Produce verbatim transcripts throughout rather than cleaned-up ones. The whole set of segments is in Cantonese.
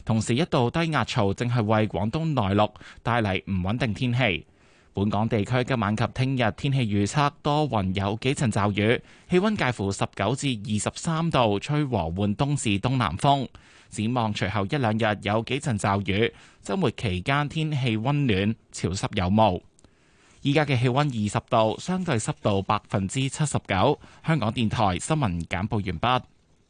同時一道低壓槽正係為廣東內陸帶嚟唔穩定天氣。本港地區今晚及聽日天氣預測多雲有幾陣驟雨，氣溫介乎十九至二十三度，吹和緩東至東南風。展望隨後一兩日有幾陣驟雨，週末期間天氣溫暖潮濕有霧。依家嘅氣溫二十度，相對濕度百分之七十九。香港電台新聞簡報完畢。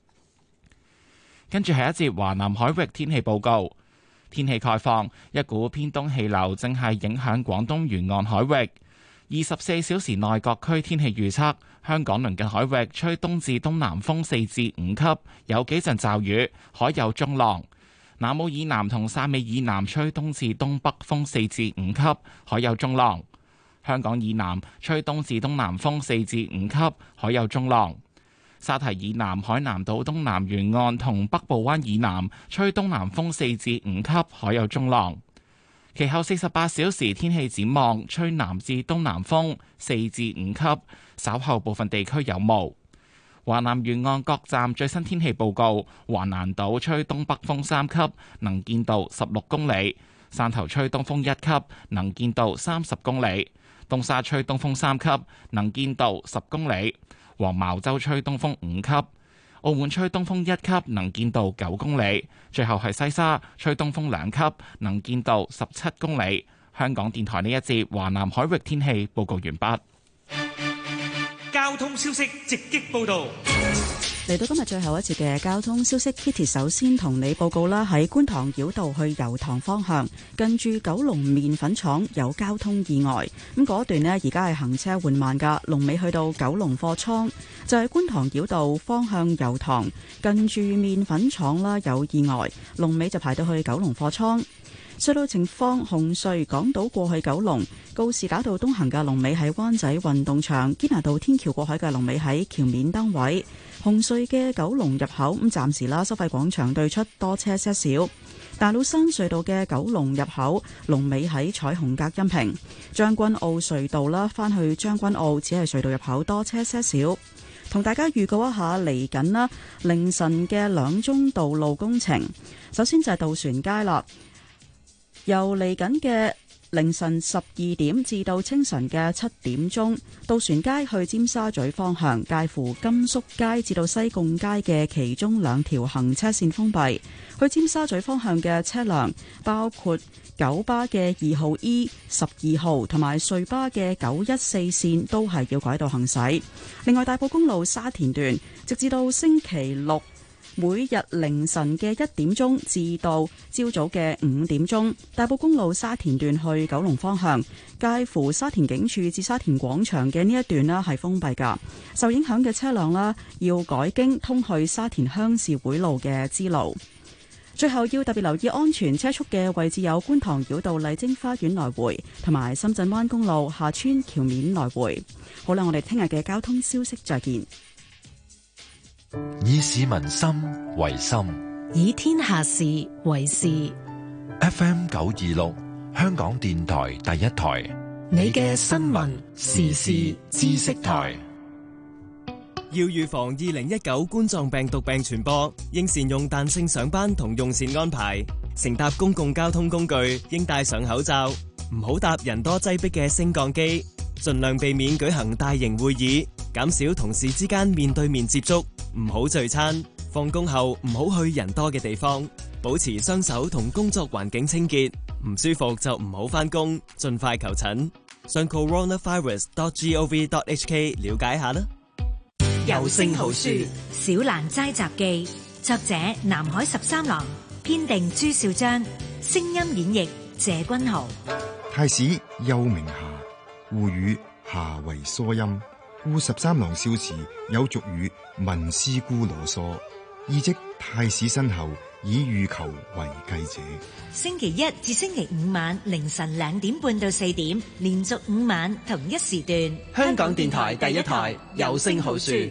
跟住係一節華南海域天氣報告。天氣概況，一股偏東氣流正係影響廣東沿岸海域。二十四小時內各區天氣預測：香港鄰近海域吹東至東南風四至五級，有幾陣驟雨，海有中浪。南澳以南同汕尾以南吹東至東北風四至五級，海有中浪。香港以南吹東至東南風四至五級，海有中浪。沙堤以南海南島東南沿岸同北部灣以南吹東南風四至五級，海有中浪。其後四十八小時天氣展望，吹南至東南風四至五級，稍後部分地區有霧。華南沿岸各站最新天氣報告：華南島吹東北風三級，能見度十六公里；汕頭吹東風一級，能見度三十公里；東沙吹東風三級，能見度十公里；黃茅洲吹東風五級。澳門吹東風一級，能見度九公里；最後係西沙吹東風兩級，能見度十七公里。香港電台呢一節華南海域天氣報告完畢。 交通消息直擊報道。 嚟到今日最後一節嘅交通消息 ，Kitty 首先同你報告啦，喺觀塘繞道去油塘方向，近住九龍麵粉廠有交通意外，咁嗰段呢，而家係行車緩慢噶，龍尾去到九龍貨倉，就喺觀塘繞道方向油塘，近住麵粉廠啦有意外，龍尾就排到去九龍貨倉。隧道情況：紅隧港島過去九龍，告士打道東行嘅龍尾喺灣仔運動場，堅拿道天橋過海嘅龍尾喺橋面燈位。紅隧嘅九龍入口咁暫時啦，收費廣場對出多車些少。大老山隧道嘅九龍入口龍尾喺彩虹隔音屏。將軍澳隧道啦，返去將軍澳只係隧道入口多車些少。同大家預告一下嚟緊啦，凌晨嘅兩宗道路工程。首先就係渡船街啦。由嚟緊嘅凌晨十二點至到清晨嘅七點鐘，渡船街去尖沙咀方向，介乎甘肅街至到西貢街嘅其中兩條行車線封閉。去尖沙咀方向嘅車輛包括九巴嘅二號 E、十二號同埋瑞巴嘅九一四線都係要改道行駛。另外，大埔公路沙田段，直至到星期六每日凌晨嘅一點鐘至到朝早嘅五點鐘，大埔公路沙田段去九龍方向，介乎沙田警署至沙田廣場嘅呢一段啦係封閉噶，受影響嘅車輛啦要改經通去沙田鄉事會路嘅支路。最後要特別留意安全車速嘅位置有觀塘繞道麗晶花園來回，同埋深圳灣公路下村橋面來回。好啦，我哋聽日嘅交通消息再見。 以市民心為心， 以天下事為事。 F M 九二六，香港電台第一台， 你嘅新聞時事知識台。 要預防二零一九冠狀病毒病傳播，應善用彈性上班同用膳安排。乘搭公共交通工具應戴上口罩，唔好搭人多擠迫嘅升降機，盡量避免舉行大型會議，減少同事之間面對面接觸。唔好聚餐，放工後唔好去人多嘅地方，保持雙手同工作環境清潔。唔舒服就唔好返工，盡快求診。上 coronavirus dot gov dot hk 了解下啦。 有聲好書《小蘭齋雜記》，作者南海十三郎，編定朱少章，聲音演繹謝君豪。 太史幼名夏，戶語夏為疏音。故十三郎少時有俗語文思姑羅疏，意即太史身後以寓求為繼者。 星期一至星期五晚凌晨兩點半到四點，連續五晚同一時段。 香港電台第一台有聲好書。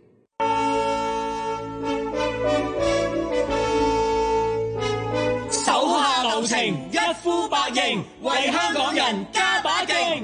手下留情，一呼百應，為香港人加把勁。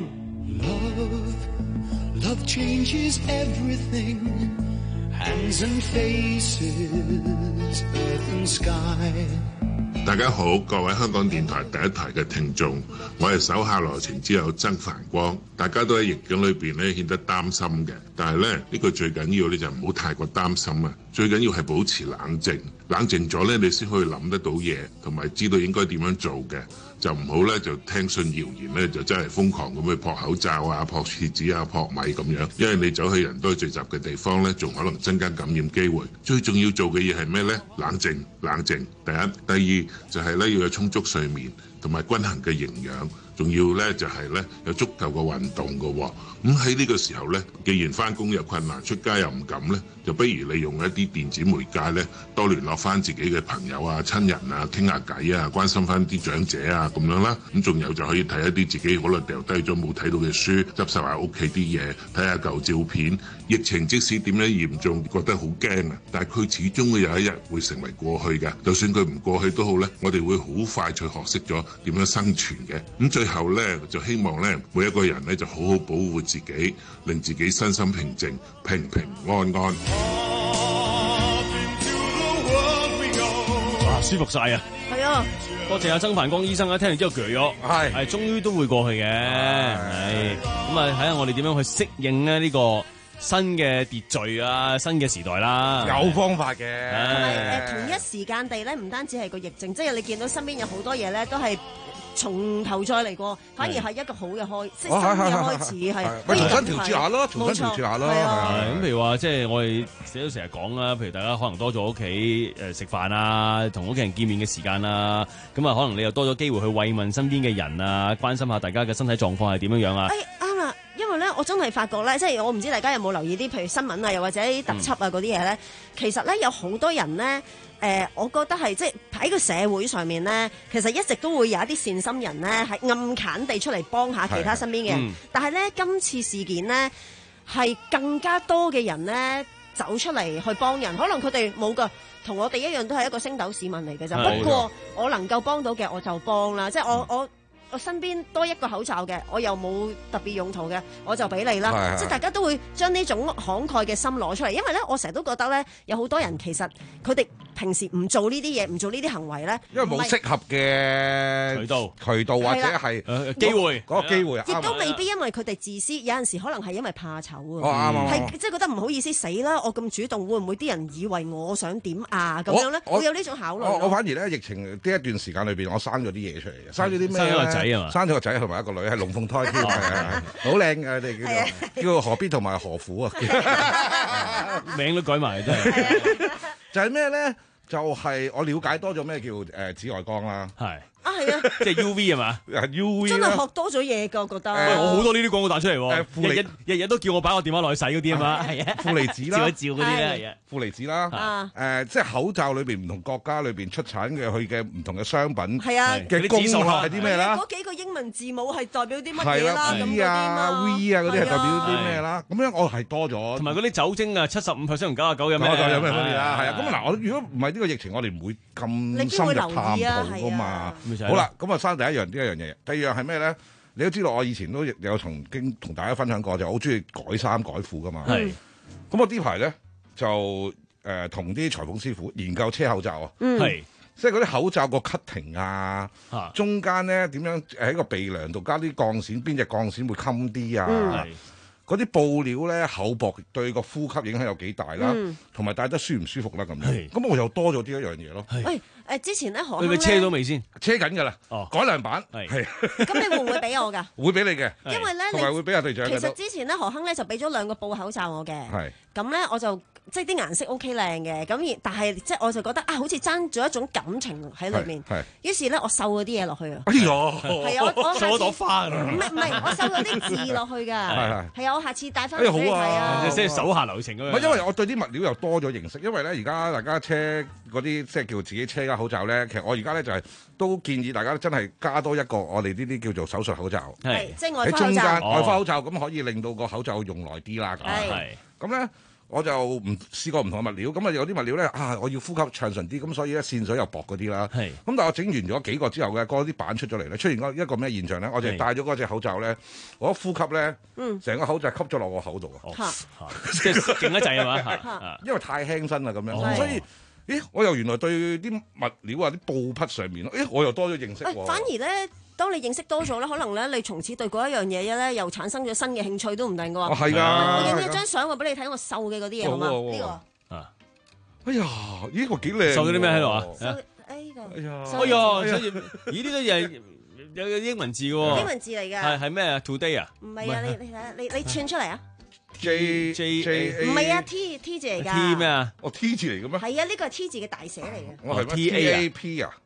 Love changes everything, hands and faces, earth and sky. 大家好，各位香港電台第一台嘅聽眾，我係手下留情之友曾繁光。大家都喺逆境裏邊咧顯得擔心嘅，但係咧呢、呢個最緊要咧就唔好太過擔心啊！最緊要係保持冷靜，冷靜咗咧你先可以諗得到嘢，同埋知道應該點樣做嘅。就唔好咧，就聽信謠言咧，就真係瘋狂咁去撲口罩啊、撲廁紙啊、撲米咁樣。因為你走去人多聚集嘅地方咧，仲可能增加感染機會。最重要做嘅嘢係咩咧？冷靜，冷靜。第一，第二就係咧要有充足睡眠同埋均衡嘅營養，仲要咧就係咧有足夠嘅運動嘅喎。咁喺呢個時候咧，既然翻工有困難，出街又唔敢咧，就不如利用一啲電子媒介咧，多聯絡翻自己嘅朋友啊、親人啊，傾下偈啊，關心翻啲長者啊咁樣啦。咁仲有就可以睇一啲自己可能掉低咗冇睇到嘅書，執拾下屋企啲嘢，睇下舊照片。疫情即使點樣嚴重，覺得好驚啊，但係佢始終會有一日會成為過去嘅。就算佢唔過去都好咧，我哋會好快脆學識咗點樣生存嘅。咁最後咧，就希望咧每一個人咧就好好保護自己，令自己身心平靜，平平安安。 哇，舒服晒啊！ 係啊， 多謝阿曾繁光醫生啊，聽完之後鋸咗，係係終於都會過去嘅，係咁啊，睇下我哋點樣去適應咧呢個新嘅秩序啊，新嘅時代啦， 有方法嘅。 同埋誒同一時間地咧，唔單止係個疫症，即係你見到身邊有好多嘢咧，都係從頭再嚟過，反而係一個好嘅開，即係新嘅開始，係咪重新調節下咯，重新調節下咯。 係咁，譬如話即係我哋成日都成日講啦，譬如大家可能多咗屋企誒食飯啊，同屋企人見面嘅時間啊，咁啊可能你又多咗機會去慰問身邊嘅人啊，關心下大家嘅身體狀況係點樣樣啊。 誒啱啦，因為咧我真係發覺咧，即係我唔知大家有冇留意啲譬如新聞啊，又或者啲特輯啊嗰啲嘢咧，其實咧有好多人咧。誒、呃，我覺得係即係喺個社會上面咧，其實一直都會有一啲善心人咧，係暗揀地出嚟幫下其他身邊嘅人。嗯、但係咧，今次事件咧係更加多嘅人咧走出嚟去幫人，可能佢哋冇噶，同我哋一樣都係一個星斗市民嚟嘅啫。不過我能夠幫到嘅我就幫啦，即係我、嗯、我。我身邊多一個口罩嘅，我又冇特別用途嘅，我就俾你啦。即係大家都會將呢種慷慨嘅心攞出嚟，因為咧，我成日都覺得咧，有好多人其實佢哋平時唔做呢啲嘢，唔做呢啲行為咧， 因為冇適合嘅渠道、渠道或者係誒機會嗰個機會， 亦都未必因為佢哋自私，有陣時可能係因為怕醜啊， 係即係覺得唔好意思死啦，我咁主動，會唔會啲人以為我想點啊咁樣咧？會有呢種考慮。 我我反而咧，疫情呢一段時間裏邊，我生咗啲嘢出嚟嘅，生咗啲咩咧？ 生咗個仔啊嘛， 生咗個仔同埋一個女，係龍鳳胎添，係係好靚嘅，佢哋叫做叫做何必同埋何虎啊， 名都改埋真係。 就係咩咧？就係我了解多咗咩叫誒紫外光啦， 係。 啊，係啊， 即係 U V 係嘛 ？U V 真係學多咗嘢㗎，我覺得。 喂，我好多呢啲廣告彈出嚟喎，日日日日都叫我擺個電話落去洗嗰啲啊嘛，係啊， 負離子啦， 照一照嗰啲咧，係啊， 負離子啦，誒，即係口罩裏邊唔同國家裏邊出產嘅佢嘅唔同嘅商品， 係啊嘅功效係啲咩啦？ 嗰幾個英文字母係代表啲乜嘢啦？咁嗰啲啊 V 啊嗰啲係代表啲咩啦？咁樣我係多咗， 同埋嗰啲酒精啊，七十五 percent 同九十九有咩？ 有咩分別啊？係啊，咁嗱，我如果唔係呢個疫情，我哋唔會咁深入探討噶嘛。好啦，咁啊第一樣呢一樣嘢，第二樣係咩咧？你都知道我以前都有曾經同大家分享過，就好中意改衫改褲噶嘛。係。咁我呢排咧就誒同啲裁縫師傅研究車口罩啊。 嗯。係。 即係嗰啲口罩個 cutting 啊，啊中間咧點樣喺個鼻梁度加啲鋼線，邊隻鋼線會襟啲啊？係。嗰啲布料咧厚薄對個呼吸影響有幾大啦，同埋戴得舒唔舒服啦咁樣。咁我又多咗啲一樣嘢咯。 喂，誒之前咧何你咪車到未先？ 車緊㗎啦。哦，改良版係。 咁你會唔會俾我㗎？ 會俾你嘅。 因為咧， 同埋會俾阿隊長。 其實之前咧何亨咧就俾咗兩個布口罩我嘅。係。咁咧我就即係啲顏色 OK 靚嘅，咁而但係即係我就覺得啊，好似爭咗一種感情喺裏面。係。於是咧我繡嗰啲嘢落去啊。 哎呀！ 係啊，我我繡咗朵花。 唔係唔係，我繡咗啲字落去㗎。係係。係啊，我下次帶翻。 哎好啊！ 即係手下留情咁樣。 唔係因為我對啲物料又多咗認識，因為咧而家大家車嗰啲即係叫自己車嘅口罩咧，其實我而家咧就係都建議大家真係加多一個我哋呢啲叫做手術口罩。 係，即係外科口罩。 喺中間外科口罩咁可以令到個口罩用耐啲啦。 係。 咁咧我就唔試過唔同嘅物料，咁啊有啲物料咧啊我要呼吸暢順啲，咁所以咧線水又薄嗰啲啦。係。咁但係我整完咗幾個之後嘅嗰啲板出咗嚟咧，出現咗一個咩現象咧？我就戴咗嗰隻口罩咧，我一呼吸咧，成個口罩吸咗落個口度啊！ 即係勁得滯係嘛？ 因為太輕身啦咁樣，所以咦，我又原來對啲物料啊、啲布匹上面，咦，我又多咗認識喎。 反而咧，當你認識多咗咧，可能咧你從此對嗰一樣嘢咧又產生咗新嘅興趣都唔定㗎喎。 哦，係㗎。 我影咗張相我俾你睇，我瘦嘅嗰啲嘢好嘛？呢個啊， 哎呀，呢個幾靚。 瘦咗啲咩喺度啊？ 瘦呢個。 哎呀， 哎呀，咦呢個嘢有有英文字嘅喎。 英文字嚟㗎。 係係咩啊 ？Today 啊？ 唔係啊，你你睇下，你你串出嚟啊！ J J J 唔係啊 T T 字嚟㗎 T 咩啊？ 哦 T 字嚟嘅咩？ 係啊，呢個係 T 字嘅大寫嚟嘅。 我係 T A P 啊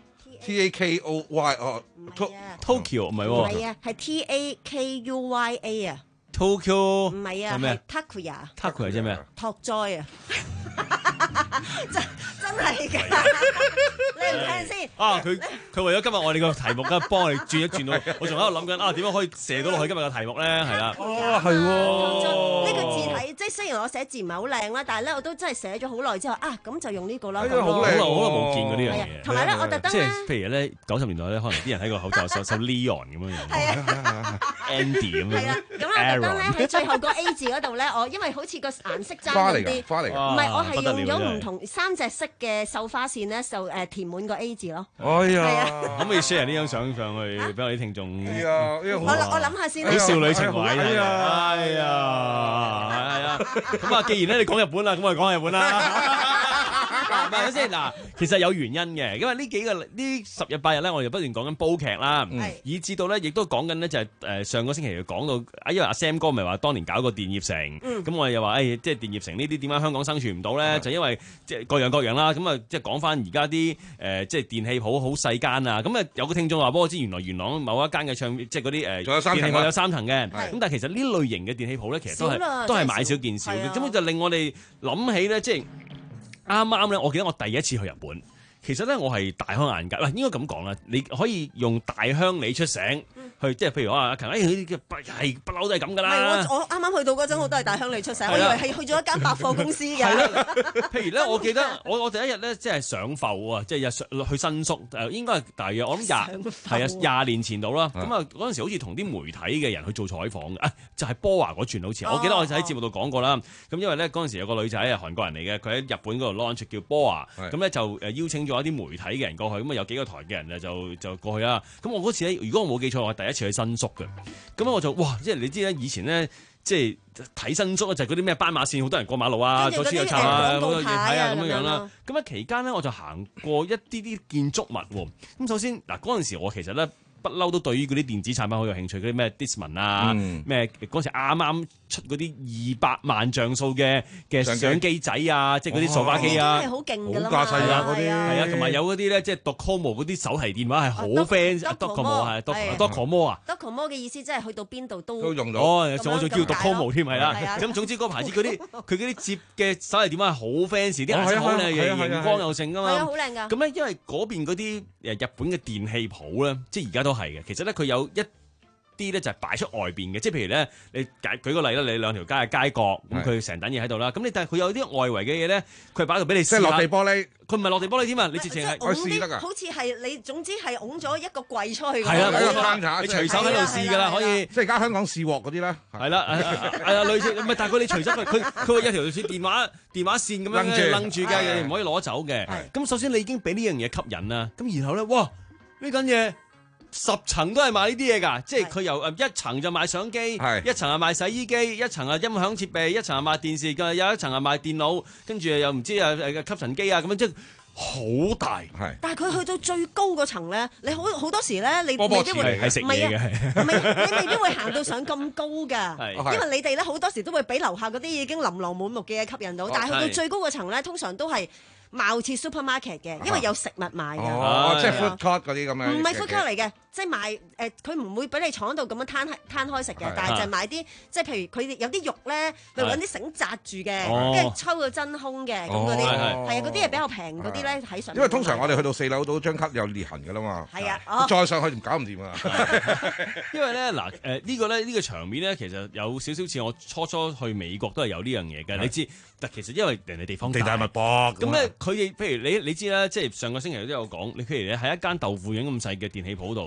T A K O Y 哦 Tokyo 唔係喎。 唔係啊，係 T A K U Y A 啊。 Tokyo 唔係啊，係 Takuya。 Takuya 即係咩啊？ 托災啊！真真係㗎，你唔睇先啊！佢佢為咗今日我哋個題目咧，幫我哋轉一轉到，我仲喺度諗緊啊，點樣可以射到落去今日嘅題目咧？係啦， 哦，係喎。 呢個字體即係雖然我寫字唔係好靚啦，但係咧我都真係寫咗好耐之後啊，咁就用呢個啦。 好靚，好耐好耐冇見過呢樣嘢。 同埋咧，我特登即係譬如咧，九十年代咧，可能啲人喺個口罩手手 Leon 咁樣樣，Andy 咁樣。 係啊，咁咧特登咧喺最後個 A 字嗰度咧，我因為好似個顏色爭花嚟啲， 花嚟唔係我係用咗唔同三隻色嘅繡花線咧，就誒填滿個 A 字咯。 哎呀， 可唔可以 share 呢張相上去俾我啲聽眾？ 哎呀， 我我諗下先。 啲少女情懷啊！哎呀，係啊，咁啊，既然咧你講日本啦，咁我哋講日本啦。嗱，咪先嗱，其實有原因嘅，因為呢幾個呢十日八日咧，我哋不斷講緊煲劇啦，以至到咧亦都講緊咧就係誒上個星期講到，啊因為阿 Sam 哥咪話當年搞過電業城，咁我哋又話誒即係電業城呢啲點解香港生存唔到咧？就因為即係各樣各樣啦，咁啊即係講翻而家啲誒即係電器鋪好細間啊，咁啊有個聽眾話俾我知，原來元朗某一間嘅唱即係嗰啲誒電器鋪有三層嘅，咁但係其實呢類型嘅電器鋪咧，其實都係都係買少見少嘅，咁就令我哋諗起咧，即係。啱啱咧，我記得我第一次去日本，其實咧我係大開眼界。嗱，應該咁講啦，你可以用大鄉里出城去，即係譬如話阿強，誒呢啲係不嬲都係咁噶啦。 係我我啱啱去到嗰陣，我都係大鄉里出城，我以為係去咗一間百貨公司嘅。 係啦，譬如咧，我記得我我第一日咧，即係上埠啊，即係日去新宿，誒應該係大約我諗廿係啊廿年前度啦。咁啊嗰陣時好似同啲媒體嘅人去做採訪嘅，啊就係波華嗰轉好似，我記得我喺節目度講過啦。咁因為咧嗰陣時有個女仔係韓國人嚟嘅，佢喺日本嗰度 launch 叫波華，咁咧就誒邀請咗一啲媒體嘅人過去，咁啊有幾個台嘅人就就過去啦。咁我嗰次咧，如果我冇記錯，我係第一次去新宿嘅。咁我就哇，即係你知咧，以前咧即係睇新宿就係嗰啲咩斑馬線，好多人過馬路啊，左支右插啊，好多嘢睇啊咁樣樣啦。咁啊期間咧，我就行過一啲啲建築物。咁首先嗱，嗰陣時我其實咧。不嬲都對於嗰啲電子產品好有興趣，嗰啲咩 Discman 啊，咩嗰時啱啱出嗰啲二百萬像素嘅嘅相機仔啊，即係嗰啲數碼機啊， 係好勁㗎啦嘛， 好架勢啊嗰啲， 係啊，同埋有嗰啲咧，即係 Docomo 嗰啲手提電話係好 fans，Docomo 係 Docomo 啊 ，Docomo 嘅意思即係去到邊度都都用到， 哦，我仲叫 Docomo 添係啦，咁總之嗰個牌子嗰啲佢嗰啲接嘅手提電話係好 fans，啲顏色好靚嘅，熒光又盛㗎嘛， 係啊，好靚㗎。 咁咧，因為嗰邊嗰啲誒日本嘅電器鋪咧，即係而家都係嘅，其實咧佢有一啲咧就係擺出外邊嘅，即係譬如咧，你舉舉個例啦，你兩條街嘅街角，咁佢成等嘢喺度啦，咁你但係佢有啲外圍嘅嘢咧，佢係擺喺度俾你試下。 即係落地玻璃， 佢唔係落地玻璃添啊！你直情係我試得㗎。 好似係你總之係擁咗一個櫃出去。 係啦，冇錯，你隨手喺度試㗎啦，可以。 即係而家香港試鑊嗰啲咧。 係啦，係啊，類似唔係，但係佢哋隨手佢佢佢有條類似電話電話線咁樣擸住嘅，唔可以攞走嘅。咁首先你已經俾呢樣嘢吸引啦，咁然後咧，哇！呢緊嘢。十層都係賣呢啲嘢㗎，即係佢由誒一層就賣相機，一層係賣洗衣機，一層係音響設備，一層係賣電視㗎，有一層係賣電腦，跟住又唔知啊誒吸塵機啊咁樣，即係好大。係， 但係佢去到最高嗰層咧，你好好多時咧，你未必會係食嘢嘅，係唔係你未必會行到上咁高㗎，因為你哋咧好多時都會俾樓下嗰啲已經琳琅滿目嘅嘢吸引到，但係去到最高嗰層咧，通常都係。貌似 supermarket 嘅，因為有食物賣㗎。 哦，即係 food court 嗰啲咁樣。 唔係 food court 嚟嘅，即係賣誒，佢唔會俾你坐喺度咁樣攤攤開食嘅，但係就係買啲即係譬如佢哋有啲肉咧，咪揾啲繩紮住嘅，跟住抽到真空嘅咁嗰啲，係啊，嗰啲係比較平嗰啲咧喺上面。 因為通常我哋去到四樓到張卡有裂痕㗎啦嘛。 係啊， 再上去就搞唔掂啊。 因為咧嗱誒呢個咧呢個場面咧，其實有少少似我初初去美國都係有呢樣嘢嘅，你知。但其實因為人哋地方地大物博， 咁咧佢哋譬如你你知啦，即係上個星期都有講，你譬如你喺一間豆腐影咁細嘅電器鋪度，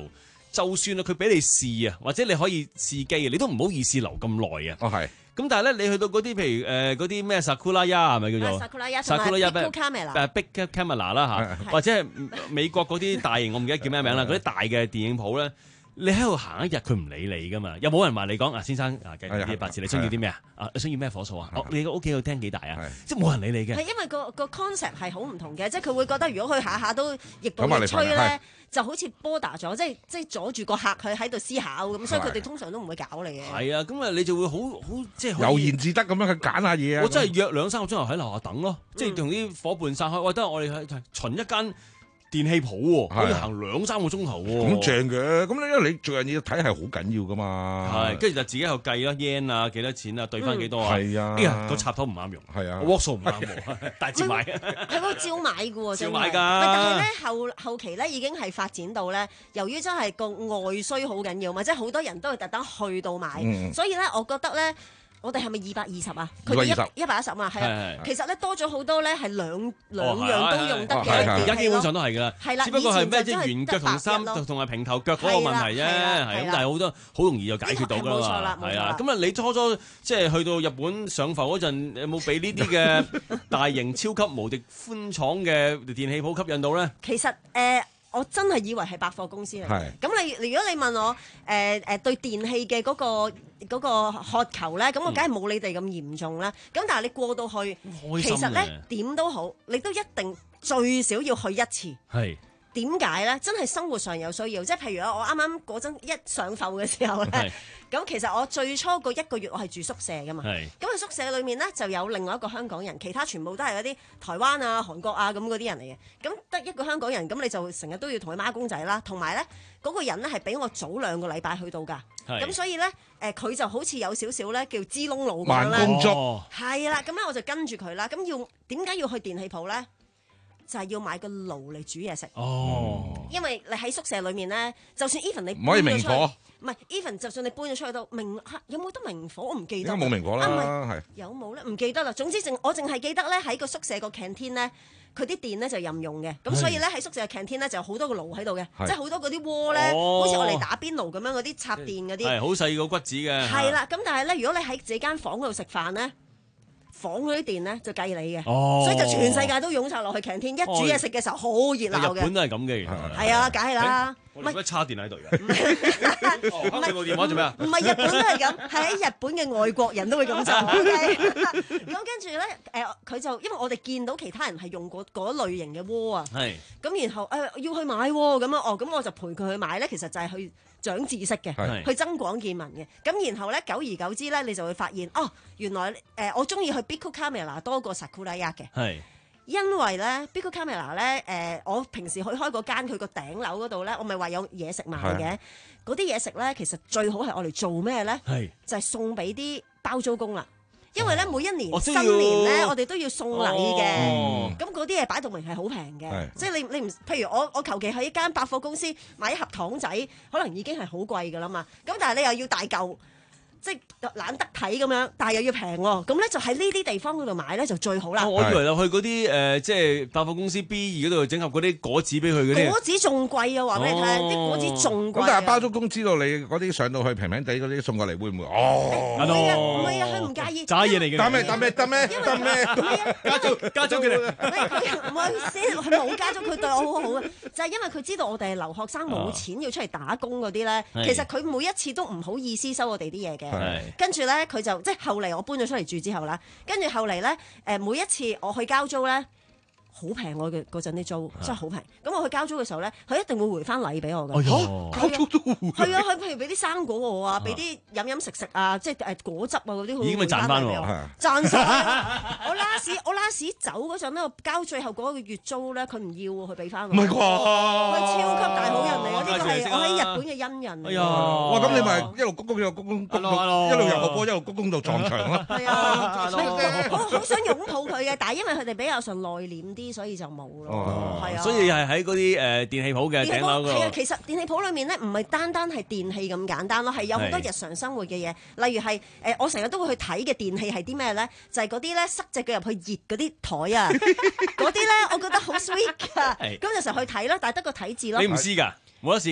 就算啊佢俾你試啊，或者你可以試機啊，你都唔好意思留咁耐啊。 哦係。 咁但係咧，你去到嗰啲譬如誒嗰啲咩 Sakura Ya 係咪叫做 Sakura Ya Sakura Ya Big Camera 誒 Big Camera 啦嚇，或者係美國嗰啲大型我唔記得叫咩名啦，嗰啲大嘅電影鋪咧。你喺度行一日，佢唔理你噶嘛？有冇人話你講啊，先生啊，計啲八字，你需要啲咩啊？啊，你需要咩火數啊？你個屋企個廳幾大啊？即係冇人理你嘅。 係因為個個 concept 係好唔同嘅，即係佢會覺得如果佢下下都逆步逆吹咧，就好似 border 咗，即係即係阻住個客佢喺度思考咁，所以佢哋通常都唔會搞你嘅。 係啊，咁啊你就會好好即係悠然自得咁樣去揀下嘢啊！ 我真係約兩三個鐘頭喺樓下等咯，即係同啲伙伴散開，喂，得我哋去巡一間電器鋪喎，可以行兩三個鐘頭喎， 咁正嘅。咁咧，因為你做樣嘢睇係好緊要噶嘛。 係，跟住就自己喺度計啦 yen 啊，幾多錢啊，對翻幾多啊？ 係啊。 哎呀，個插頭唔啱用， 係啊， 鑊數唔啱喎，大折買。 係喎，照買嘅喎， 照買㗎。 但係咧後後期咧已經係發展到咧，由於真係個外需好緊要嘛，即係好多人都係特登去到買，所以咧我覺得咧。我哋係咪二百二十啊？佢一一百一十啊，係啊。其實咧多咗好多咧，係兩兩樣都用得嘅。 而家基本上都係㗎啦。 係啦， 只不過係咩即係圓腳同衫同埋平頭腳嗰個問題啫。係咁，但係好多好容易就解決到㗎嘛。係啊。咁啊，你初初即係去到日本上浮嗰陣，有冇俾呢啲嘅大型超級無敵寬敞嘅電器鋪吸引到咧？ 其實誒。我真係以為係百貨公司嚟嘅，咁你如果你問我誒誒、呃、對電器嘅嗰、嗰個嗰個渴求咧，咁我梗係冇你哋咁嚴重啦。咁、嗯、但係你過到去，其實咧點都好，你都一定最少要去一次。係點解咧？真係生活上有需要，即係譬如我啱啱嗰陣一上埠嘅時候咧，咁其實我最初嗰一個月我係住宿舍㗎嘛，咁喺宿舍裏面咧就有另外一個香港人，其他全部都係嗰啲台灣啊、韓國啊咁嗰啲人嚟嘅，咁得一個香港人，咁你就成日都要同佢孖公仔啦，同埋咧嗰個人咧係比我早兩個禮拜去到㗎，咁所以咧誒佢就好似有少少咧叫支窿佬咁樣慢工足， 係啦，咁咧我就跟住佢啦，咁要點解要去電器鋪咧？就係要買個爐嚟煮嘢食。哦，因為你喺宿舍裏面咧，就算 even 你唔可以明火， 唔係 even 就算你搬咗出去都明有冇得明火？我唔記得。 應該冇明火啦，係有冇咧？唔記得啦。總之淨我淨係記得咧喺個宿舍個 canteen 咧，佢啲電咧就任用嘅。咁所以咧喺宿舍嘅 canteen 咧就有好多個爐喺度嘅，即係好多嗰啲鍋咧，好似我哋打邊爐咁樣嗰啲插電嗰啲。 係好細個骨子嘅。 係啦，咁但係咧，如果你喺自己間房嗰度食飯咧。房嗰啲電咧就計你嘅， 哦、 所以就全世界都湧晒落去 canteen，一煮嘢食嘅時候好熱鬧嘅。 日本都係咁嘅， 係啊，梗係啦。 我哋乜叉電喺度嘅？唔係部電話做咩啊？ 唔係日本都係咁，係喺日本嘅外國人都會咁做。咁跟住咧，誒佢就因為我哋見到其他人係用過嗰類型嘅鍋啊，咁然後誒要去買喎，咁啊哦，咁我就陪佢去買咧，其實就係去長知識嘅，去增廣見聞嘅。咁然後咧，久而久之咧，你就會發現哦，原來誒我中意去 Bico Camera 多過 Sakura Ya 嘅。係。因為咧 Bico Camera 咧，誒我平時去開嗰間佢個頂樓嗰度咧，我咪話有嘢食賣嘅，嗰啲嘢食咧其實最好係我嚟做咩咧？係就係送俾啲包租公啦。因為咧每一年新年咧，我哋都要送禮嘅，咁嗰啲嘢擺到明係好平嘅，即係你你唔，譬如我我求其喺一間百貨公司買一盒糖仔，可能已經係好貴噶啦嘛，咁但係你又要大嚿。即係懶得睇咁樣，但係又要平喎，咁咧就喺呢啲地方嗰度買咧就最好啦。 我以為你去嗰啲誒，即係百貨公司 B 二嗰度整合嗰啲果子俾佢嗰啲。 果子仲貴啊！話俾你聽，啲果子仲貴。 咁但係包租公知道你嗰啲上到去平平地嗰啲送過嚟會唔會？哦， 唔係啊，唔係啊，佢唔介意。 渣嘢嚟嘅。 得咩？得咩？得咩？得咩？ 加租加租嘅。 唔好意思，佢冇加租，佢對我好好嘅，就係因為佢知道我哋係留學生冇錢要出嚟打工嗰啲咧，其實佢每一次都唔好意思收我哋啲嘢嘅，跟住。咧佢就即係後嚟我搬咗出嚟住之後啦，跟住後嚟咧誒每一次我去交租咧好平，我嘅嗰陣啲租真係好平。咁我去交租嘅時候咧，佢一定會回翻禮俾我嘅。 哦，交租都會。 係啊，佢譬如俾啲生果我啊，俾啲飲飲食食啊，即係誒果汁啊嗰啲， 已經咪賺翻喎。 賺曬！我 last 我 last 走嗰陣咧，我交最後嗰個月租咧，佢唔要喎，佢俾翻我。 唔係啩？ 佢超級大好人嚟嘅，呢個係我喺日本嘅恩人嚟。 哎呀！ 哇，咁你咪一路鞠躬一路鞠躬，一路入個波一路鞠躬到撞牆咯。 係啊，好好想擁抱佢嘅，但係因為佢哋比較上內斂啲。所以就冇咯，係啊， 所以係喺嗰啲誒電器鋪嘅頂樓嗰度。 係啊，其實電器鋪裏面咧，唔係單單係電器咁簡單咯，係有好多日常生活嘅嘢，例如係誒，我成日都會去睇嘅電器係啲咩咧？就係嗰啲咧塞隻腳入去熱嗰啲台啊，嗰啲咧我覺得好 sweet 㗎，咁就成日去睇啦，但係得個睇字咯。 你唔試㗎？冇得試嘅。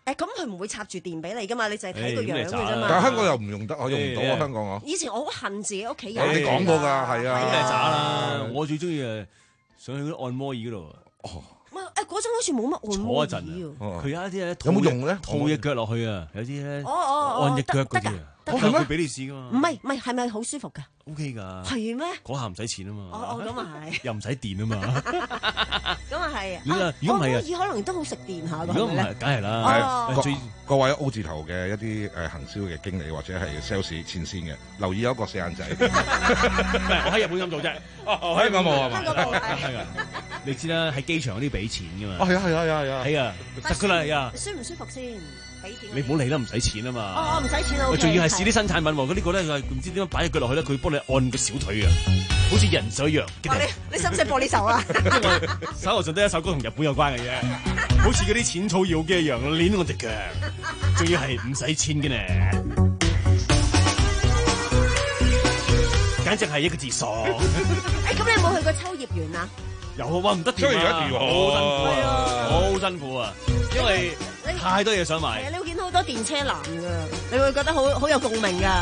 誒咁佢唔會插住電俾你噶嘛，你就係睇個樣嘅啫嘛。 但係香港又唔用得，我用唔到啊！香港我以前我好恨自己屋企有。 你講過㗎，係啊， 咩渣啦！我最中意誒上去嗰啲按摩椅嗰度。哦。 誒嗰種好似冇乜按摩椅。 坐一陣佢有一啲咧， 有冇用咧？ 套隻腳落去啊！有啲咧， 哦哦按隻腳嗰啲啊。 係咩？俾你試噶嘛？ 唔係唔係，係咪好舒服㗎 ？O K 㗎。 係咩？ 嗰下唔使錢啊嘛。 哦哦，咁啊係。 又唔使電啊嘛。 咁啊係。 如果唔係啊， 可能都好食電下㗎。 如果唔係，梗係啦。 各各位 O 字頭嘅一啲誒行銷嘅經理或者係 sales 前線嘅，留意有一個四眼仔。 我喺日本咁做啫。 香港冇啊嘛。 香港冇係。 你知啦，喺機場嗰啲俾錢㗎嘛。 哦，係啊，係啊，係啊， 係啊，得㗎啦，係啊。 舒唔舒服先？俾錢。 你唔好理啦，唔使錢啊嘛。 哦，唔使錢啊。 佢仲要係試啲新產品喎，佢呢個咧佢唔知點樣擺隻腳落去咧，佢幫你按個小腿啊，好似人手一樣。 你你使唔使播呢首啊？ 因為手頭上得一首歌同日本有關嘅啫，好似嗰啲淺草妖姬一樣，攣我隻腳，仲要係唔使錢嘅呢，簡直係一個字爽。 誒，咁你有冇去過秋葉原啊？ 有啊，哇唔得掂啊，好辛苦啊，好辛苦啊，因為太多嘢想買。 係啊，你會見到好多電車男㗎，你會覺得好好有共鳴㗎。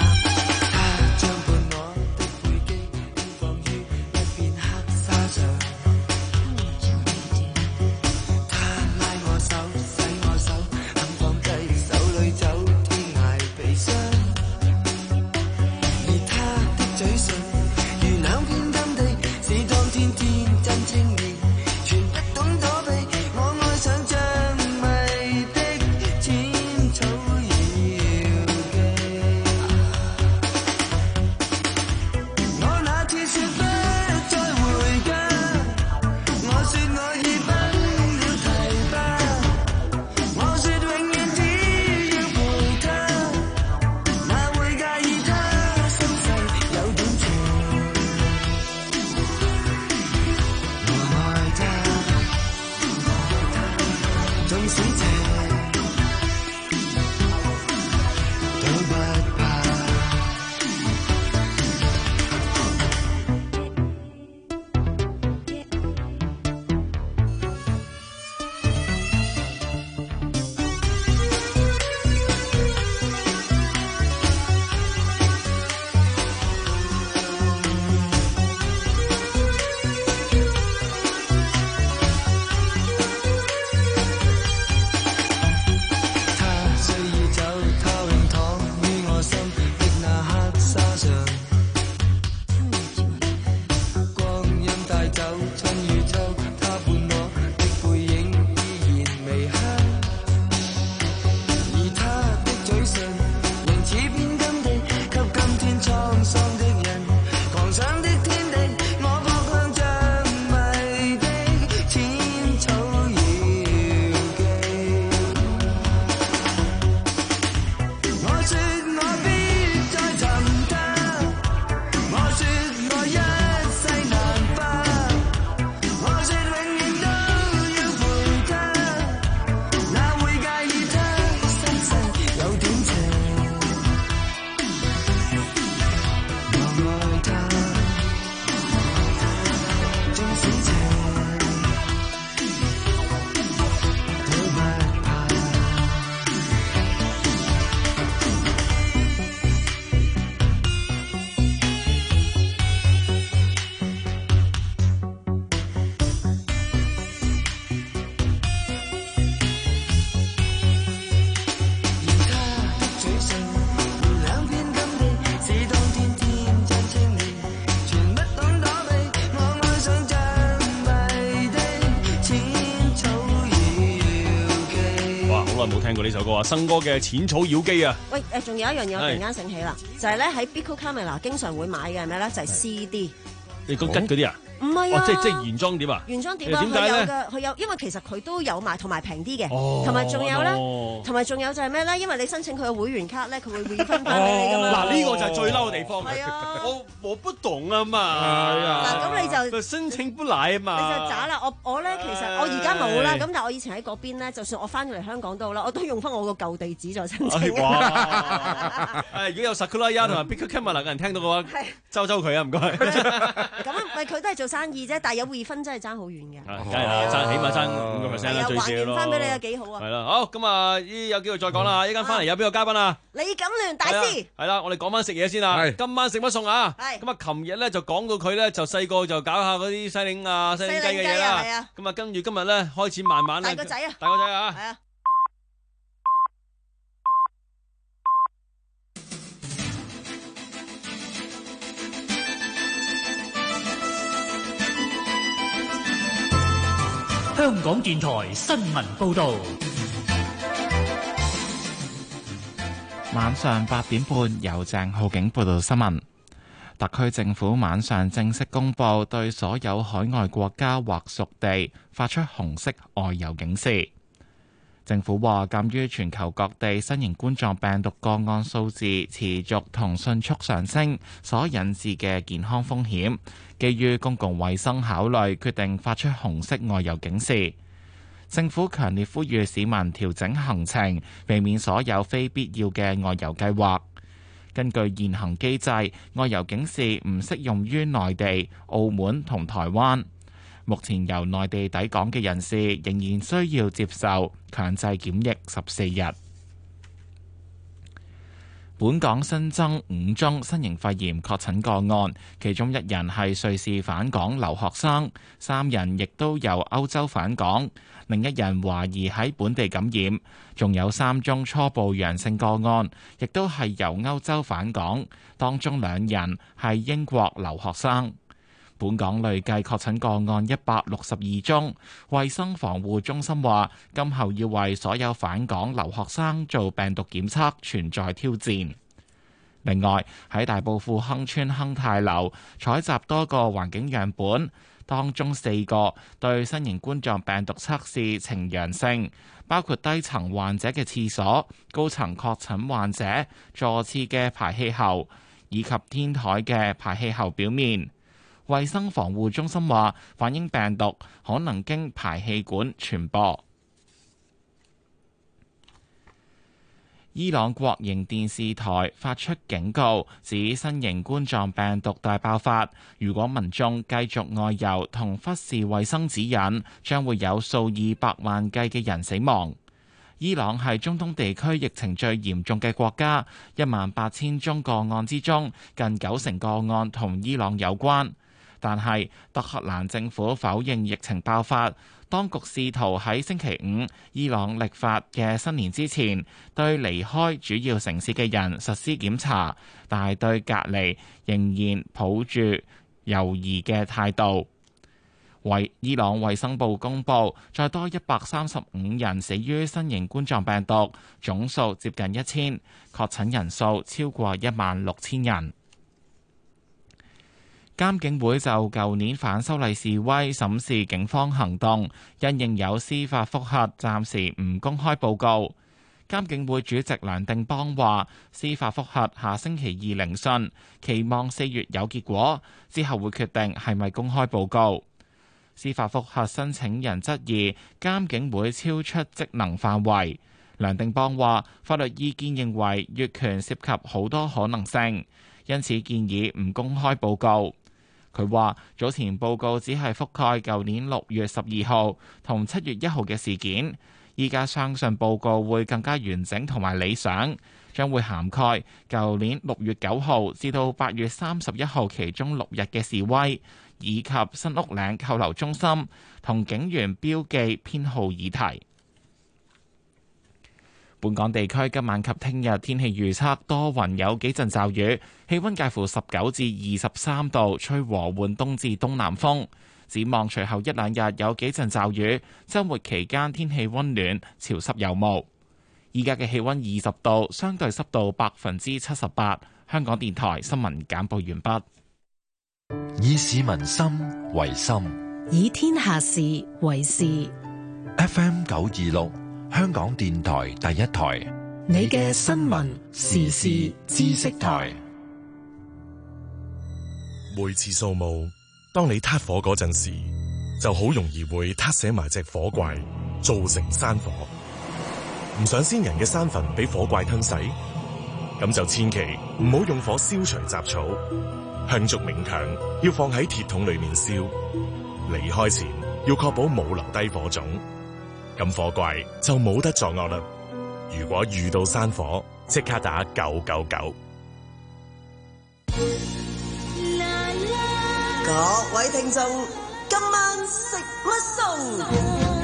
冇聽過呢首歌啊，生哥嘅《淺草妖姬》啊。 喂，誒，仲有一樣嘢我突然間醒起啦，就係咧喺 Bico Camera 經常會買嘅係咩咧？就係 C D。 你個吉嗰啲啊？ 唔係啊， 即係即係原裝碟啊？ 原裝碟啊，佢有嘅，佢有，因為其實佢都有賣，同埋平啲嘅，同埋仲有咧，同埋仲有就係咩咧？因為你申請佢嘅會員卡咧，佢會 refund 翻俾你噶嘛。 嗱，呢個就係最嬲嘅地方。 係啊， 我我不懂啊嘛。係啊。嗱，咁你就申請不來啊嘛。 你就渣啦！我我咧其實我而家冇啦，咁但係我以前喺嗰邊咧，就算我翻咗嚟香港都好啦，我都用翻我個舊地址再申請。 哇！誒，如果有 Sakura 同埋 Bico Camera 嘅人聽到嘅話，周周佢啊，唔該。 咁咪係佢都係做生意啫，但係有匯分真係爭好遠嘅。 梗係啦，爭起碼爭五個 percent 啦，最少咯。還原翻俾你啊，幾好啊！係啦，好咁啊，依有機會再講啦。依間翻嚟有邊個嘉賓啊？ 李錦聯大師。係啦，我哋講翻食嘢先啦。今晚食乜餸啊？係。咁啊，琴日咧就講到佢咧就細個就搞下嗰啲西檸啊、西檸雞嘅嘢啦。咁啊，跟住今日咧開始慢慢咧。大個仔啊！大個仔啊！係啊。 香港電台新聞報導， 晚上八點半由鄭浩景報道新聞。特區政府晚上正式公布對所有海外國家或屬地發出紅色外遊警示。政府話，鑑於全球各地新型冠狀病毒個案數字持續同迅速上升所引致嘅健康風險，基於公共衛生考慮，決定發出紅色外遊警示。政府強烈呼籲市民調整行程，避免所有非必要嘅外遊計劃。根據現行機制，外遊警示唔適用於內地、澳門同台灣。目前由內地抵港嘅人士仍然需要接受強制檢疫十四日。本港新增五宗新型肺炎確診個案，其中一人係瑞士返港留學生，三人亦都由歐洲返港，另一人懷疑喺本地感染，仲有三宗初步陽性個案，亦都係由歐洲返港，當中兩人係英國留學生。本港累計確診個案一百六十二宗，衛生防護中心話，今後要為所有返港留學生做病毒檢測存在挑戰。另外，喺大埔富亨村亨泰樓採集多個環境樣本，當中四個對新型冠狀病毒測試呈陽性，包括低層患者嘅廁所、高層確診患者座廁嘅排氣喉以及天台嘅排氣喉表面。衛生防護中心話，反映病毒可能經排氣管傳播。伊朗國營電視台發出警告，指新型冠狀病毒大爆發，如果民眾繼續外遊同忽視衛生指引，將會有數以百萬計嘅人死亡。伊朗係中東地區疫情最嚴重嘅國家，一萬八千宗個案之中，近九成個案同伊朗有關。但係德黑蘭政府否認疫情爆發，當局試圖喺星期五伊朗曆法嘅新年之前，對離開主要城市嘅人實施檢查，但係對隔離仍然抱住猶豫嘅態度。為伊朗衛生部公布，再多一百三十五人死於新型冠狀病毒，總數接近一千，確診人數超過一萬六千人。監警會就舊年反修例示威審視警方行動，因應有司法覆核，暫時唔公開報告。監警會主席梁定邦話，司法覆核下星期二聆訊，期望四月有結果，之後會決定係咪公開報告。司法覆核申請人質疑監警會超出職能範圍。梁定邦話，法律意見認為越權涉及好多可能性，因此建議唔公開報告。佢話早前報告只係覆蓋舊年六月十二號同七月一號嘅事件，依家相信報告會更加完整同埋理想，將會涵蓋舊年六月九號至到八月三十一號其中六日嘅示威，以及新屋嶺扣留中心同警員標記編號議題。本港地區今晚及聽日天氣預測多雲，有幾陣驟雨，氣溫介乎十九至二十三度，吹和緩東至東南風。展望隨後一兩日有幾陣驟雨，週末期間天氣溫暖，潮濕有霧。依家嘅氣溫二十度，相對濕度百分之七十八。香港電台新聞簡報完畢。 以市民心為心， 以天下事為事。 F M 九二六。香港電台第一台， 你嘅新聞時事知識台。 每次掃墓，當你撻火嗰陣時，就好容易會撻死埋隻火怪，造成山火。唔想先人嘅山墳俾火怪吞噬，咁就千祈唔好用火燒除雜草， 香燭冥鏹要放喺鐵桶裏面燒，離開前要確保冇留低火種，咁火怪就冇得作惡啦。如果遇到山火，即刻打九九九。 各位聽眾，今晚食乜餸？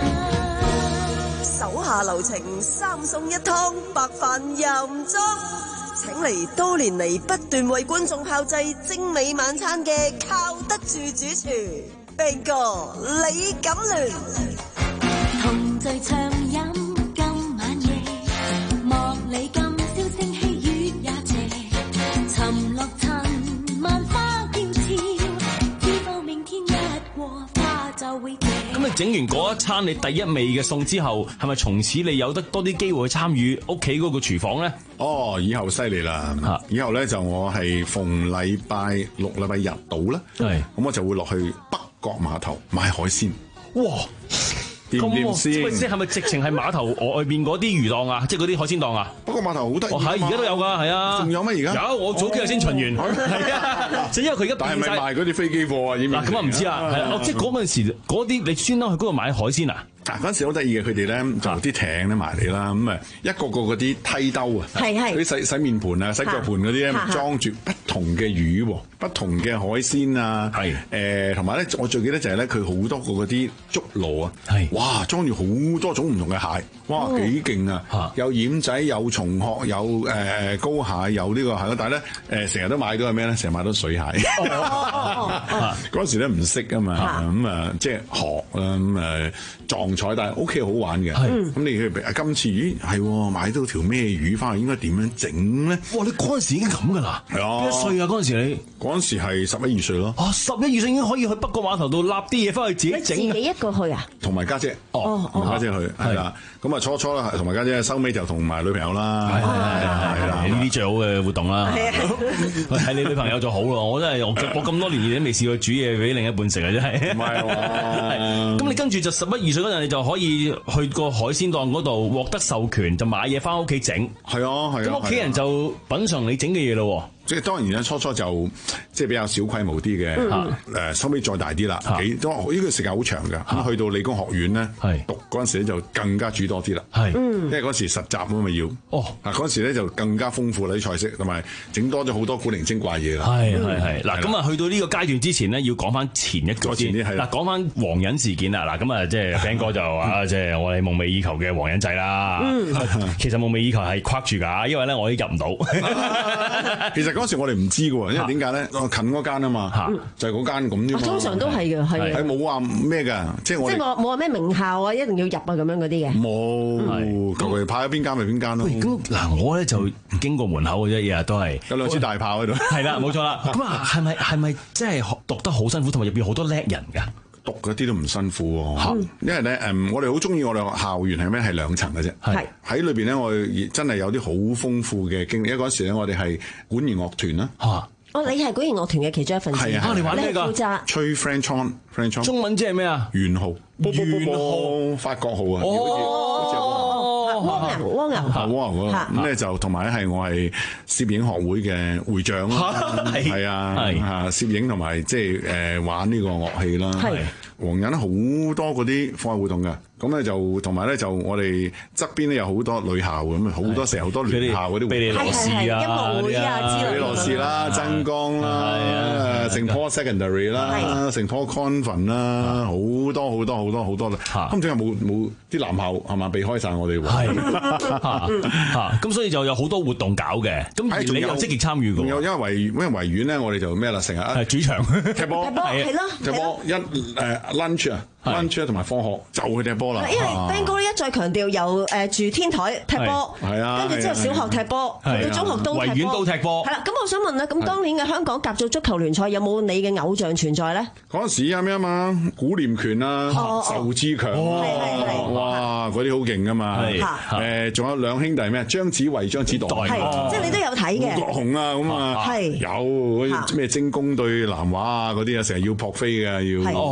手下留情，三餸一湯，白飯任裝。請嚟多年嚟不斷為觀眾炮製精美晚餐嘅靠得住主廚 Ben 哥李錦聯。 同醉暢飲今晚夜，莫理今宵聲氣月也斜，沉落塵萬花嬌俏，知道明天一過花就會謝。 咁你整完嗰一餐你第一味嘅餸之後，係咪從此你有得多啲機會去參與屋企嗰個廚房咧？ 哦，以後犀利啦！以後咧就我係逢禮拜六、禮拜日到啦，咁我就會落去北角碼頭買海鮮。 哇！ 掂唔掂先？ 喂，即係咪直情係碼頭外邊嗰啲魚檔啊？即係嗰啲海鮮檔啊？ 北角碼頭好得意。 哦，係而家都有㗎，係啊。 仲有咩而家？ 有，我早幾日先巡完。係啊，就因為佢而家變晒。但係咪賣嗰啲飛機貨啊？ 嗱，咁啊唔知啊，係啊，即係嗰陣時嗰啲你專登去嗰度買海鮮啊？ 嗱，嗰陣時好得意嘅，佢哋咧就啲艇咧埋嚟啦，咁啊一個個嗰啲梯兜啊，嗰啲洗洗面盤啊、洗腳盤嗰啲咧，裝住不同嘅魚、不同嘅海鮮啊，誒同埋咧，我最記得就係咧，佢好多個嗰啲竹籮啊，哇，裝住好多種唔同嘅蟹，哇，幾勁啊！有奄仔、有松殼、有誒高蟹、有呢個係咯，但係咧誒成日都買到係咩咧？成日買到水蟹。嗰陣時咧唔識啊嘛，咁啊即係學啦，咁誒撞彩，但係 O K 好玩嘅。咁你去今次咦係買到條咩魚翻去，應該點樣整咧？ 哇！你嗰陣時已經咁噶啦， 係啊， 幾歲啊？嗰陣時你嗰陣時係十一二歲咯。 啊，十一二歲已經可以去北角碼頭度立啲嘢翻去自己整。 你自己一個去啊？ 同埋家姐，哦，同埋家姐去係啦。咁啊初初啦，同埋家姐，收尾就同埋女朋友啦。係係係啦，呢啲最好嘅活動啦。係你女朋友就好咯。我真係我我咁多年都未試過煮嘢俾另一半食啊！真係。唔係喎。咁你跟住就十一二歲嗰陣，你就可以去個海鮮檔嗰度獲得授權，就買嘢翻屋企整。 係啊係啊。 咁屋企人就品嚐你整嘅嘢咯。 即係當然咧，初初就即係比較小規模啲嘅，誒收尾再大啲啦。幾多呢個時間好長㗎。咁去到理工學院咧，讀嗰陣時咧就更加煮多啲啦。係，因為嗰時實習啊嘛要。哦，嗱嗰時咧就更加豐富啦啲菜式，同埋整多咗好多古靈精怪嘢啦。 係係係。嗱咁啊，去到呢個階段之前呢，要講翻前一個先。嗱，講翻黃忍事件啦。嗱咁啊，即係 Ben 哥就話即係我哋夢寐以求嘅黃忍仔啦。其實夢寐以求係框住㗎，因為咧我都入唔到。 其實嗰時我哋唔知嘅喎，因為點解咧？近嗰間啊嘛，就係嗰間咁啫嘛。 通常都係嘅，係係冇話咩㗎，即係我即係冇冇話咩名校啊，一定要入啊咁樣嗰啲嘅。 冇，求其派咗邊間咪邊間咯。 咁嗱，我咧就經過門口嘅啫，日日都係有兩支大炮喺度。係啦，冇錯啦。咁啊，係咪係咪即係讀得好辛苦，同埋入邊好多叻人㗎？ 讀嗰啲都唔辛苦喎，因為咧誒，我哋好中意我哋校園係咩？係兩層嘅啫，係喺裏邊咧，我哋真係有啲好豐富嘅經歷。因為嗰時咧，我哋係管弦樂團啦。嚇！哦，你係管弦樂團嘅其中一份子。係啊，你玩咩㗎？負責吹 French horn，French horn。中文即係咩啊？圓號，圓號，法國號啊！ 哦，蝸牛，蝸牛， 蝸牛啊！咁咧就同埋咧係我係攝影學會嘅會長啦，係啊，嚇攝影同埋即係誒玩呢個樂器啦。係黃忍好多嗰啲課外活動㗎。咁咧就同埋咧就我哋側邊咧有好多女校咁啊，好多成日好多聯校嗰啲，庇理羅士啊，音樂會啊之類，庇理羅士啦、真光啦、聖 Paul Secondary 啦、聖 Paul Convent 啦，好多好多好多好多啦。咁仲有冇冇啲男校係嘛避開曬我哋喎？係嚇，咁所以就有好多活動搞嘅。咁而你又積極參與㗎？仲有因為維因為維園咧，我哋就咩啦？成日係主場踢波，係咯，踢波一誒 lunch 啊。lunch 同埋放學就去踢波啦，因為 Ben 哥呢一再強調由誒住天台踢波，係啊，跟住之後小學踢波，去到中學都踢波，維園都踢波。係啦，咁我想問咧，咁當年嘅香港甲組足球聯賽有冇你嘅偶像存在咧？嗰陣時有咩啊嘛，古廉權啊，仇志強啊，哇，嗰啲好勁噶嘛，誒，仲有兩兄弟咩？張子維、張子岱，即係你都有睇嘅。胡國雄啊，咁啊，係有嗰啲咩精工對南華啊嗰啲啊，成日要撲飛嘅要。佢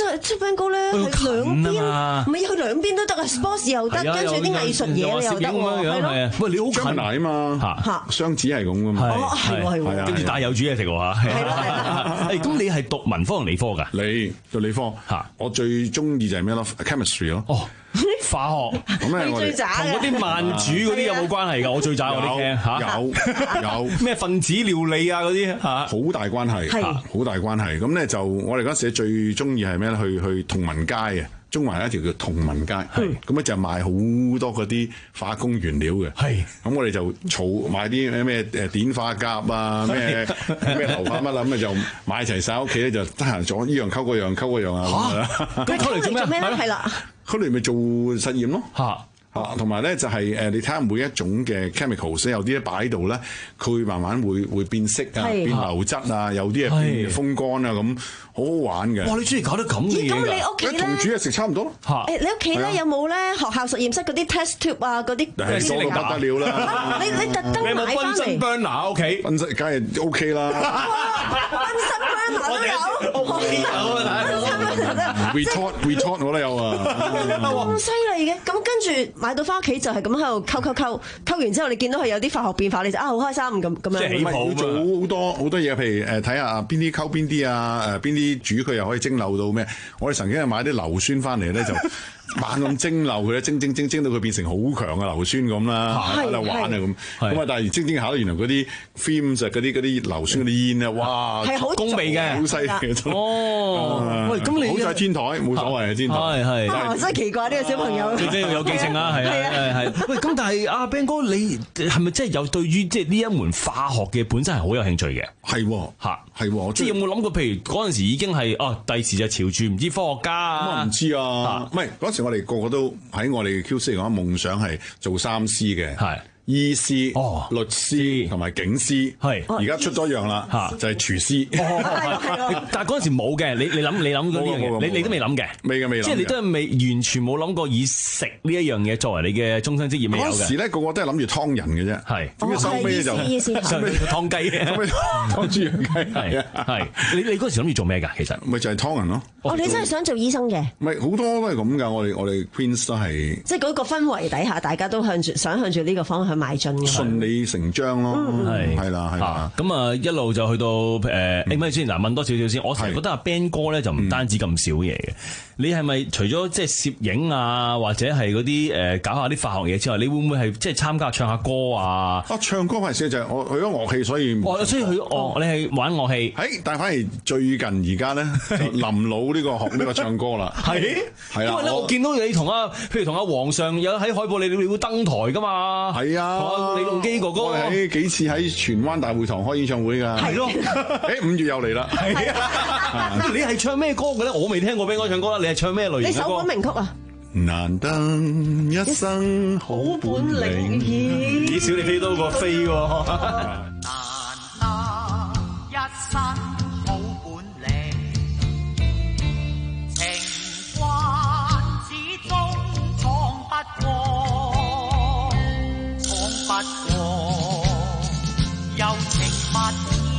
真係出冰糕咧，係兩邊，唔係佢兩邊都得啊 ，sports 又得，跟住啲藝術嘢又得喎，係咯。 喂，你好近啊嘛，嚇，雙子係咁噶嘛， 哦，係喎係喎， 跟住帶有煮嘢食喎，係啦。誒，咁你係讀文科定理科㗎？ 你讀理科嚇，我最中意就係咩咯 ？chemistry 咯。 哦。化學咁咧，我哋同嗰啲慢煮嗰啲有冇關係㗎？我最渣我啲聽嚇， 有有咩分子料理啊嗰啲嚇， 好大關係，好大關係。咁咧就我哋嗰陣時最中意係咩咧？去去同文街啊，中環有一條叫同文街，咁咧就賣好多嗰啲化工原料嘅。係咁我哋就儲買啲咩咩誒碘化鉀啊，咩咩硫化乜啦，咁啊就買齊晒屋企咧，就得閒咗依樣溝嗰樣溝嗰樣啊。 咁溝嚟做咩咧？係啦。 佢哋咪做實驗咯，嚇嚇，同埋咧就係誒，你睇下每一種嘅 chemicals，有啲咧擺喺度咧，佢會慢慢會會變色啊，變流質啊，有啲係變風乾啊，咁好好玩嘅。 哇！你中意搞得咁嘅嘢㗎？ 咁你屋企咧？ 同煮嘢食差唔多咯。嚇！ 誒，你屋企咧有冇咧學校實驗室嗰啲 test tube 啊？嗰啲係多到不得了啦！ 你你特登買翻嚟。 分身 burner 屋企， 分身梗係 OK 啦。 分身 burner 都有，我有啊 ！retort retort 我都有啊。 咁犀利嘅，咁跟住買到翻屋企就係咁喺度溝溝溝，溝完之後你見到佢有啲化學變化，你就啊好開心咁咁樣。 即係起泡要做好多好多嘢，譬如誒睇下邊啲溝邊啲啊，誒邊啲煮佢又可以蒸餾到咩？我哋曾經係買啲硫酸翻嚟咧就。猛咁蒸餾佢咧，蒸蒸蒸蒸到佢變成好強嘅硫酸咁啦，喺度玩啊咁。咁啊，但係蒸蒸下咧，原來嗰啲 films 嗰啲嗰啲硫酸嗰啲煙啊，哇， 係好工味嘅， 好犀利嘅真。 哦，喂，咁你好在天台冇所謂嘅天台。 係係。 真係奇怪呢個小朋友。 最緊要有記性啊，係啊係係。喂，咁但係阿 Ben 哥，你係咪真係有對於即係呢一門化學嘅本身係好有興趣嘅？ 係喎嚇係喎， 即係有冇諗過？譬如嗰陣時已經係啊，第時就朝住唔知科學家啊？ 咁我唔知啊，唔係嗰時我哋個個都喺我哋 Q C 嚟講，夢想係做三 C 嘅，係醫師、哦、律師同埋警司，係而家出咗樣啦，嚇就係廚師。 但係嗰陣時冇嘅，你你諗你諗過呢樣嘢，你你都未諗嘅， 未嘅未諗， 即係你都係未完全冇諗過以食呢一樣嘢作為你嘅終身職業未有嘅。 嗰時咧個個都係諗住劏人嘅啫，係點解收尾就收尾劏雞嘅， 劏豬羊雞係啊係。你你嗰陣時諗住做咩㗎？其實咪就係劏人咯。 哦，你真係想做醫生嘅？ 咪好多都係咁㗎。我哋我哋 Queens 都係即係嗰個氛圍底下，大家都向住想向住呢個方向邁進嘅。 順理成章咯，係係啦係啦。 咁啊一路就去到誒，誒咪先嗱，問多少少先。我成日覺得阿 Ben 哥咧就唔單止咁少嘢嘅。你係咪除咗即係攝影啊，或者係嗰啲誒搞下啲化學嘢之外，你會唔會係即係參加唱下歌啊？ 啊，唱歌係少就係我去咗樂器，所以哦，所以去哦，你係玩樂器。 係，但係反而最近而家咧就臨老呢個學呢個唱歌啦。 係係啦，因為咧我見到你同阿譬如同阿皇上有喺海報，你你會登台㗎嘛？ 係啊， 李龍基哥哥， 我哋喺幾次喺荃灣大會堂開演唱會㗎。 係咯， 誒五月又嚟啦。 係啊，你係唱咩歌嘅咧？我未聽過 Ben 哥唱歌啦。你係唱咩類型嘅歌？ 你首本名曲啊？ 難得一生好本領， 咦小你飛多過飛喎。 難得一生好本領，情關始終闖不過，闖不過有情物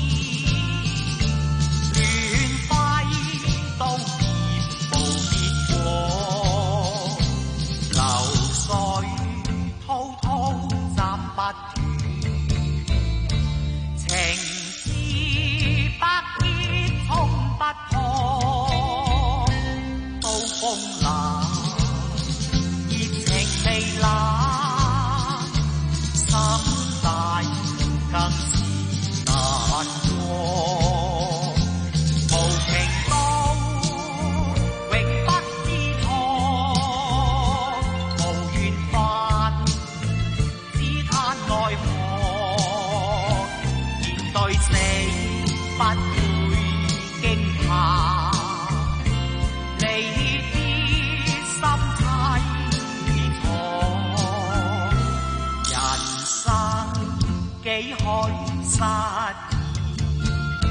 意，亂揮都業無結果，流水滔滔斬不斷，情字百結衝不破，刀鋒冷，熱情未冷，心大更是難過，無情到永不知錯，無緣分只嘆奈何，面對死不會驚怕，你知心凄楚，人生幾許失意，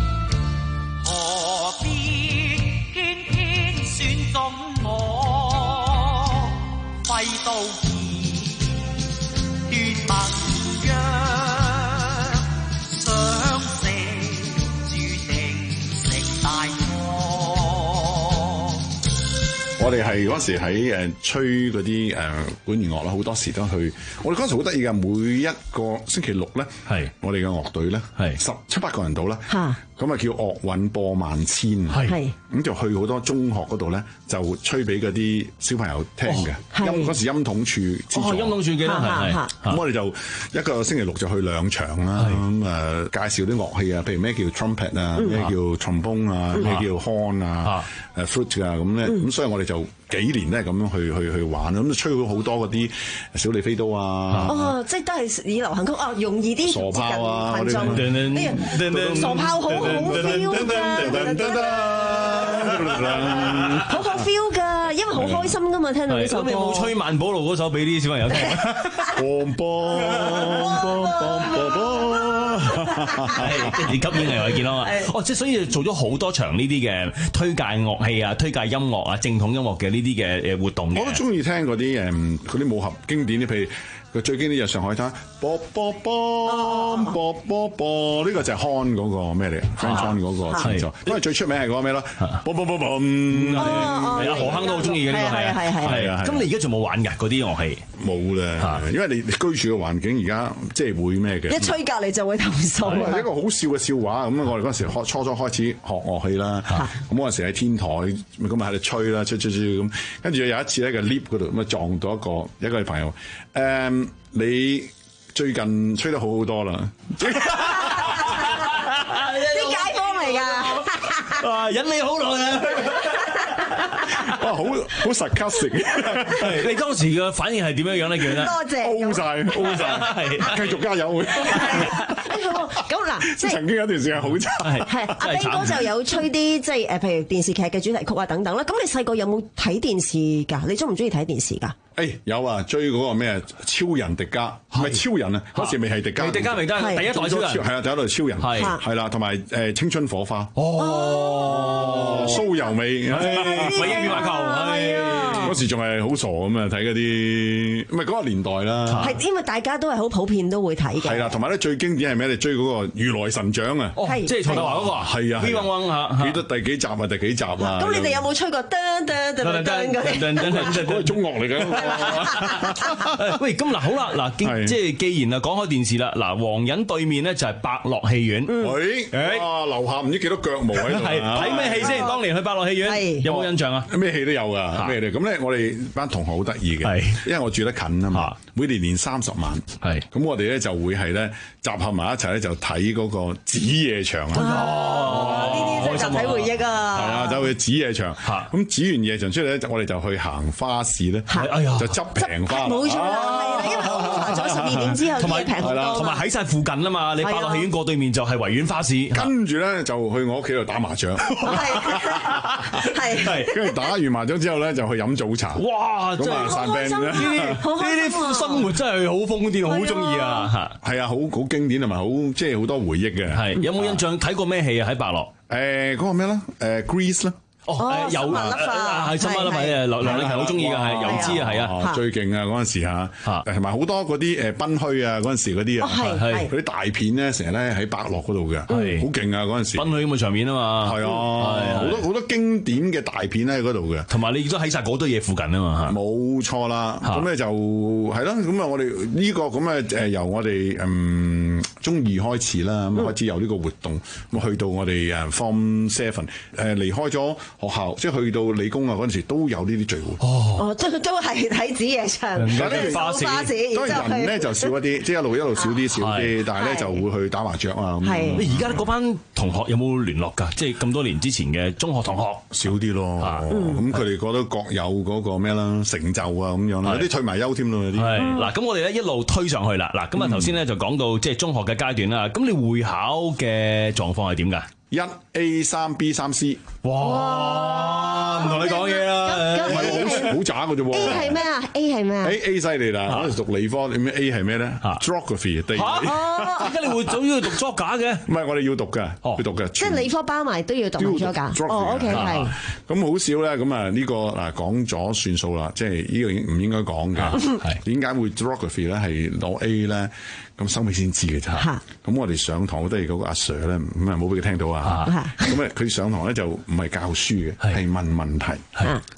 何必偏偏選中我，揮刀劍斷盟約，想死注定成大錯， 我哋係嗰時喺誒吹嗰啲誒管弦樂啦，好多時都去。我哋嗰時好得意嘅，每一個星期六咧，係我哋嘅樂隊咧，係十七八個人到啦。嚇！咁啊叫樂韻播萬千，係咁就去好多中學嗰度咧，就吹俾嗰啲小朋友聽嘅。音嗰時音統處資助， 哦音統處記得係係。 咁我哋就一個星期六就去兩場啦。咁誒介紹啲樂器啊，譬如咩叫 trumpet 啊，咩叫 trombone 啊，咩叫 horn 啊，誒 flute 啊咁咧。咁所以我哋就幾年咧咁樣去去去玩，咁吹到好多嗰啲小李飛刀啊。 哦，即係都係以流行曲啊，容易啲。 傻炮啊！我哋傻炮好好 feel 㗎，好好 feel 㗎，因為好開心㗎嘛，聽到呢首歌。 咁你冇吹萬寶路嗰首俾啲小朋友聽？ 波波波波波， 係你吸煙藝我見到啊！哦，即係所以做咗好多場呢啲嘅推介樂器啊、推介音樂啊、正統音樂嘅呢啲嘅誒活動嘅。 我都中意聽嗰啲誒嗰啲武俠經典啲，譬如。佢最經典就上海灘，波波波波波波，呢個就係 horn 嗰個咩嚟？French horn 嗰個前奏，因為最出名係嗰個咩咯？波波波波，係啊，何鏗都好中意嘅呢個係啊，係啊。咁你而家仲冇玩㗎嗰啲樂器？ 冇啦，因為你居住嘅環境而家即係會咩嘅？ 一吹隔離就會投訴。 一個好笑嘅笑話咁，我哋嗰陣時初初初開始學樂器啦，咁嗰陣時喺天台咁啊喺度吹啦，吹吹吹咁，跟住有一次喺個 lift 嗰度咁啊撞到一個一個朋友，誒。你最近吹得好好多啦！ 啲街坊嚟㗎， 啊忍你好耐啊！ 哇，好好 sarcastic 你當時嘅反應係點樣樣咧？記得多謝 ，O 曬 O 曬，繼續加油！ 咁嗱，即係曾經有段時間好差， 係阿 Ben 哥就有吹啲即係誒，譬如電視劇嘅主題曲啊等等啦。咁你細個有冇睇電視㗎？你中唔中意睇電視㗎？ 誒有啊，追嗰個咩超人迪迦，唔係超人啊，嗰時未係迪迦， 迪迦未得，第一代超人， 係啊，第一代超人，係係啦，同埋誒青春火花， 哦， 蘇柔美， 偉英與馬球，係啊， 嗰時仲係好傻咁啊，睇嗰啲，唔係嗰個年代啦， 係因為大家都係好普遍都會睇嘅， 係啦，同埋咧最經典係咩？你追嗰個如來神掌啊， 即係曹德華嗰個， 係啊， 嗡嗡嚇， 記得第幾集啊？第幾集啊？ 咁你哋有冇吹過噔噔噔噔嗰啲？ 嗰個中樂嚟嘅。 喂，咁嗱好啦，嗱，即係既然啊講開電視啦，嗱，皇仁對面咧就係百樂戲院， 喂，啊樓下唔知幾多腳毛喺度， 係睇咩戲先？當年去百樂戲院有冇印象啊？ 咩戲都有噶，咩嚟？咁咧我哋班同學好得意嘅，因為我住得近啊嘛，每年年三十晚，係咁我哋咧就會係咧集合埋一齊咧就睇嗰個子夜場啊， 哦，呢啲就集體回憶啊， 係啊，就去子夜場，咁子完夜場出嚟咧，我哋就去行花市咧，哎呀，就執平花， 冇錯啦，係啦，因為行咗十二點之後，同埋平好多， 同埋喺晒附近啊嘛，你百樂戲院過對面就係維園花市， 跟住咧就去我屋企度打麻將， 係係， 跟住打完麻將之後咧就去飲早茶， 哇，真係散 band 呢啲生活真係好瘋癲，好中意啊， 係啊，好好經典同埋好即係好多回憶嘅， 係有冇印象睇過咩戲啊？喺百樂誒嗰個咩咧？誒 Grease 啦。 哦，有啊，係新馬啦，係梁梁禮勤好中意嘅，係油脂啊，係啊， 最勁啊嗰陣時嚇，同埋好多嗰啲誒賓虛啊嗰陣時嗰啲啊，係嗰啲大片咧，成日咧喺百樂嗰度嘅，係好勁啊嗰陣時。賓虛咁嘅場面啊嘛， 係啊，好多好多經典嘅大片喺嗰度嘅， 同埋你亦都喺晒嗰堆嘢附近啊嘛， 冇錯啦。咁咧就係咯，咁啊我哋呢個咁嘅誒由我哋嗯中二開始啦，咁開始有呢個活動，咁去到我哋誒 Form Seven 誒離開咗。學校即係去到理工啊嗰陣時都有呢啲聚會。 哦，即係都係睇子夜場， 花市。 當然人咧就少一啲，即係一路一路少啲少啲，但係咧就會去打麻雀啊咁。 係。 而家嗰班同學有冇聯絡㗎？即係咁多年之前嘅中學同學少啲咯。咁佢哋覺得各有嗰個咩啦成就啊咁樣啦，有啲退埋休添咯有啲。 係。嗱咁我哋咧一路推上去啦。嗱咁啊頭先咧就講到即係中學嘅階段啦。咁你會考嘅狀況係點㗎？ 一 A 三 B 三 C， 哇！唔同你講嘢啦， 唔係好好渣嘅啫喎。 A 係咩啊 ？A 係咩啊 ？A A 犀利啦！嗰陣時讀理科，點解 A 係咩咧 ？Geography 地理。 嚇！點解你會早要讀 Geog 嘅？ 唔係我哋要讀嘅，要讀嘅。 即係理科包埋都要讀 Geog。哦 ，OK 係。 咁好少咧，咁啊呢個嗱講咗算數啦，即係呢個唔應該講嘅。係點解會 Geography 咧係攞 A 咧？咁收尾先知嘅咋。咁我哋上堂都係嗰個阿 Sir 咧，咁啊冇俾佢聽到啊。咁啊佢上堂咧就唔係教書嘅，係問問題。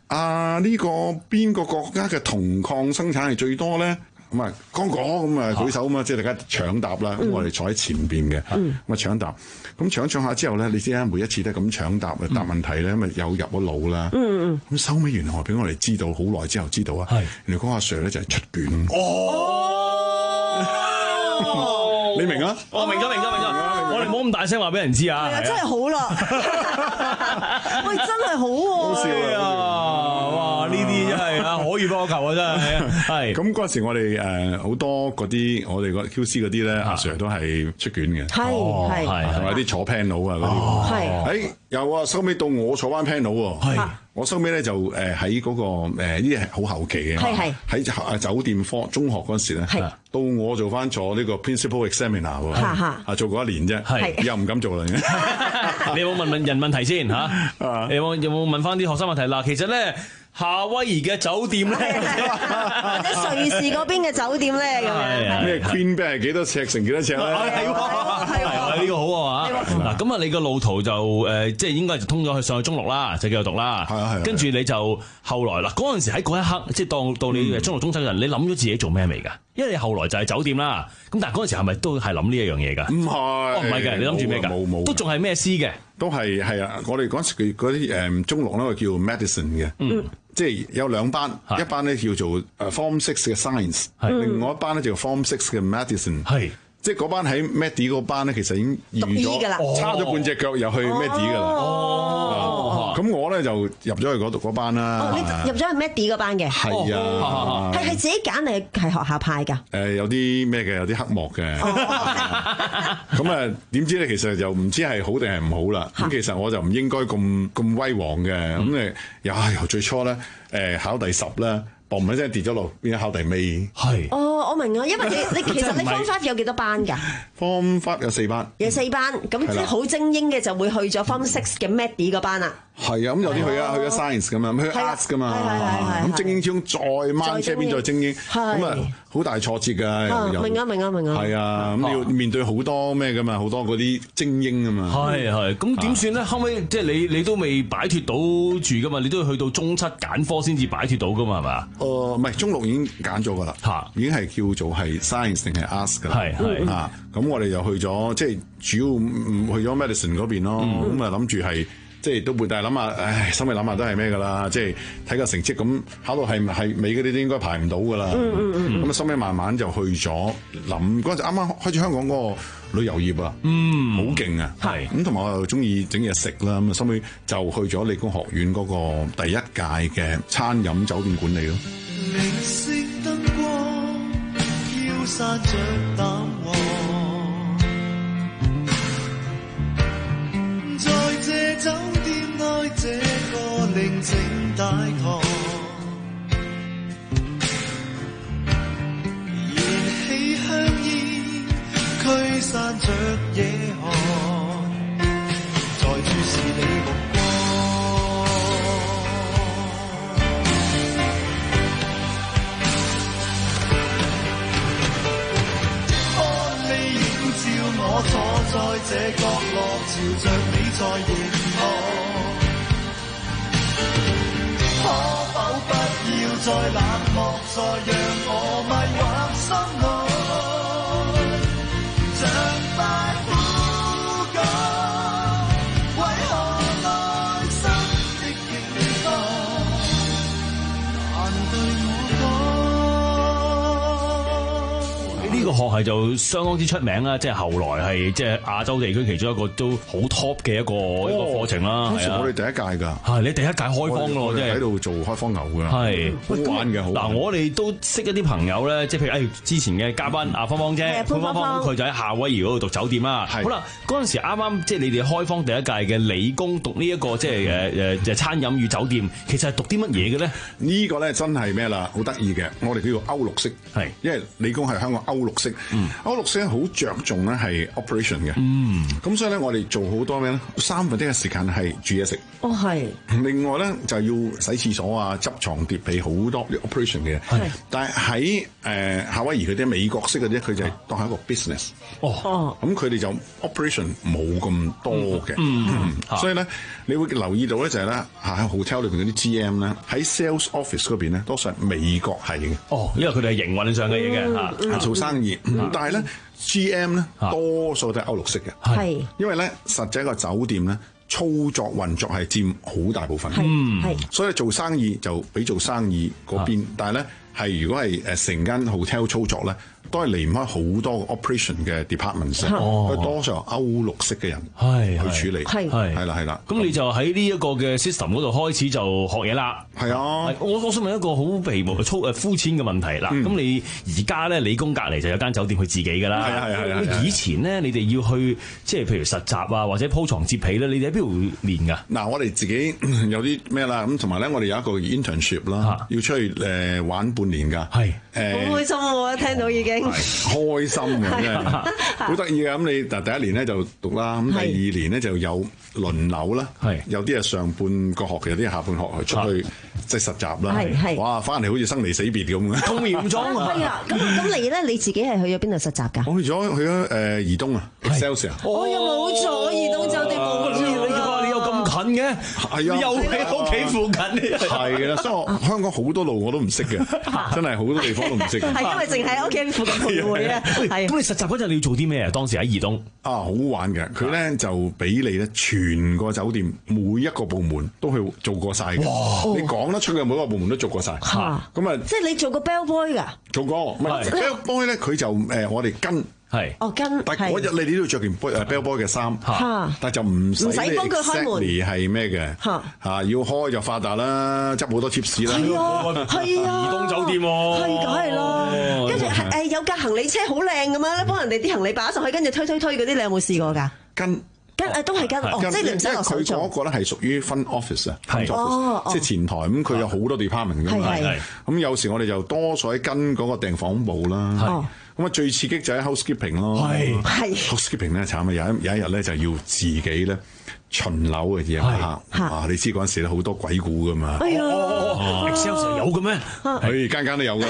啊呢、呢個邊個國家嘅銅礦生產係最多咧？咁啊，剛果咁啊舉手啊嘛，即係大家搶答啦。咁、嗯、我哋坐喺前邊嘅，咁啊、嗯、搶答。咁搶搶下之後咧，你知啦，每一次都係咁搶答啊，答問題咧，咁啊又入咗腦啦。嗯嗯。咁收尾原來俾我哋知道，好耐之後知道啊。係。原來嗰阿 Sir 咧就係出卷。哦。你明啊？ 我明咗，明咗，明咗。我哋唔好咁大聲話俾人知啊。 係啊，真係好啦。喂，真係好喎。 好笑啊！ 哇，呢啲真係啊，可遇不可求啊，真係。係。 咁嗰陣時我哋誒好多嗰啲我哋個 Q C 嗰啲咧，阿 Sir 都係出卷嘅。 係係。 同埋啲坐 panel 啊嗰啲。 係。 誒有啊，收尾到我坐翻 panel 喎。係。我收尾咧就誒喺嗰個誒呢啲係好後期嘅。係係。喺酒店科中學嗰陣時咧。係。到我做翻坐呢個 principal examiner 喎。嚇嚇。啊，做過一年啫。係。又唔敢做啦。 你有冇問問人問題先嚇？有冇有冇問翻啲學生問題？嗱，其實咧。夏威夷嘅酒店咧， 或者瑞士嗰邊嘅酒店咧，咁樣咩 Queen Bed 係幾多尺乘幾多尺咧？ 係喎，係喎， 呢個好啊嘛！嗱，咁啊，你個路途就誒，即係應該就通咗去上去中六啦，就繼續讀啦。係啊係啊。跟住你就後來嗱，嗰陣時喺嗰一刻，即係當到你中六中七嘅人，你諗咗自己做咩未㗎？因為你後來就係酒店啦。咁但係嗰陣時係咪都係諗呢一樣嘢㗎？唔係，哦唔係嘅，你諗住咩㗎？冇冇，都仲係咩師嘅？都係係啊！我哋嗰陣時嗰啲誒中六咧，叫 medicine 嘅。嗯。即係有兩班，一班咧叫做誒 Form Six 嘅 Science，另外一班咧就 Form Six 嘅 Medicine。係，即係嗰班喺 Medi 嗰班咧，其實已經預咗，差咗半隻腳入去 Medi 㗎啦。哦，咁我咧就入咗去嗰度嗰班啦。 哦，你入咗去 Medi 嗰班嘅？係啊，係係自己揀定係學校派㗎？誒，有啲咩嘅，有啲黑幕嘅。咁啊，點知咧？其實就唔知係好定係唔好啦。咁其實我就唔應該咁咁威煌嘅。咁誒，又由最初咧。誒考第十啦，嘣一聲跌咗落，變咗考第尾。係。哦，我明啊，因為你你其實你 Form Five 有幾多班㗎？Form Five有四班。有四班，咁即係好精英嘅就會去咗 Form Six 嘅 Medi 嗰班啦。係啊，咁有啲去啊，去咗 Science 㗎嘛，咁去 Arts 㗎嘛。係係係。咁精英中再掹車邊再精英，咁啊好大挫折㗎。明啊明啊明啊。係啊，咁要面對好多咩㗎嘛，好多嗰啲精英啊嘛。係係。咁點算咧？後尾即係你你都未擺脫到住㗎嘛，你都要去到中七揀科先至擺脫到㗎嘛，係嘛？誒唔係，中六已經揀咗㗎啦。嚇，已經係叫做係 Science 定係 Arts 㗎啦。係係。啊，咁我哋就去咗，即係主要唔去咗 Medicine 嗰邊咯。咁啊諗住係。即係都會，但係諗下，唉，心裏諗下都係咩㗎啦？即係睇個成績咁，考到係係尾嗰啲都應該排唔到㗎啦。嗯嗯嗯。咁啊，心尾慢慢就去咗諗嗰陣，啱啱開始香港嗰個旅遊業啊，嗯，好勁啊。係。咁同埋我又中意整嘢食啦，咁啊，心尾就去咗理工學院嗰個第一屆嘅餐飲酒店管理咯。明色燈光飄散着淡黃，在這酒店內這個寧靜大堂，燃起香煙驅散着夜寒，在注視你目光，看你映照我坐在這角落，朝着你在凝望，可否不要再冷漠，再讓我迷惑心內，像快枯乾，為何內心的境況難對我講？呢個學系就相當之出名啦，即係後來係即係亞洲地區其中一個都好 top 嘅一個一個課程啦。當時我哋第一屆㗎，係你第一屆開荒咯，即係喺度做開荒牛㗎，係好玩嘅。嗱，我哋都識一啲朋友咧，即係譬如誒之前嘅嘉賓阿芳芳姐，芳芳佢就喺夏威夷嗰度讀酒店啦。好啦，嗰陣時啱啱即係你哋開荒第一屆嘅理工讀呢一個即係誒誒誒餐飲與酒店，其實係讀啲乜嘢嘅咧？呢個咧真係咩啦？好得意嘅，我哋叫做歐陸式，係因為理工係香港歐綠色。嗯、歐綠色咧好着重咧係 operation 嘅。嗯，咁所以咧我哋做好多咩咧？三分之一嘅時間係煮嘢食。 哦，係。 另外咧就要洗廁所啊、執床疊被好多啲 operation 嘅。係。但係喺誒夏威夷嗰啲美國式嗰啲，佢就係當係一個 business。哦。咁佢哋就 operation 冇咁多嘅。嗯。嗯嗯所以咧，你會留意到咧就係咧喺 hotel 裏邊嗰啲 G M 咧喺 sales office 嗰邊咧多數係美國係嘅。 哦，因為佢哋係營運上嘅嘢嘅嚇， 做生意。嗯、但係咧 G M 咧多數都係歐陸式嘅。係。因為咧實際一個酒店咧操作運作係佔好大部分。嗯。係。所以做生意就俾做生意嗰邊，但係咧係如果係誒成間 hotel 操作咧。都係離唔開好多 operation 嘅 departments，佢、哦、多數歐陸式嘅人去處理，係係啦係啦。咁你就喺呢一個嘅 system 嗰度開始就學嘢啦。係啊，我我想問一個好皮毛粗誒膚淺嘅問題啦。咁、嗯、你而家咧理工隔離就有間酒店佢自己㗎啦。係啊係啊係啊。以前咧你哋要去即係譬如實習啊或者鋪床摺被咧，你哋喺邊度練㗎？嗱，我哋自己有啲咩啦，咁同埋咧我哋有一個 internship 啦，要出去誒玩半年㗎。係誒。好開心喎！聽到已經。開心嘅真係好得意嘅。咁你嗱第一年咧就讀啦，咁第二年咧就有輪流啦，有啲係上半個學期，有啲係下半學期出去即係實習啦。哇！翻嚟好似生離死別咁嘅，咁嚴重啊！係啊，咁咁你咧你自己係去咗邊度實習㗎？我去咗去咗誒怡東啊 ，Excelsior 啊。我又冇咗怡東酒店冇咗。你有咁近嘅？係啊，又喺屋企附近。係啦，所以我香港好多路我都唔識嘅，真係好多地方都唔識。係因為淨喺屋企附近徘徊啊。係。咁你實習嗰陣你要做啲咩啊？當時喺怡東啊，好玩嘅。佢咧就俾你咧全個酒店每一個部門都去做過晒嘅。你講得出嘅每個部門都做過晒。咁啊，即係你做過 bell boy 㗎？做過，唔係 bell boy 咧，佢就誒我哋跟。係哦，跟但嗰日你哋都要着件 bell boy 嘅衫，但就唔使幫佢開門係咩嘅嚇嚇，要開就發達啦，執好多 tips 啦。係啊，係啊，怡東酒店喎，係梗係啦。跟住誒有架行李車好靚咁樣咧，幫人哋啲行李擺上去，跟住推推推嗰啲，你有冇試過㗎？跟跟誒都係跟哦，即係你唔使落手做。佢嗰個咧係屬於分 office 啊，即係前台咁，佢有好多 department 㗎嘛。咁有時我哋就多數喺跟嗰個訂房部啦。咁啊最刺激就喺 housekeeping 咯，係係 housekeeping 咧慘啊！有一有一日咧就要自己咧巡樓嘅夜晚黑，啊你知嗰陣時咧好多鬼故噶嘛，哎呀 ，Excel 有嘅咩？誒間間都有嘅，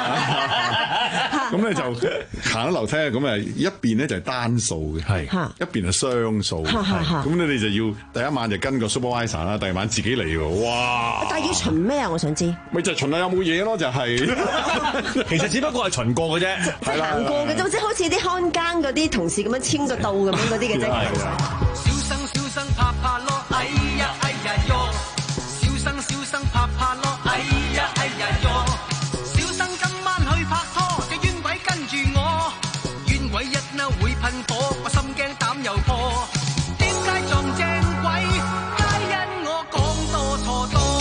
咁咧就行咗樓梯，咁啊一邊咧就係單數嘅，係一邊係雙數，咁咧你就要第一晚就跟個 supervisor 啦，第二晚自己嚟喎，哇！但係要巡咩啊？我想知，咪就係巡下有冇嘢咯，就係其實只不過係巡過嘅啫。行過嘅啫，即係好似啲看更嗰啲同事咁樣簽個到咁樣嗰啲嘅啫。小生小生拍拍咯，哎呀哎呀喲！小生小生拍拍咯，哎呀哎呀喲！小生今晚去拍拖，隻冤鬼跟住我，冤鬼一嬲會噴火，我心驚膽又破。點解撞正鬼？皆因我講多錯多。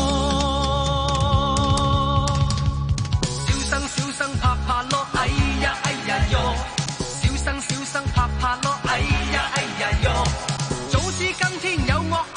小生小生拍拍咯，哎呀！小生小生拍拍咯，哎呀哎呀喲！早知今天有惡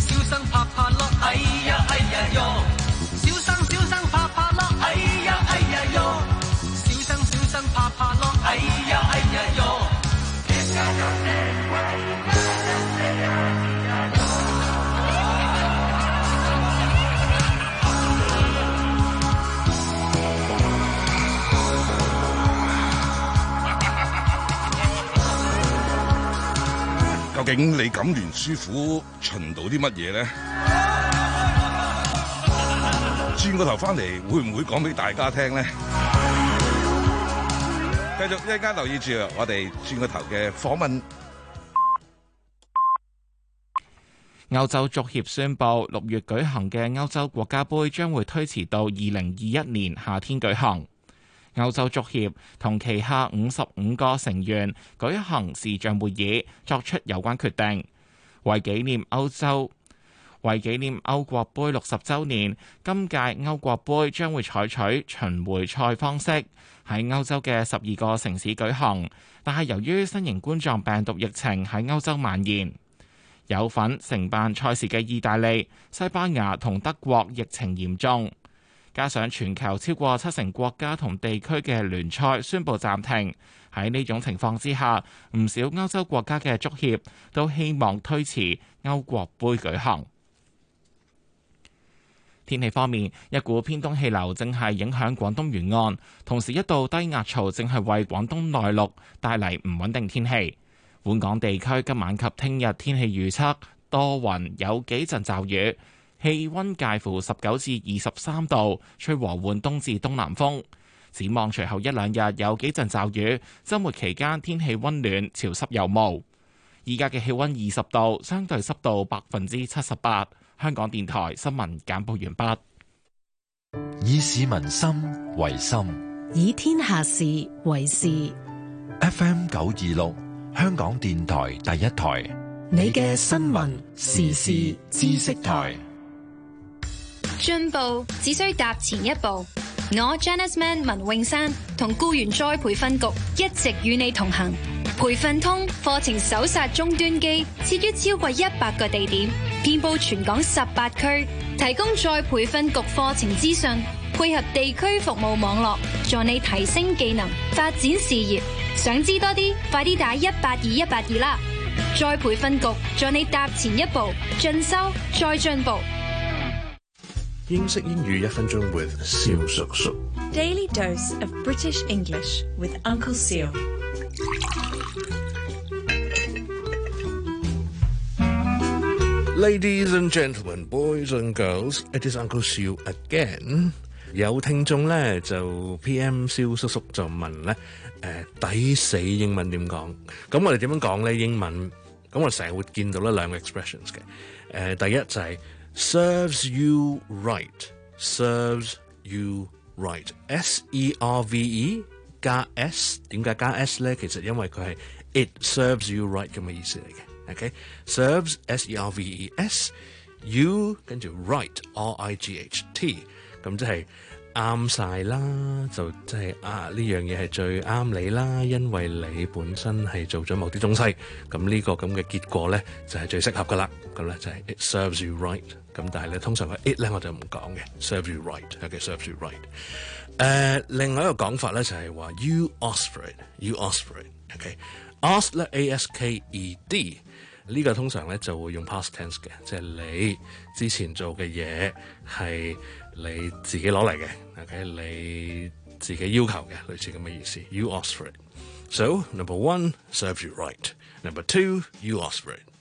小生拍拍咯，哎呀哎呀喲，小生小生拍拍咯，哎呀哎呀喲，小生小生拍拍咯，哎呀哎呀喲。 究竟李錦聯書府巡到啲乜嘢咧？轉個頭翻嚟，會唔會講俾大家聽咧？繼續一陣間留意住我哋轉個頭嘅訪問。 歐洲足協宣布，六月舉行嘅歐洲國家盃將會推遲到二零二一年夏天舉行。歐洲足協同旗下五十五個成員舉行視像會議，作出有關決定。為紀念歐洲，為紀念歐國盃六十週年，今屆歐國盃將會採取巡迴賽方式，喺歐洲嘅十二個城市舉行。但係由於新型冠狀病毒疫情喺歐洲蔓延，有份承辦賽事嘅意大利、西班牙同德國疫情嚴重。加上全球超過七成國家同地區嘅聯賽宣布暫停，喺呢種情況之下，唔少歐洲國家嘅足協都希望推遲歐國盃舉行。天氣方面，一股偏東氣流正係影響廣東沿岸，同時一道低壓槽正係為廣東內陸帶嚟唔穩定天氣。本港地區今晚及聽日天氣預測多雲，有幾陣驟雨。氣溫介乎十九至二十三度，吹和緩東至東南風。展望隨後一兩日有幾陣驟雨，週末期間天氣溫暖潮濕有霧。而家嘅氣溫二十度，相對濕度百分之七十八。香港電台新聞簡報完畢。 以市民心為心， 以天下事為事。 F M 九二六，香港電台第一台， 你嘅新聞時事知識台。 進步只需踏前一步。我 Janice Man 文詠珊同僱員再培訓局一直與你同行。培訓通課程搜殺終端機設於超過一百個地點，遍佈全港十八區，提供再培訓局課程資訊，配合地區服務網絡，助你提升技能，發展事業。想知多啲，快啲打一八二一八二啦！再培訓局助你踏前一步，進修再進步。 英式英語一分鐘 with 蕭叔叔。 Daily dose of British English with Uncle Seal。 Ladies and gentlemen, boys and girls, it is Uncle Seal again。 有聽眾咧就 P M 蕭叔叔就問咧，誒抵死英文點講？咁我哋點樣講咧英文？咁我成日會見到咧兩個 expressions 嘅。誒第一就係 serves you right, serves you right, S E R V E 加 S， 點解加 S 咧？其實因為佢係 it serves you right 咁嘅意思嚟嘅。OK， serves S E R V E S you 跟住 right R I G H T， 咁即係啱晒啦，就即係啊呢樣嘢係最啱你啦，因為你本身係做咗某啲東西，咁呢個咁嘅結果咧就係最適合噶啦。咁咧就係 it serves you right。咁但係咧通常個 it 咧我就唔講嘅 ，serves you right，OK serves you right。誒，另外一個講法咧就係話 you asked for it，you asked for it，OK。ask 咧 A S K E D。呢個通常咧就會用 past tense 嘅，即係你之前做嘅嘢係你自己攞嚟嘅 ，OK， 你自己要求嘅，類似咁嘅意思。You asked for it. So number one, serves you right. Number two, you asked for it.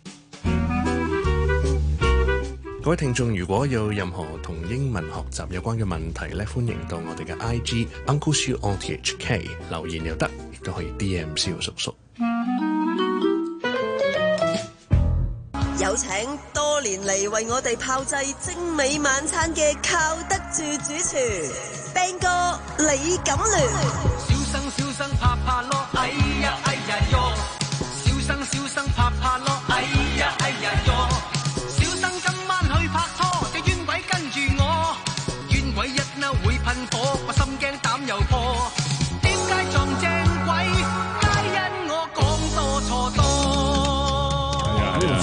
各位聽眾，如果有任何同英文學習有關嘅問題咧，歡迎到我哋嘅 I G Uncle Siu O T H K 留言又得，亦都可以 D M 蕭叔叔。 有請多年嚟為我哋炮製精美晚餐嘅靠得住主廚 Ben 哥李錦聯。 小生小生拍拍咯，哎呀哎呀喲！小生小生拍拍咯，哎呀哎呀喲！小生今晚去拍拖，隻冤鬼跟住我，冤鬼一嬲會噴火，我心驚膽又破。點解撞正鬼？皆因我講多錯多。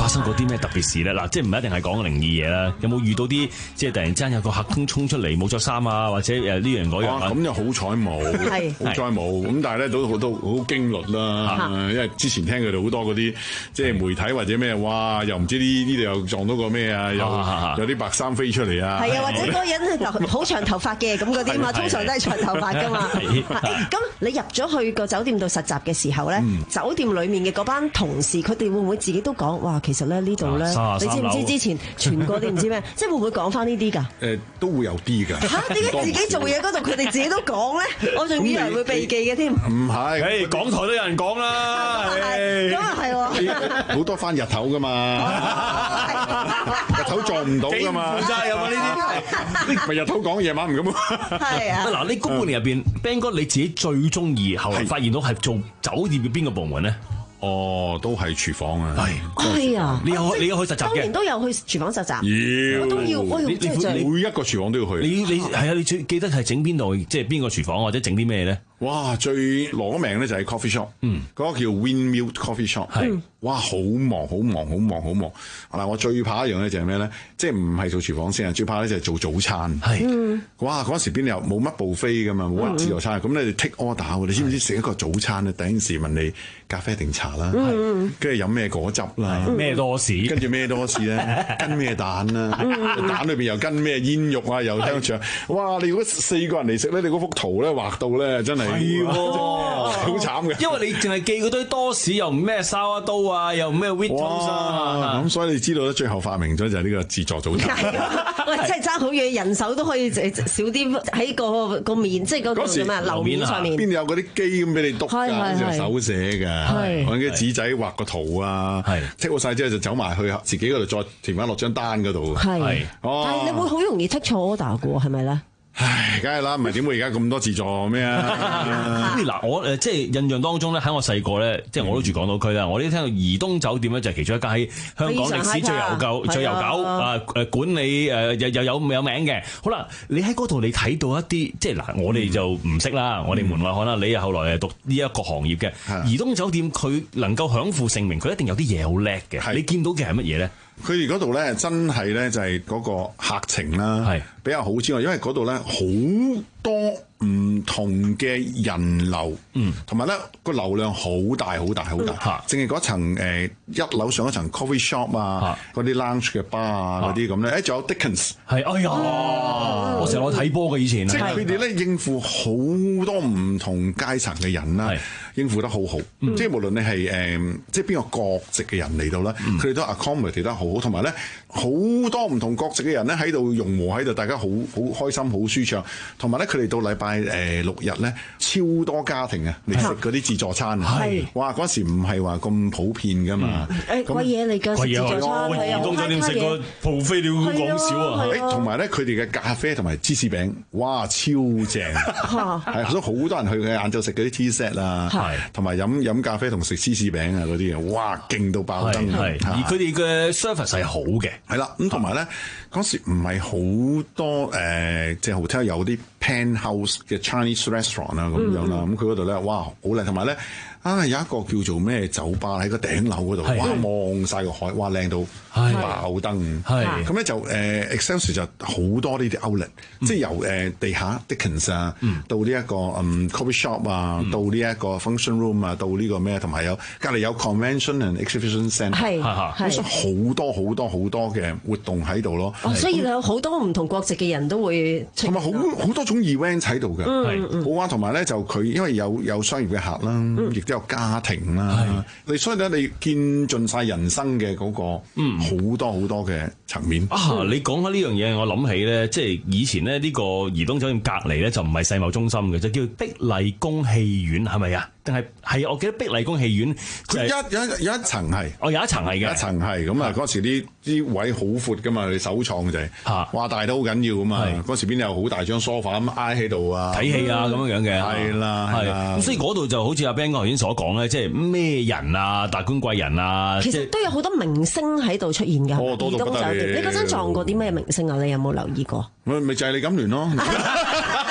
生過啲咩特別事咧？嗱，即係唔一定係講靈異嘢啦，有冇遇到啲即係突然之間有個客空衝出嚟冇着衫啊，或者誒呢樣嗰樣啊？ 咁就好彩冇，好彩冇。咁但係咧都好多好驚慄啦，因為之前聽佢哋好多嗰啲即係媒體或者咩，哇！又唔知呢呢度又撞到個咩啊，又有啲白衫飛出嚟啊， 係啊，或者嗰個人係好長頭髮嘅咁嗰啲嘛，通常都係長頭髮噶嘛。咁你入咗去個酒店度實習嘅時候咧，酒店裡面嘅嗰班同事，佢哋會唔會自己都講哇？其實咧呢度咧，你知唔知之前傳過啲唔知咩？即係會唔會講翻呢啲㗎？ 誒，都會有啲㗎。 嚇！點解自己做嘢嗰度佢哋自己都講咧？我仲以為會避忌嘅添。 唔係， 誒港台都有人講啦。 咁啊係喎， 好多翻日頭㗎嘛，日頭撞唔到㗎嘛。 負責任啊呢啲， 咪日頭講，夜晚唔咁。 係啊。 嗱，你嗰半年入邊 Ben 哥你自己最中意，後來發現到係做酒店嘅邊個部門咧？ 哦，都係廚房啊！ 係，係啊！ 你有你有去實習嘅？當年都有去廚房實習。 要， 我都要，我要即係每一個廚房都要去。 你你係啊？你最記得係整邊度？即係邊個廚房或者整啲咩咧？ 哇！最攞名咧就係 coffee shop，嗯，嗰個叫 Windmill Coffee Shop，係，哇！好忙，好忙，好忙，好忙。嗱，我最怕一樣咧就係咩咧？即係唔係做廚房先啊？最怕咧就係做早餐。係，哇！嗰時邊有冇乜 buffet噶嘛？冇乜自助餐，咁你哋 take order，你知唔知食一個早餐咧？第一時問你咖啡定茶啦，跟住飲咩果汁啦， 咩多士， 跟住咩多士咧，跟咩蛋啦，蛋裏邊又跟咩煙肉啊，又香腸。哇！你如果四個人嚟食咧，你嗰幅圖咧畫到咧真係〜係好慘嘅， 因為你淨係記嗰堆多士，又唔咩沙拉刀啊，又唔咩 wheat toast 啊， 咁所以你知道咧，最後發明咗就係呢個自助早餐。 喂，真係爭好遠，人手都可以少啲喺個個面，即係嗰個叫咩樓面上面。邊有嗰啲機咁俾你篤㗎？就手寫㗎，揾啲紙仔畫個圖啊，剔好晒之後就走埋去自己嗰度再填翻落張單嗰度。係， 但係你會好容易剔錯 order 㗎喎，係咪咧？ 唉，梗係啦，唔係點會而家咁多自助咩啊？ 嗱，我誒即係印象當中咧，喺我細個咧，即係我都住港島區啦，我都聽到怡東酒店咧就係其中一間喺香港歷史最悠久、最悠久啊誒管理誒又又有有名嘅。好啦，你喺嗰度你睇到一啲即係嗱，我哋就唔識啦，我哋門外漢啦，你又後來係讀呢一個行業嘅。怡東酒店佢能夠享負盛名，佢一定有啲嘢好叻嘅。你見到嘅係乜嘢咧？ 佢哋嗰度咧，真係咧就係嗰個客情啦，係比較好之外，因為嗰度咧好多唔同嘅人流，嗯，同埋咧個流量好大好大好大，淨係嗰層誒一樓上一層 coffee shop 啊，嗰啲 lounge 嘅 bar 啊嗰啲咁咧，誒仲有 Dickens， 係，哎呀，我成日去睇波嘅以前，即係佢哋咧應付好多唔同階層嘅人啦，應付得好好，即係無論你係誒即係邊個國籍嘅人嚟到啦，佢哋都 accommodate 得好好，同埋咧好多唔同國籍嘅人咧喺度融和喺度，大家好好開心好舒暢，同埋咧佢哋到禮拜誒六日咧超多家庭啊嚟食嗰啲自助餐啊，係哇嗰時唔係話咁普遍噶嘛， 誒貴嘢嚟㗎自助餐，係啊， 怡東酒店食個 buffet 你會講少啊， 誒同埋咧佢哋嘅咖啡同埋芝士餅，哇超正，係都好多人去嘅晏晝食嗰啲 tea set 啊，同埋飲飲咖啡同食芝士餅啊嗰啲啊，哇勁到爆燈， 而佢哋嘅 service 係好嘅， 係啦，咁同埋咧嗰時唔係好多誒即係 hotel 有啲 penthouse 嘅 Chinese restaurant 啊咁樣啦，咁佢嗰度咧哇好靚，同埋咧啊有一個叫做咩酒吧喺個頂樓嗰度，哇望晒個海，哇靚到爆燈，係咁咧就誒 Excelsior 就好多呢啲 outlet，即係由誒地下 Dickens 啊，到呢一個嗯 coffee shop 啊，到呢一個 function room 啊，到呢個咩，同埋有隔離有 convention and exhibition centre，係係，所以好多好多好多嘅活動喺度咯。 哦，所以有好多唔同國籍嘅人都會同埋好好多種 event 喺度嘅，係好啊，同埋咧就佢因為有有商業嘅客啦，亦都有家庭啦，你所以咧你見盡晒人生嘅嗰個嗯好多好多嘅層面啊！你講開呢樣嘢，我諗起咧，即係以前咧呢個怡東酒店隔離咧就唔係世貿中心嘅，就叫碧麗宮戲院，係咪啊？定係係我記得碧麗宮戲院， 佢一有一有一層係， 哦有一層係嘅， 一層係咁啊！嗰時啲啲位好闊噶嘛，你首創就係話大都好緊要噶嘛。嗰時邊有好大張 sofa 咁挨喺度啊， 睇戲啊咁樣樣嘅， 係啦係啦。咁所以嗰度就好似阿 Ben 哥頭先所講咧，即係咩人啊，達官貴人啊， 其實都有好多明星喺度出現㗎。 哦，多到不得了！ 你嗰陣撞過啲咩明星啊？你有冇留意過？ 咪咪就係李錦聯咯。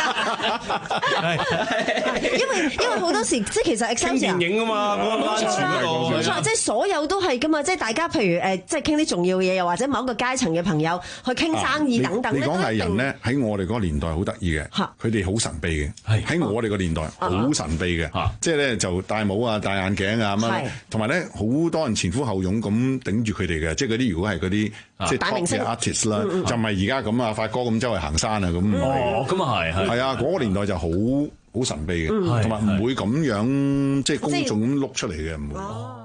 因為因為好多時即係其實 Excelsior 傾電影啊嘛，嗰個 lunch 嗰度冇錯，即係所有都係噶嘛，即係大家譬如誒，即係傾啲重要嘅嘢，又或者某一個階層嘅朋友去傾生意等等咧。 你講藝人咧，喺我哋嗰個年代好得意嘅，佢哋好神秘嘅。喺我哋個年代好神秘嘅，即係咧就戴帽啊、戴眼鏡啊咁樣，同埋咧好多人前呼後擁咁頂住佢哋嘅，即係嗰啲如果係嗰啲即係 top 嘅 artist 啦，就唔係而家咁啊，發哥咁周圍行山啊咁。 哦，咁啊係係啊，嗰個年代就好好神秘嘅，同埋唔會咁樣即係公眾咁碌出嚟嘅，唔會。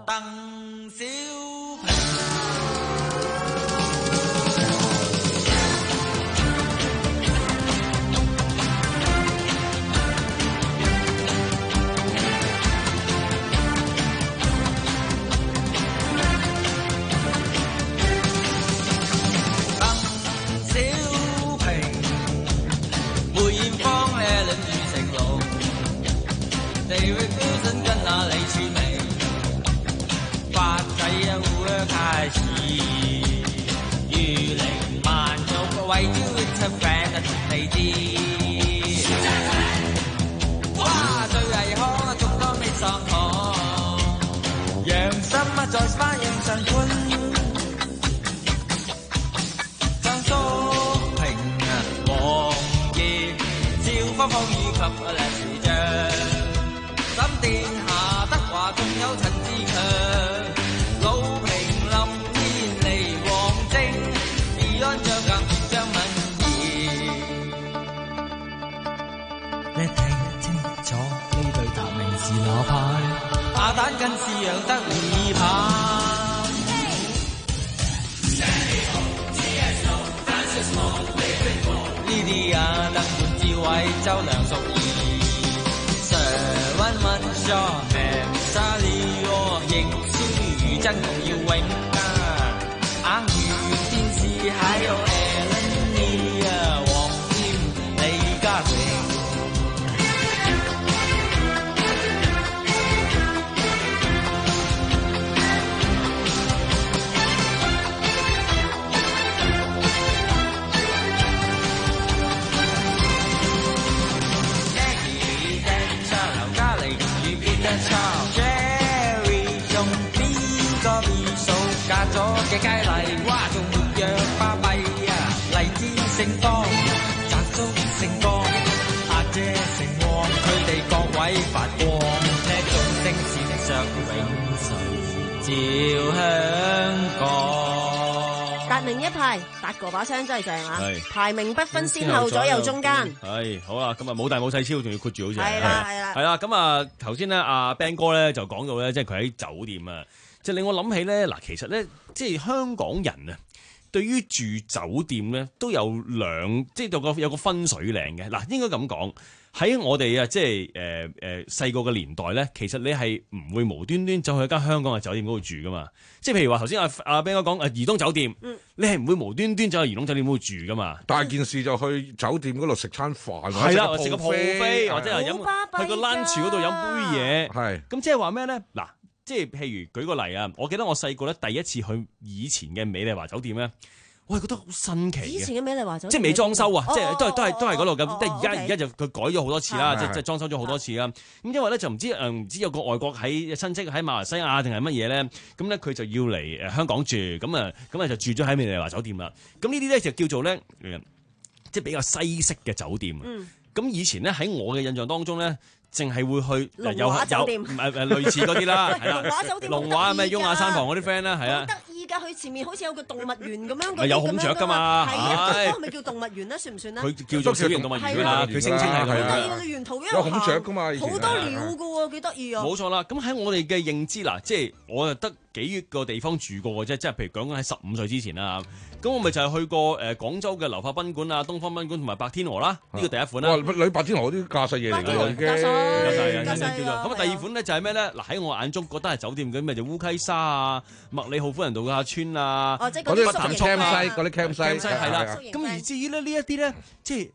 達明一派，達哥把聲真係正啊！排名不分先後左右中間。 係好啦，咁啊冇大冇細超，仲要括住好似係啦係啦。 係啦，咁啊頭先咧，阿 Ben 哥咧就講到咧，即係佢喺酒店啊，即係令我諗起咧嗱，其實咧即係香港人啊，對於住酒店咧都有兩，即係有個有個分水嶺嘅嗱，應該咁講。喺我哋啊，即係誒誒細個嘅年代咧，其實你係唔會無端端走去一間香港嘅酒店嗰度住噶嘛。即係譬如話頭先阿阿 Ben 哥講啊，怡東酒店，嗯、你係唔會無端端走去怡東酒店嗰度住噶嘛。 大件事就去酒店嗰度食餐飯， 係啦，食個 buffet，或者係飲去個 lunch 嗰度飲杯嘢。 係咁即係話咩咧？嗱，即係譬如舉個例啊，我記得我細個咧第一次去以前嘅美麗華酒店咧。我係覺得好新奇嘅， 以前嘅美麗華酒店即係未裝修啊， 哦、 即係都係都係都係嗰度咁。即係而家 okay 而家就佢改咗好多次啦，即係即係裝修咗好多次啦。咁因為咧就唔知誒唔知有個外國喺親戚喺馬來西亞定係乜嘢咧，咁咧佢就要嚟誒香港住，咁啊咁啊就住咗喺美麗華酒店啦。咁呢啲咧就叫做咧即係比較西式嘅酒店。咁、嗯、以前咧喺我嘅印象當中咧。淨係會去龍華酒店， 唔係誒類似嗰啲啦，係啦。 龍華酒店， 龍華咩？雍雅山房嗰啲 friend 啦，係啊。 好得意㗎，佢前面好似有個動物園咁樣。 係有孔雀㗎嘛？ 係啊，嗰個係咪叫動物園咧？算唔算咧？ 佢叫做小型動物園啦，佢聲稱係佢。 好得意嘅沿途一路行。 有孔雀㗎嘛？ 好多鳥㗎喎，幾得意啊！ 冇錯啦，咁喺我哋嘅認知嗱，即係我就得幾個地方住過嘅啫，即係譬如講緊喺十五歲之前啦。咁我咪就係去過誒廣州嘅流發賓館啊、東方賓館同埋白天鵝啦，呢個第一款啦。 哇！女白天鵝啲架勢嘢嚟㗎，已經。 架勢，架勢。 叫做咁啊！第二款咧就係咩咧？嗱喺我眼中覺得係酒店嗰啲咪就烏溪沙啊、麥理浩夫人度假村啊， 嗰啲嗰啲 campsite 嗰啲 campsite 係啦。咁而至於咧呢一啲咧，即係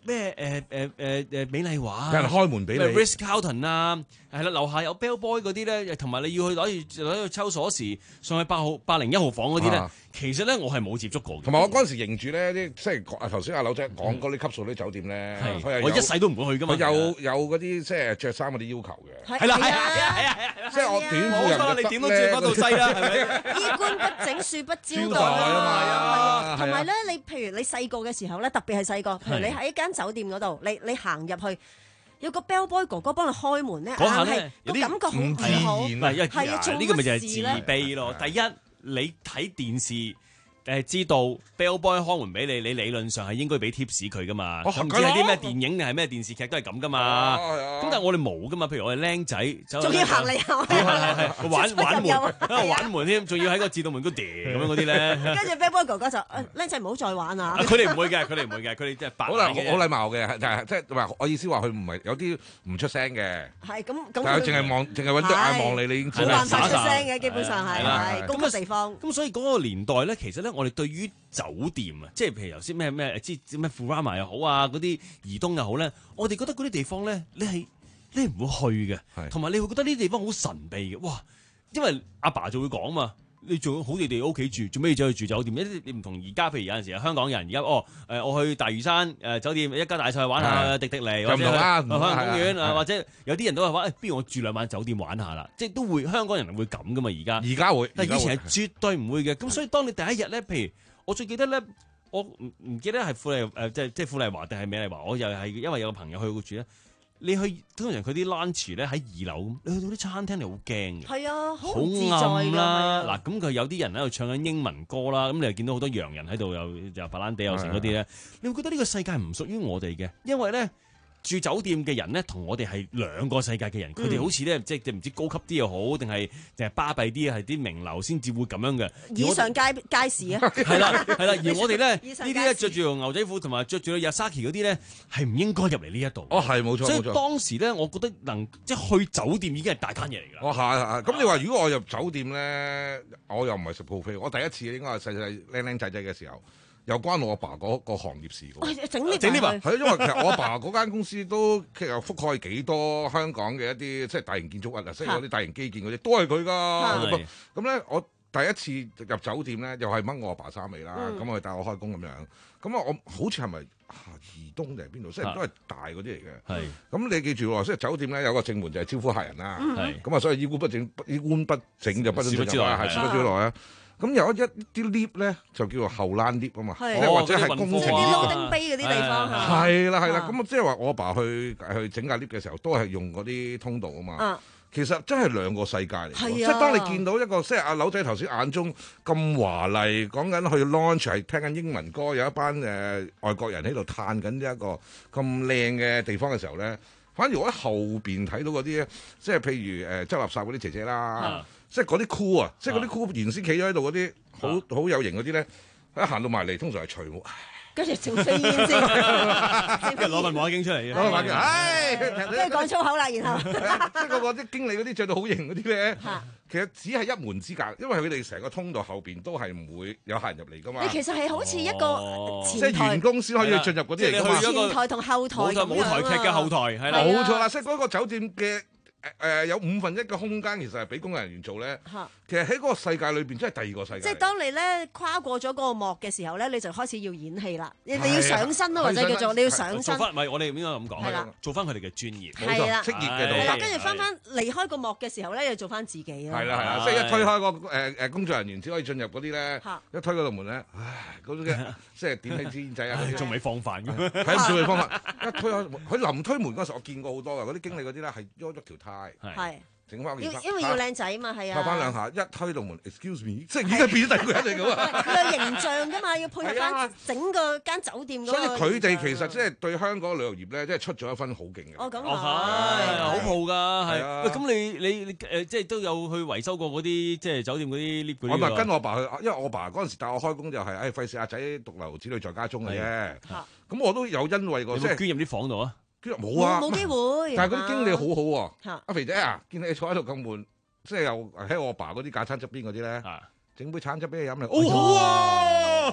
咩誒誒誒誒美麗華， 有人開門俾你 Ritz Carlton 啊，係啦，樓下有 bellboy 嗰啲咧，同埋你要去攞住攞住抽鎖匙上去八號八零一號房嗰啲咧， 啊其實咧我係冇接觸過嘅。 同埋我嗰陣時認住咧啲，即係啊頭先阿柳仔講嗰啲級數啲酒店咧，佢係我一世都唔會去㗎嘛。 佢有有嗰啲即係着衫嗰啲要求嘅。 係啦係啊係啊係啊係啊！ 即係我短褲人就你點都轉翻到西啦，係咪？ 衣冠不整，恕不招待啊嘛。 同埋咧，你譬如你細個嘅時候咧，特別係細個，譬如你喺一間酒店嗰度，你你行入去，有個 bellboy 哥哥幫你開門咧，硬係個感覺好自豪。係啊， 呢個咪就係自卑咯。第一，你睇電視。誒知道 bellboy 開門俾你，你理論上係應該俾 tips 佢噶嘛？唔知係啲咩電影定係咩電視劇都係咁噶嘛？咁但係我哋冇噶嘛？譬如我哋僆仔， 仲要行嚟行去， 係係玩玩門，喺度玩門添，仲要喺個自動門嗰度咁樣嗰啲咧。 跟住 bellboy 哥哥就誒僆仔唔好再玩啊！ 佢哋唔會嘅，佢哋唔會嘅，佢哋即係白好禮好禮貌嘅，但係即係話我意思話佢唔係有啲唔出聲嘅。 係咁咁， 但係淨係望，淨係揾對眼望你，你已經知啦。 冇辦法出聲嘅，基本上係係公共地方。 咁所以嗰個年代咧，其實咧，我哋對於酒店啊，即係譬如頭先咩咩，知咩 Furama 又好啊，嗰啲怡東又好咧，我哋覺得嗰啲地方咧，你係你唔會去嘅，同埋你會覺得呢啲地方好神秘嘅，哇！因為阿爸就會講嘛，你做好地地屋企住，做咩要走去住酒店？你唔同而家，譬如有陣時香港人而家哦，誒我去大嶼山誒酒店一家大細去玩下迪迪尼，或者去海洋公園啊，或者有啲人都係話誒，不如我住兩晚酒店玩下啦，即係都會香港人會咁噶嘛，而家而家會， 但係以前係絕對唔會嘅，咁所以當你第一日咧，譬如我最記得咧，我唔唔記得係富麗誒，即係即係富麗華定係美麗華，我又係因為有個朋友去過住咧。你去通常佢啲 lunch 咧喺二樓，你去到啲餐廳你好驚嘅， 係啊，好唔自在啦。嗱，咁佢有啲人喺度唱緊英文歌啦，咁你又見到好多洋人喺度，又又白蘭地又成嗰啲咧，你會覺得呢個世界唔屬於我哋嘅，因為咧。住酒店嘅人咧，同我哋係兩個世界嘅人，佢哋好似咧，即係唔知高級啲又好，定係定係巴閉啲，係啲名流先至會咁樣嘅。 以上街街市啊， 係啦係啦，而我哋咧呢啲咧着住條牛仔褲同埋着住對 Yasaki 嗰啲咧，係唔應該入嚟呢一度。 哦，係冇錯， 所以當時咧，我覺得能即係去酒店已經係大間嘢嚟㗎。 哦，係係。咁你話如果我入酒店咧，我又唔係食 buffet，我第一次應該係細細僆僆仔仔嘅時候。又關我阿爸嗰個行業事嘅， 整呢整呢吧，係因為其實我阿爸嗰間公司都其實覆蓋幾多香港嘅一啲即係大型建築物啊，即係嗰啲大型基建嗰啲都係佢㗎。咁咧，我第一次入酒店咧，又係掹我阿爸衫尾啦，咁佢帶我開工咁樣。咁啊，我好似係咪怡東定係邊度？即係都係大嗰啲嚟嘅。係。咁你記住喎，即係酒店咧有個正門就係招呼客人啦。係。咁啊，所以衣冠不整，衣冠不整就不准進入啦，係恕不招來啊。咁有一啲 lift 咧就叫做後欄 lift 啊嘛，即係或者係工程 lift 丁碑嗰啲地方嚇。 係啦係啦，咁即係話我阿爸去去整架 lift 嘅時候，都係用嗰啲通道啊嘛。其實真係兩個世界嚟，即係當你見到一個即係阿柳仔頭先眼中咁華麗，講緊去 launch 係聽緊英文歌，有一班誒外國人喺度嘆緊一個咁靚嘅地方嘅時候咧，反而我喺後邊睇到嗰啲即係譬如誒執垃圾嗰啲姐姐啦。即係嗰啲箍啊！即係嗰啲箍原先企咗喺度嗰啲，好好有型嗰啲咧，一行到埋嚟，通常係除， 跟住整飛煙先， 跟住攞份望遠鏡出嚟， 攞份望遠鏡，唉， 跟住講粗口啦，然後即係嗰個啲經理嗰啲着到好型嗰啲咧，其實只係一門之隔，因為佢哋成個通道後邊都係唔會有客人入嚟噶嘛。 你其實係好似一個前台， 即係員工先可以進入嗰啲嚟㗎嘛。 前台同後台咁樣啊。 舞台劇嘅後台係啦， 冇錯啦，即係嗰個酒店嘅。誒、呃、有五分一嘅空間其實係俾工作人員做咧，其實喺嗰個世界裏邊真係第二個世界。即係當你咧跨過咗嗰個幕嘅時候咧，你就開始要演戲啦，你你要上身咯，或者叫做你要上身。 做翻唔係我哋應該咁講，係啦，做翻佢哋嘅專業， 冇錯， 職業嘅道理。 係啦，跟住翻翻離開個幕嘅時候咧，又做翻自己啦。 係啦係啦，即係一推開個誒誒工作人員只可以進入嗰啲咧，一推嗰道門咧，唉嗰種嘅即係點起支煙仔啊， 仲未放飯嘅， 睇唔少嘅方法。一推開佢臨推門嗰時，我見過好多嘅嗰啲經理嗰啲咧係喐咗條呔。 係。 整翻件衫， 因為要靚仔嘛，係啊， 拍翻兩下，一推到門 ，excuse me， 即係已經變咗第二個人嚟㗎嘛。 佢有形象㗎嘛，要配合翻整個間酒店嗰個。 所以佢哋其實即係對香港旅遊業咧，即係出咗一分好勁嘅。 哦，咁係，好鋪㗎，係。喂，咁你你你誒，即係都有去維修過嗰啲即係酒店嗰啲 lift 嗰啲。我咪跟我爸去，因為我爸嗰陣時帶我開工就係，誒費事阿仔獨留子女在家中嘅啫。咁我都有因為個即係捐入啲房度啊。 冇啊， 冇機會。 但係嗰啲經理好好喎。阿肥仔啊，見你坐喺度咁悶，即係又喺我爸嗰啲架餐側邊嗰啲咧，整杯橙汁俾你飲嚟。哦好啊，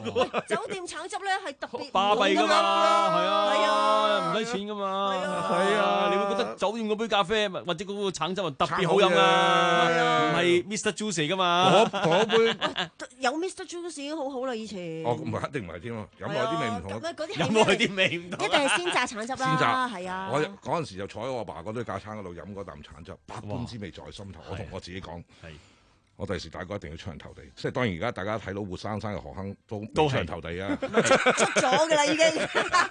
酒店橙汁咧係特別巴閉㗎嘛，係啊， 係啊， 唔使錢㗎嘛，係啊，你會覺得酒店嗰杯咖啡或者嗰個橙汁啊特別好飲啊，唔係 Mister Juice 㗎嘛， 嗰杯有 Mister Juice 已經好好啦，以前。 哦，唔係一定唔係添喎，飲落啲味唔同。 飲落啲味唔同。 一定係鮮榨橙汁啦， 鮮榨係啊。 我嗰陣時就坐喺我爸嗰堆架撐嗰度飲嗰啖橙汁，百般滋味在心頭。我同我自己講，我第時大個一定要出人頭地。即係當然而家大家睇到活生生嘅河坑都都出人頭地啊！ 出咗㗎啦，已經。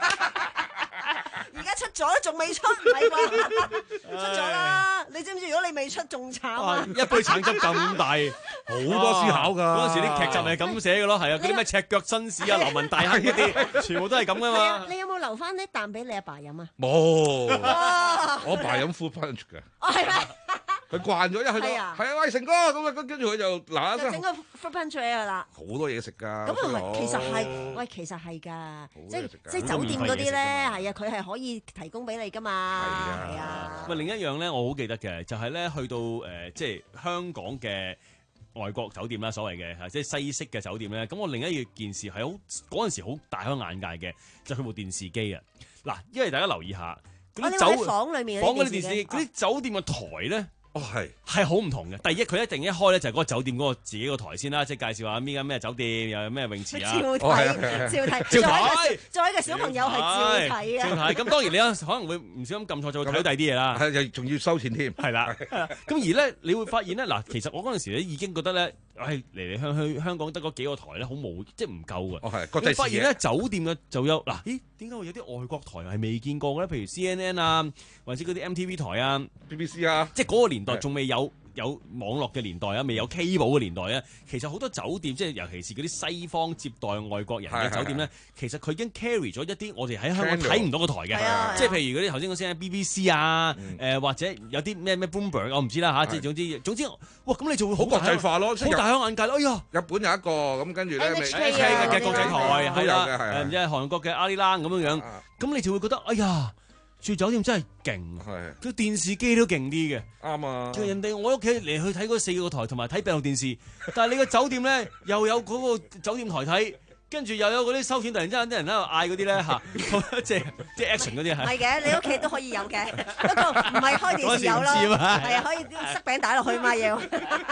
而家出咗都仲未出，唔係啩？出咗啦！你知唔知？如果你未出，仲慘啊！ 一杯橙汁咁大，好多思考㗎。 嗰陣時啲劇集係咁寫嘅咯，係啊，嗰啲咩赤腳紳士啊、流氓大亨嗰啲，全部都係咁㗎嘛。 你有冇留翻呢啖俾你阿爸飲啊？ 冇，我爸飲 full punch 嘅。 哦，係咩？ 佢慣咗一去到，係啊，喂成哥咁啊，跟住佢就嗱一聲整個 fruit punch 出嚟啦， 好多嘢食㗎。 咁係咪其實係？喂，其實係㗎，即係即係酒店嗰啲咧，係啊，佢係可以提供俾你㗎嘛。係啊。 喂，另一樣咧，我好記得嘅就係咧，去到誒即係香港嘅外國酒店啦，所謂嘅即係西式嘅酒店咧。咁我另一件事係好嗰陣時好大開眼界嘅，就係佢部電視機啊。嗱，因為大家留意下嗰啲酒房裏面房嗰啲電視機，嗰啲酒店嘅台咧。 哦，係係好唔同嘅。第一，佢一定一開咧就係嗰個酒店嗰個自己個台先啦，即係介紹下邊間咩酒店，又有咩泳池啊。 照睇，照睇，照睇。作為一個小朋友係照睇啊。 照睇。咁當然你有可能會唔小心撳錯，就會睇第二啲嘢啦。 係，又仲要收錢添。 係啦。咁而咧，你會發現咧，嗱，其實我嗰陣時咧已經覺得咧，唉，嚟嚟香香香港得嗰幾個台咧，好冇，即係唔夠嘅。 哦，係。國際視野。 你發現咧，酒店嘅就有嗱，咦？點解會有啲外國台係未見過嘅咧？譬如 C N N 啊，或者嗰啲 M T V 台啊、 B B C 啊， 即係嗰個年代仲未有。有網絡嘅年代啊，未有 cable 嘅年代啊，其實好多酒店，即係尤其是嗰啲西方接待外國人嘅酒店咧，其實佢已經 carry 咗一啲我哋喺香港睇唔到嘅台嘅，即係譬如嗰啲頭先我先喺 B B C 啊，誒或者有啲咩咩 Bloomberg 我唔知啦嚇，即係總之總之，哇咁你就會好國際化咯， 好大開眼界咯，哎呀！ 日本有一個咁跟住咧 N H K 嘅國際台係啦， 誒唔知係韓國嘅阿里蘭咁樣樣，咁你就會覺得哎呀！住酒店真係勁，佢電視機都勁啲嘅， 啱啊！ 叫人哋我屋企嚟去睇嗰四個台，同埋睇閉路電視，但係你個酒店咧又有嗰個酒店台睇，跟住又有嗰啲收片，突然之間啲人喺度嗌嗰啲咧嚇，即係即係 action 嗰啲係。 唔係嘅，你屋企都可以有嘅，不過唔係開電視有咯，係啊，可以塞餅帶落去嘛要。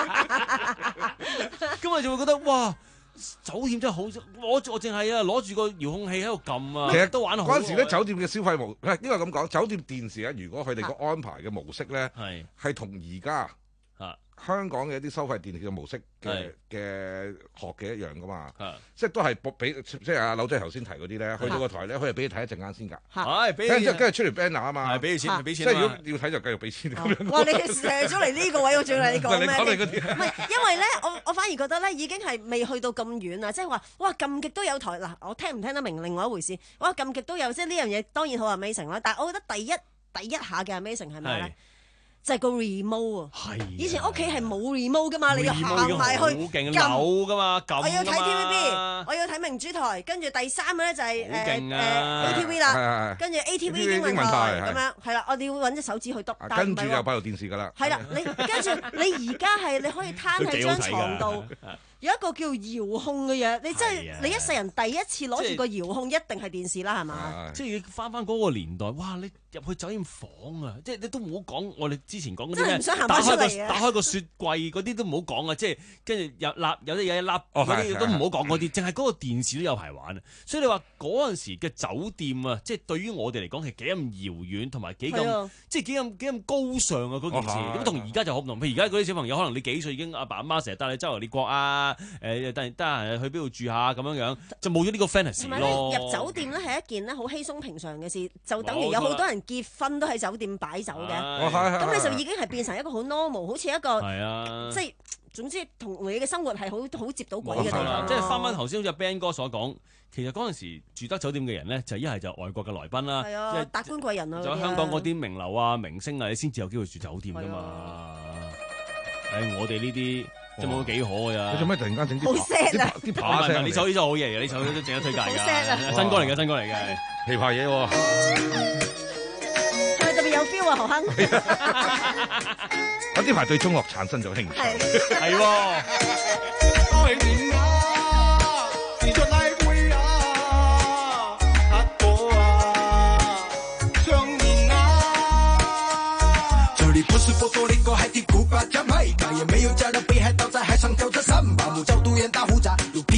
咁我就會覺得哇！酒店真係好，我我淨係啊攞住個遙控器喺度撳啊， 其實都玩得好。 嗰陣時咧，酒店嘅消費模，應該咁講，酒店電視咧，如果佢哋個安排嘅模式咧，係係同而家啊香港嘅一啲收費電視嘅模式嘅嘅學嘅一樣噶嘛，即係都係俾即係阿柳仔頭先提嗰啲咧，去到個台咧，佢係俾你睇一陣間先㗎， 係俾跟住跟住出嚟 banner 啊嘛， 係俾你錢，俾錢。 即係如果要睇就繼續俾錢咁樣。 哇！你射咗嚟呢個位，我仲嚟你講咩？ 你講你嗰啲。 唔係，因為咧，我我反而覺得咧，已經係未去到咁遠啊！即係話，哇撳極都有台嗱，我聽唔聽得明另外一回事。哇撳極都有，即係呢樣嘢當然好 amazing 啦。但係我覺得第一第一下嘅 amazing 係咩咧？就係個 remote 啊！以前屋企係冇 remote 噶嘛，你要行埋去撳㗎嘛，撳。 我要睇 T V B， 我要睇明珠台，跟住第三個咧就係誒誒 A T V 啦，跟住 A T V 英文台咁樣，係啦，我哋要揾隻手指去篤。 跟住就閉路電視㗎啦。 係啦，你跟住你而家係你可以攤喺張床度。有一個叫遙控嘅嘢，你真係你一世人第一次攞住個遙控，一定係電視啦，係嘛？ 即係翻翻嗰個年代，哇！你入去酒店房啊，即係你都唔好講我哋之前講嗰啲咩，打開個打開個雪櫃嗰啲都唔好講啊！即係跟住有立有啲嘢一粒嗰啲都唔好講嗰啲，淨係嗰個電視都有排玩啊！所以你話嗰陣時嘅酒店啊，即係對於我哋嚟講係幾咁遙遠，同埋幾咁即係幾咁幾咁高尚啊！嗰件事咁同而家就好唔同。譬如而家嗰啲小朋友，可能你幾歲已經阿爸阿媽成日帶你周遊列國啊！誒，得得閒去邊度住下咁樣樣，就冇咗呢個 fantasy 咯。 入酒店咧係一件咧好稀鬆平常嘅事，就等於有好多人結婚都喺酒店擺酒嘅。咁你就已經係變成一個好 normal，好似一個即係總之同你嘅生活係好好接到軌嘅地方。 即係翻翻頭先好似 Ben 哥所講，其實嗰陣時住得酒店嘅人咧，就一係就外國嘅來賓啦， 即係達官貴人啊， 就香港嗰啲名流啊、明星啊，你先至有機會住酒店噶嘛。誒，我哋呢啲。即係冇幾好㗎咋？ 你做咩突然間整啲好 sad 啊！ 啲扒聲，呢首呢首好嘢嚟嘅，呢首都值得推介㗎。新歌嚟嘅，新歌嚟嘅， 氣派嘢喎。 係咪特別有 feel 啊？何亨？ 我呢排對中樂產生咗興趣。 係喎。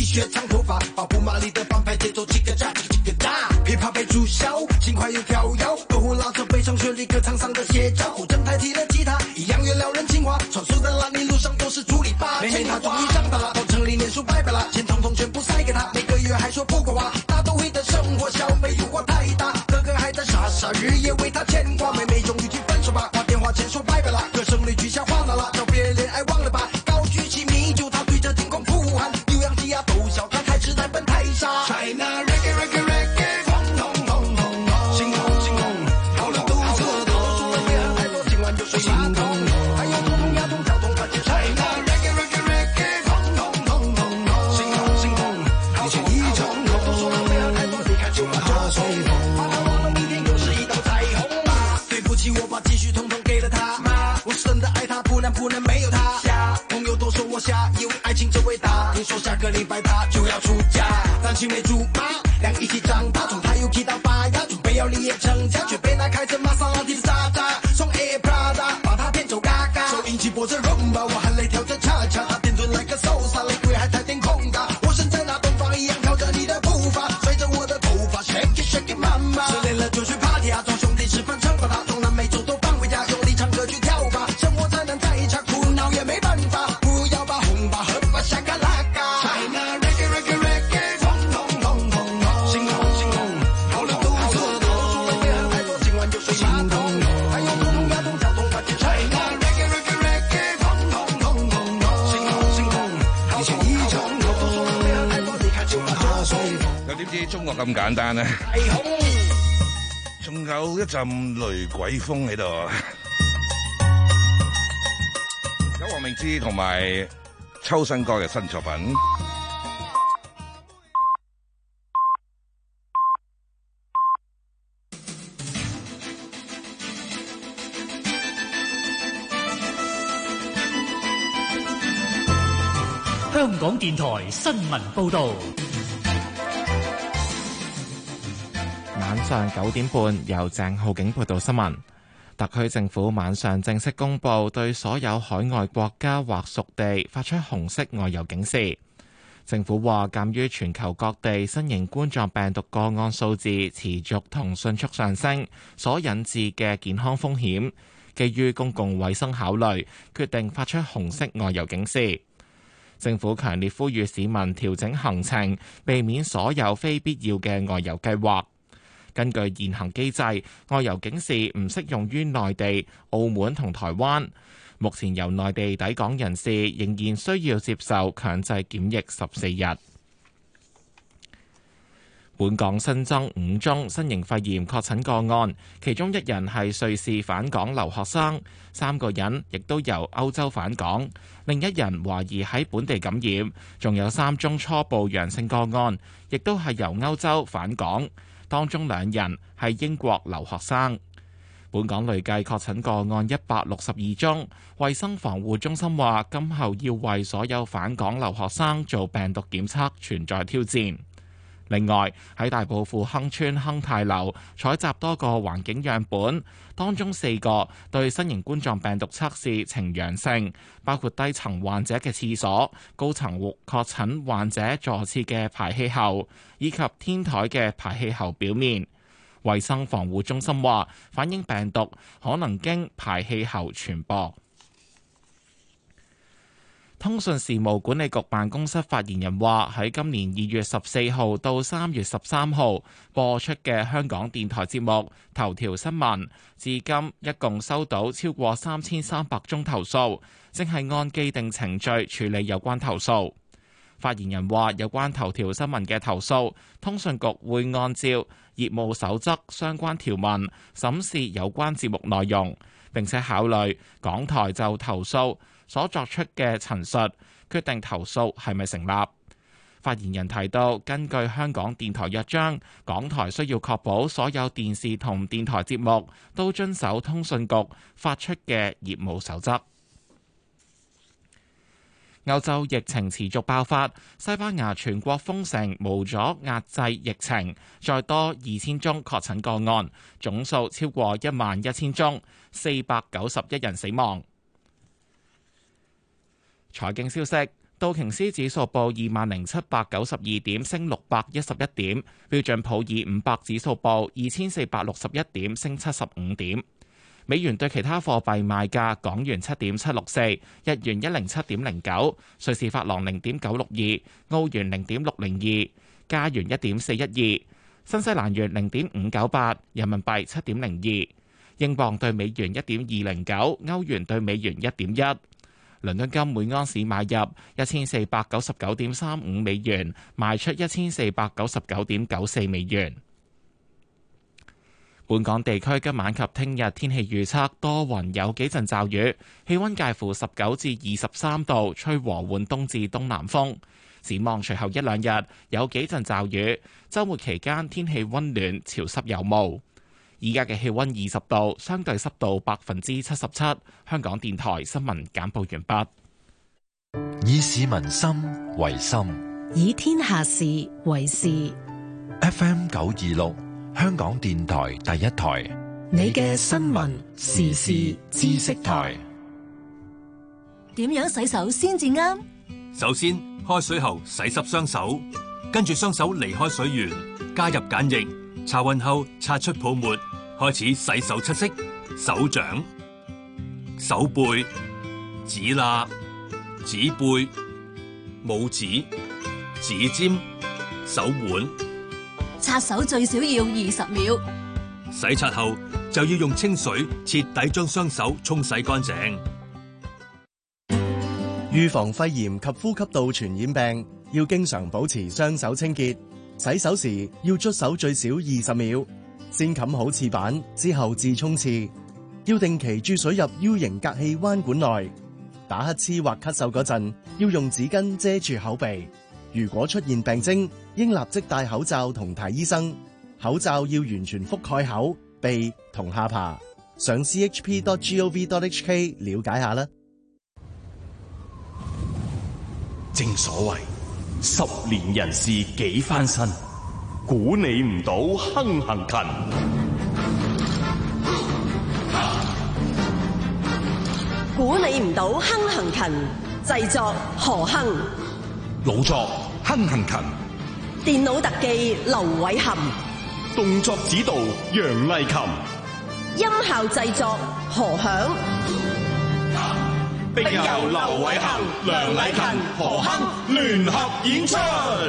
恤长头发，保护马里的帮派节奏几个炸几个炸，琵琶被注销，轻快又飘摇，歌胡拉着悲伤旋律，歌唱上的写照。古筝代替了吉他，一样有撩人情话，传说的烂泥路上都是猪篱笆。妹妹她终于长大了，到城里念书拜拜了，钱统统全部塞给她，每个月还说不够花，大都会的生活消费诱惑太大，哥哥还在傻傻日夜为她牵挂，妹妹终于提分手吧，挂电话前说拜拜了，歌声里取消哗啦啦，找别人恋爱忘了吧，高举起米酒，她对着天空呼喊，牛羊鸡鸭都笑她太痴太笨太傻。China reggae reggae reggae， 轰轰轰轰轰，星空星空，好了肚子痛，说了别喝太多，今晚就睡马桶，还有通通牙痛交通，快点 China reggae reggae reggae， 轰轰轰轰轰，星空星空，好像一场空，都说了别喝太多，离开就把它吹风，怕他忘了明天又是一道彩虹嘛。对不起，我把积蓄统统给了他，妈，我真的爱他，不能不能没有他。朋友都说我瞎，以为爱情真伟大，听说下个礼拜他就要出嫁，单亲没竹马，两一起长大，从他又提到发芽，准备要立业成家，却被那开着玛莎拉蒂的渣渣送 Air Prada， 把他骗走嘎嘎，手引起脖子 rumba， 我含泪跳着恰恰，他点准来个 salsa， 雷鬼还太天空大，我身在那东方一样跳着你的步伐，随着我的头发 shake it shake it mama， 失恋了就去 party 啊，众兄弟吃饭撑把他，从南美洲都放回家，用力唱歌去跳吧，生活才能在一场苦恼也没办法，不要把红吧喝吧下个拉嘎 China reggae reggae reggae， 轰轰轰轰轰，星空星空，好了肚子痛，说了别喝太多，今晚就睡马桶，还有通通牙痛交通快点 China reggae reggae reggae， 轰轰轰轰轰，星空星空，好像一場空，都說了別喝太多，離開就把它吹風。 又點知中國咁簡單呢？仲有一陣雷鬼風喺度，有黃明志同埋秋生哥嘅新作品。 香港電台新聞報導。 晚上九點半，由鄭浩景報道新聞。特區政府晚上正式公布對所有海外國家或屬地發出紅色外遊警示。政府話，鑑於全球各地新型冠狀病毒個案數字持續同迅速上升，所引致嘅健康風險，基於公共衛生考慮，決定發出紅色外遊警示。政府強烈呼籲市民調整行程，避免所有非必要嘅外遊計劃。根據現行機制，外遊警示唔適用於內地、澳門同台灣。目前由內地抵港人士仍然需要接受強制檢疫十四日。本港新增五宗新型肺炎確診個案，其中一人係瑞士返港留學生，三個人亦都由歐洲返港，另一人懷疑喺本地感染，仲有三宗初步陽性個案，亦都係由歐洲返港。當中兩人係英國留學生。本港累計確診個案一百六十二宗，衛生防護中心話今後要為所有返港留學生做病毒檢測存在挑戰。另外喺大埔富亨村亨泰樓採集多個環境樣本，當中四個對新型冠狀病毒測試呈陽性，包括低層患者嘅廁所、高層確診患者座廁嘅排氣喉以及天台嘅排氣喉表面。衛生防護中心話，反映病毒可能經排氣喉傳播。通訊事務管理局辦公室發言人話，喺今年二月十四號到三月十三號播出嘅香港電台節目《頭條新聞》，至今一共收到超過三千三百宗投訴，正係按既定程序處理有關投訴。發言人話，有關頭條新聞嘅投訴，通訊局會按照業務守則相關條文審視有關節目內容，並且考慮港台就投訴所作出嘅陳述，決定投訴係咪成立。發言人提到，根據香港電台約章，港台需要確保所有電視同電台節目都遵守通訊局發出嘅業務守則。歐洲疫情持續爆發，西班牙全國封城無阻壓制疫情，再多二千宗確診個案，總數超過一萬一千宗，四百九十一人死亡。財經消息， 道瓊斯指數報二萬零七百九十二點，升六百一十一點；標準普爾五百指數報二千四百六十一點，升七十五點。美元對其他貨幣賣價：港元七點七六四，日元一零七點零九，瑞士法郎零點九六二，澳元零點六零二，加元一點四一二，新西蘭元零點五九八，人民幣七點零二，英鎊對美元一點二零九，歐元對美元一點一。倫敦金每安士買入一千四百九十九點三五美元，賣出一千四百九十九點九四美元。本港地區今晚及聽日天氣預測多雲，有幾陣驟雨，氣溫介乎十九至二十三度，吹和緩東至東南風。展望隨後一兩日有幾陣驟雨，週末期間天氣溫暖潮濕有霧。而家嘅氣溫二十度，相對濕度百分之七十七。香港電台新聞簡報完畢。 以市民心為心， 以天下事為事。 F M 九二六，香港電台第一台， 你嘅新聞時事知識台。 點樣洗手先至啱？ 首先，開水後洗濕雙手，跟住雙手離開水源，加入鹼液。擦勻後擦出泡沫，開始洗手七式：手掌、手背、指罅、指背、拇指、指尖、手腕。 擦手最少要二十秒。 洗擦後就要用清水徹底將雙手沖洗乾淨。 預防肺炎及呼吸道傳染病，要經常保持雙手清潔。洗手時要捽手最少二十秒，先冚好廁板之後至沖廁。要定期注水入 U 型隔氣彎管內。打乞嗤或咳嗽嗰陣，要用紙巾遮住口鼻。如果出現病徵，應立即戴口罩同睇醫生。口罩要完全覆蓋口、鼻同下巴。上 c h p dot gov dot h k 了解下啦。 正所謂十年人事幾番新，估你唔到亨行勤。 估你唔到亨行勤，製作何亨， 老作亨行勤， 電腦特技劉偉含， 動作指導楊麗琴， 音效製作何響。 並由劉偉恒、梁禮勤、何亨聯合演出。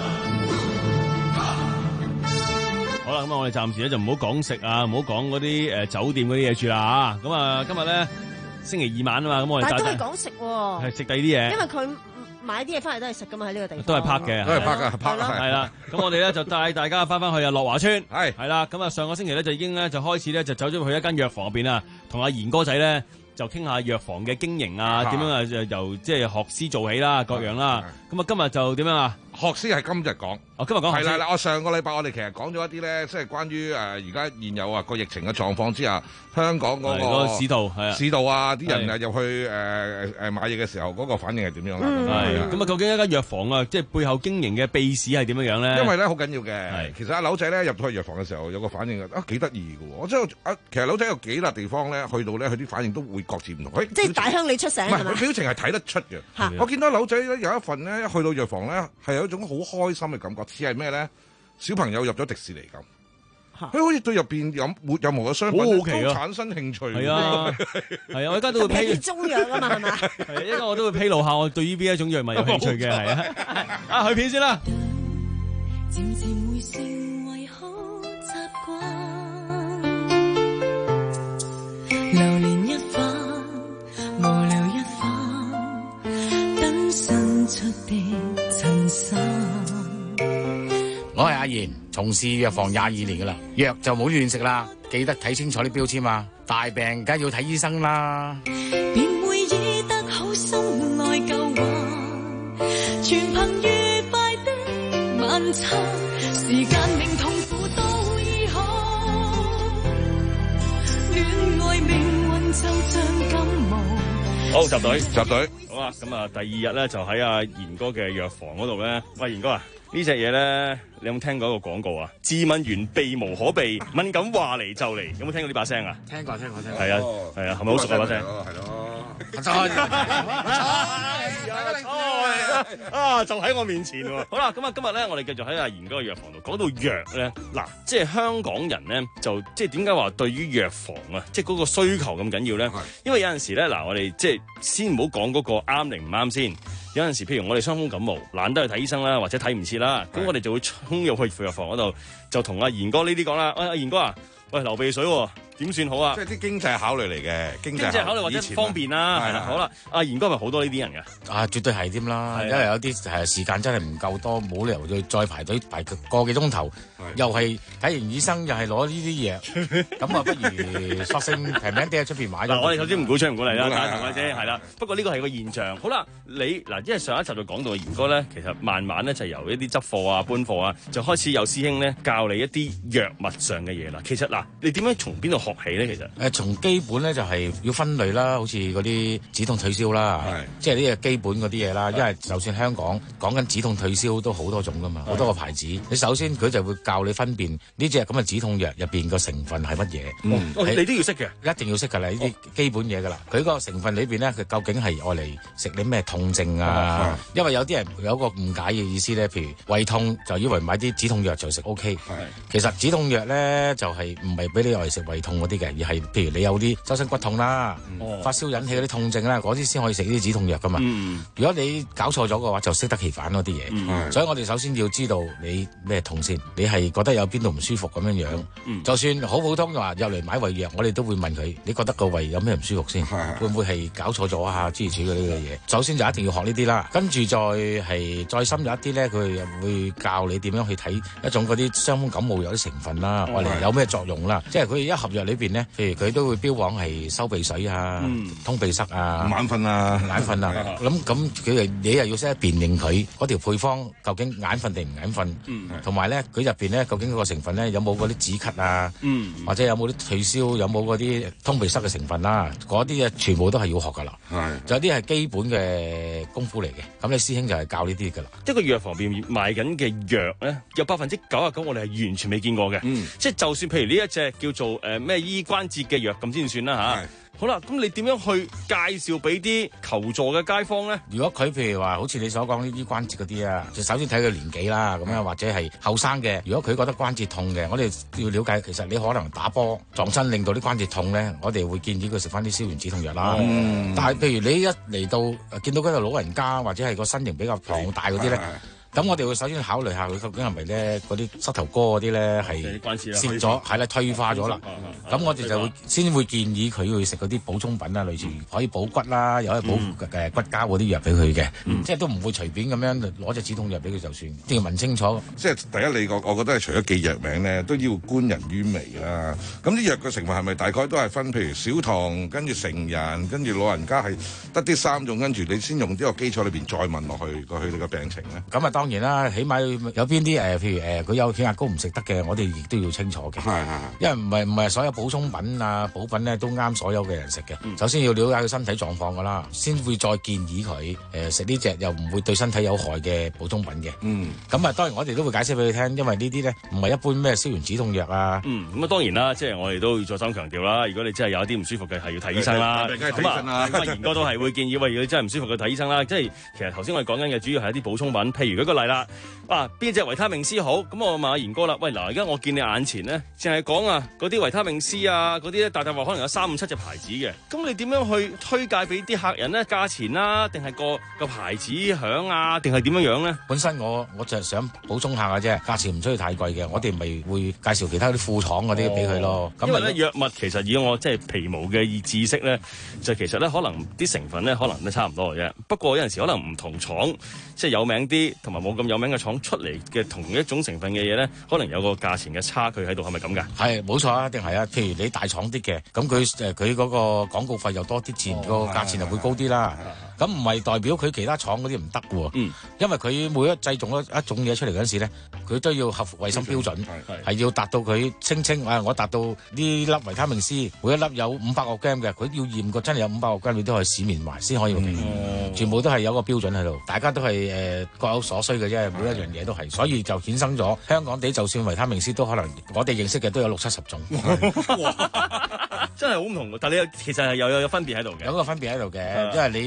好啦，咁啊，我哋暫時咧就唔好講食啊，唔好講嗰啲誒酒店嗰啲嘢住啦嚇。咁啊，今日咧星期二晚啊嘛，咁我哋但係都係講食喎， 係食第二啲嘢， 因為佢買啲嘢翻嚟都係食噶嘛，喺呢個地方都係拍嘅， 都係拍嘅，拍係啦。咁我哋咧就帶大家翻翻去啊樂華村，係係啦。咁啊，上個星期咧就已經咧就開始咧就走咗去一間藥房入邊啊，同阿賢哥仔咧。就傾下藥房嘅經營啊，點樣啊？由即係學師做起啦，各樣啦。咁啊，今日就點樣啊？ 學師係今日講， 哦，今日講學師。 係啦，我上個禮拜我哋其實講咗一啲咧，即係關於誒而家現有啊個疫情嘅狀況之下，香港嗰個市道係啊， 市道啊，啲人啊入去誒誒買嘢嘅時候，嗰個反應係點樣啦？ 係咁啊，究竟一間藥房啊，即係背後經營嘅秘史係點樣樣咧？ 因為咧好緊要嘅，其實阿柳仔咧入到去藥房嘅時候，有個反應啊幾得意嘅喎。我知道啊，其實柳仔有幾笪地方咧，去到咧佢啲反應都會各自唔同。 即係大鄉里出醒係嘛？ 佢表情係睇得出嘅。我見到柳仔咧有一份咧，一去到藥房咧係有一種好開心嘅感覺，似係咩咧？小朋友入咗迪士尼咁，佢好似對入邊有沒任何嘅商品都產生興趣。 係啊，係啊，我而家都會披中藥啊嘛，係嘛？ 係啊，依家我都會披露下我對於邊一種藥物有興趣嘅，係啊。啊，去片先啦。漸漸會成為好習慣， 流連一番，無聊一番，等伸出的襯衫。 我係阿賢，從事藥房廿二年噶啦，藥就冇亂食啦，記得睇清楚啲標籤啊！大病梗係要睇醫生啦。 便會醫得好心內舊患，全憑愉快的晚餐，時間令痛苦都醫好，戀愛命運就像感冒。 好，集隊， 集隊， 好啊！咁啊，第二日咧就喺阿賢哥嘅藥房嗰度咧。喂，賢哥啊！呢隻嘢咧，你有冇聽過一個廣告啊？自問完避無可避，敏感話嚟就嚟。有冇聽過呢把聲啊？ 聽過，聽過，聽過。 係啊，係啊，係咪好熟啊把聲？ 係咯。 唔錯，唔錯。 啊，就喺我面前喎。好啦，咁啊，今日咧，我哋繼續喺阿賢哥嘅藥房度講到藥咧。嗱，即係香港人咧，就即係點解話對於藥房啊，即係嗰個需求咁緊要咧？因為有陣時咧，嗱，我哋即係先唔好講嗰個啱定唔啱先。有陣時，譬如我哋傷風感冒，懶得去睇醫生啦，或者睇唔切啦，咁我哋就會衝入去藥房嗰度，就同阿賢哥呢啲講啦。喂，阿賢哥啊，喂，流鼻水喎。點算好啊？ 即係啲經濟考慮嚟嘅，經濟考慮或者方便啦，係啦，好啦，阿賢哥咪好多呢啲人㗎， 啊，絕對係添啦，因為有啲係時間真係唔夠多，冇理由再再排隊排個幾鐘頭，又係睇完醫生又係攞呢啲藥，咁啊不如索性平平啲喺出邊買。 嗱，我哋首先唔鼓吹唔鼓勵啦，大家同嘅啫，係啦。不過呢個係個現象。好啦，你嗱，因為上一集就講到賢哥咧，其實慢慢咧就由一啲執貨啊、搬貨啊，就開始有師兄咧教你一啲藥物上嘅嘢啦。其實嗱，你點樣從邊度學起咧？其實誒，從基本咧就係要分類啦，好似嗰啲止痛退燒啦，即係呢個基本嗰啲嘢啦。因為就算香港講緊止痛退燒都好多種噶嘛，好多個牌子。你首先佢就會教你分辨呢隻咁嘅止痛藥入邊個成分係乜嘢。 嗯，你都要識嘅， 一定要識㗎啦，呢啲基本嘢㗎啦。佢個成分裏邊咧，佢究竟係愛嚟食啲咩痛症啊？因為有啲人有個誤解嘅意思咧，譬如胃痛就以為買啲止痛藥就食 O K。其實止痛藥咧就係唔係俾你愛嚟食胃痛嗰啲嘅，而係譬如你有啲周身骨痛啦、嗯、發燒引起嗰啲痛症啦，嗰啲先可以食呢啲止痛藥噶嘛、嗯。如果你搞錯咗嘅話，就適得其反嗰啲嘢。嗯、所以我哋首先要知道你咩痛先，你係覺得有邊度唔舒服咁樣樣。嗯、就算好普通嘅話入嚟買胃藥，我哋都會問佢，你覺得個胃有咩唔舒服先？會唔會係搞錯咗啊？諸如此類呢個嘢。首先就一定要學呢啲啦，跟住再係再深入一啲咧，佢又會教你點樣去睇一種嗰啲傷風感冒藥啲成分啦，我哋有咩作用啦。即係佢一盒藥裏邊咧，譬如佢都會標榜係收鼻水啊、嗯、通鼻塞啊、 眼瞓啊、 眼瞓啊。咁咁佢你又要識得辨認佢嗰條配方究竟眼瞓定唔眼瞓，同埋咧佢入邊咧究竟嗰個成分咧有冇嗰啲止咳啊，嗯、或者有冇啲退燒，有冇嗰啲通鼻塞嘅成分啦，嗰啲嘢全部都係要學噶啦。就有啲係基本嘅功夫嚟嘅。咁你師兄就係教呢啲噶啦。 一個藥房邊賣緊嘅藥咧，有百分之九十九我哋係完全未見過嘅。嗯、即係就算譬如呢一隻叫做誒咩醫關節嘅藥咁先算啦嚇。好啦，咁你點樣去介紹俾啲求助嘅街坊咧？ 如果佢譬如話好似你所講呢啲關節嗰啲啊，就首先睇佢年紀啦，咁樣或者係後生嘅。如果佢覺得關節痛嘅，我哋要了解其實你可能打波撞親令到啲關節痛咧，我哋會建議佢食翻啲消炎止痛藥啦。嗯、但係譬如你一嚟到見到嗰度老人家或者係個身形比較龐大嗰啲咧。咁我哋會首先考慮下佢究竟係咪咧嗰啲膝頭哥嗰啲咧係蝕咗，係啦退化咗啦。咁、嗯、我哋就會先會建議佢去食嗰啲補充品啦，類似可以補骨啦，又可以補誒骨膠嗰啲藥俾佢嘅，嗯、即係都唔會隨便咁樣攞隻止痛藥俾佢就算，一定要問清楚。 即係第一，你個我覺得係除咗記藥名咧，都要觀人於微啦。咁啲藥嘅成分係咪大概都係分譬如小童，跟住成人，跟住老人家係得啲三種，跟住你先用呢個基礎裏邊再問落去個佢哋嘅病情咧？ 咁啊當然啦，起碼有邊啲誒，譬如誒佢、呃、有血壓高唔食得嘅，我哋亦都要清楚嘅。係係，因為唔係唔係所有補充品啊、補品咧都啱所有嘅人食嘅。嗯、首先要了解佢身體狀況噶啦，先會再建議佢誒食呢隻又唔會對身體有害嘅補充品嘅。嗯，咁啊當然我哋都會解釋俾佢聽，因為呢啲咧唔係一般咩消炎止痛藥啊。 嗯，咁啊當然啦，即係我哋都要再三強調啦。如果你真係有啲唔舒服嘅，係要睇醫生啦。咁啊，咁啊，賢哥都係會建議，喂，如果你真係唔舒服嘅睇醫生啦。即係其實頭先我哋講緊嘅主要係一啲補充品，譬如舉個例啦。啊，邊隻維他命 C 好？咁我問阿賢哥啦。喂，嗱，而家我見你眼前咧，淨係講啊，嗰啲維他命 C 啊，嗰啲咧，大大話可能有三五七隻牌子嘅。咁你點樣去推介俾啲客人咧？價錢啦、啊，定係個個牌子響啊，定係點樣樣咧？ 本身我我就係想補充下嘅啫，價錢唔需要太貴嘅。我哋咪會介紹其他啲副廠嗰啲俾佢咯。咁、哦、因為咧藥物其實以我即係皮毛嘅知識咧，就其實咧可能啲成分咧可能都差唔多嘅啫。不過有陣時可能唔同廠即係有名啲，同埋冇咁有名嘅廠出嚟嘅同一種成分嘅嘢咧，可能有個價錢嘅差距喺度，係咪咁㗎？係冇錯啊，一定係啊。譬如你大廠啲嘅，咁佢誒佢嗰個廣告費又多啲，自然個價錢就會高啲啦。咁唔係代表佢其他廠嗰啲唔得喎，嗯、因為佢每一製造一一種嘢出嚟嗰陣時咧，佢都要合乎衞生標準，係要達到佢聲稱啊，我達到呢粒維他命 C 每一粒有五百個 gram 嘅，佢要驗過真係有五百個 gram，你都可以市面賣先可以用。嗯、全部都係有個標準喺度，大家都係誒、呃、各有所需嘅啫，每一樣嘢都係，所以就衍生咗香港地就算維他命 C 都可能我哋認識嘅都有六七十種。真係好唔同，但係你其實係有有有分別喺度嘅，有個分別喺度嘅，因為你有賣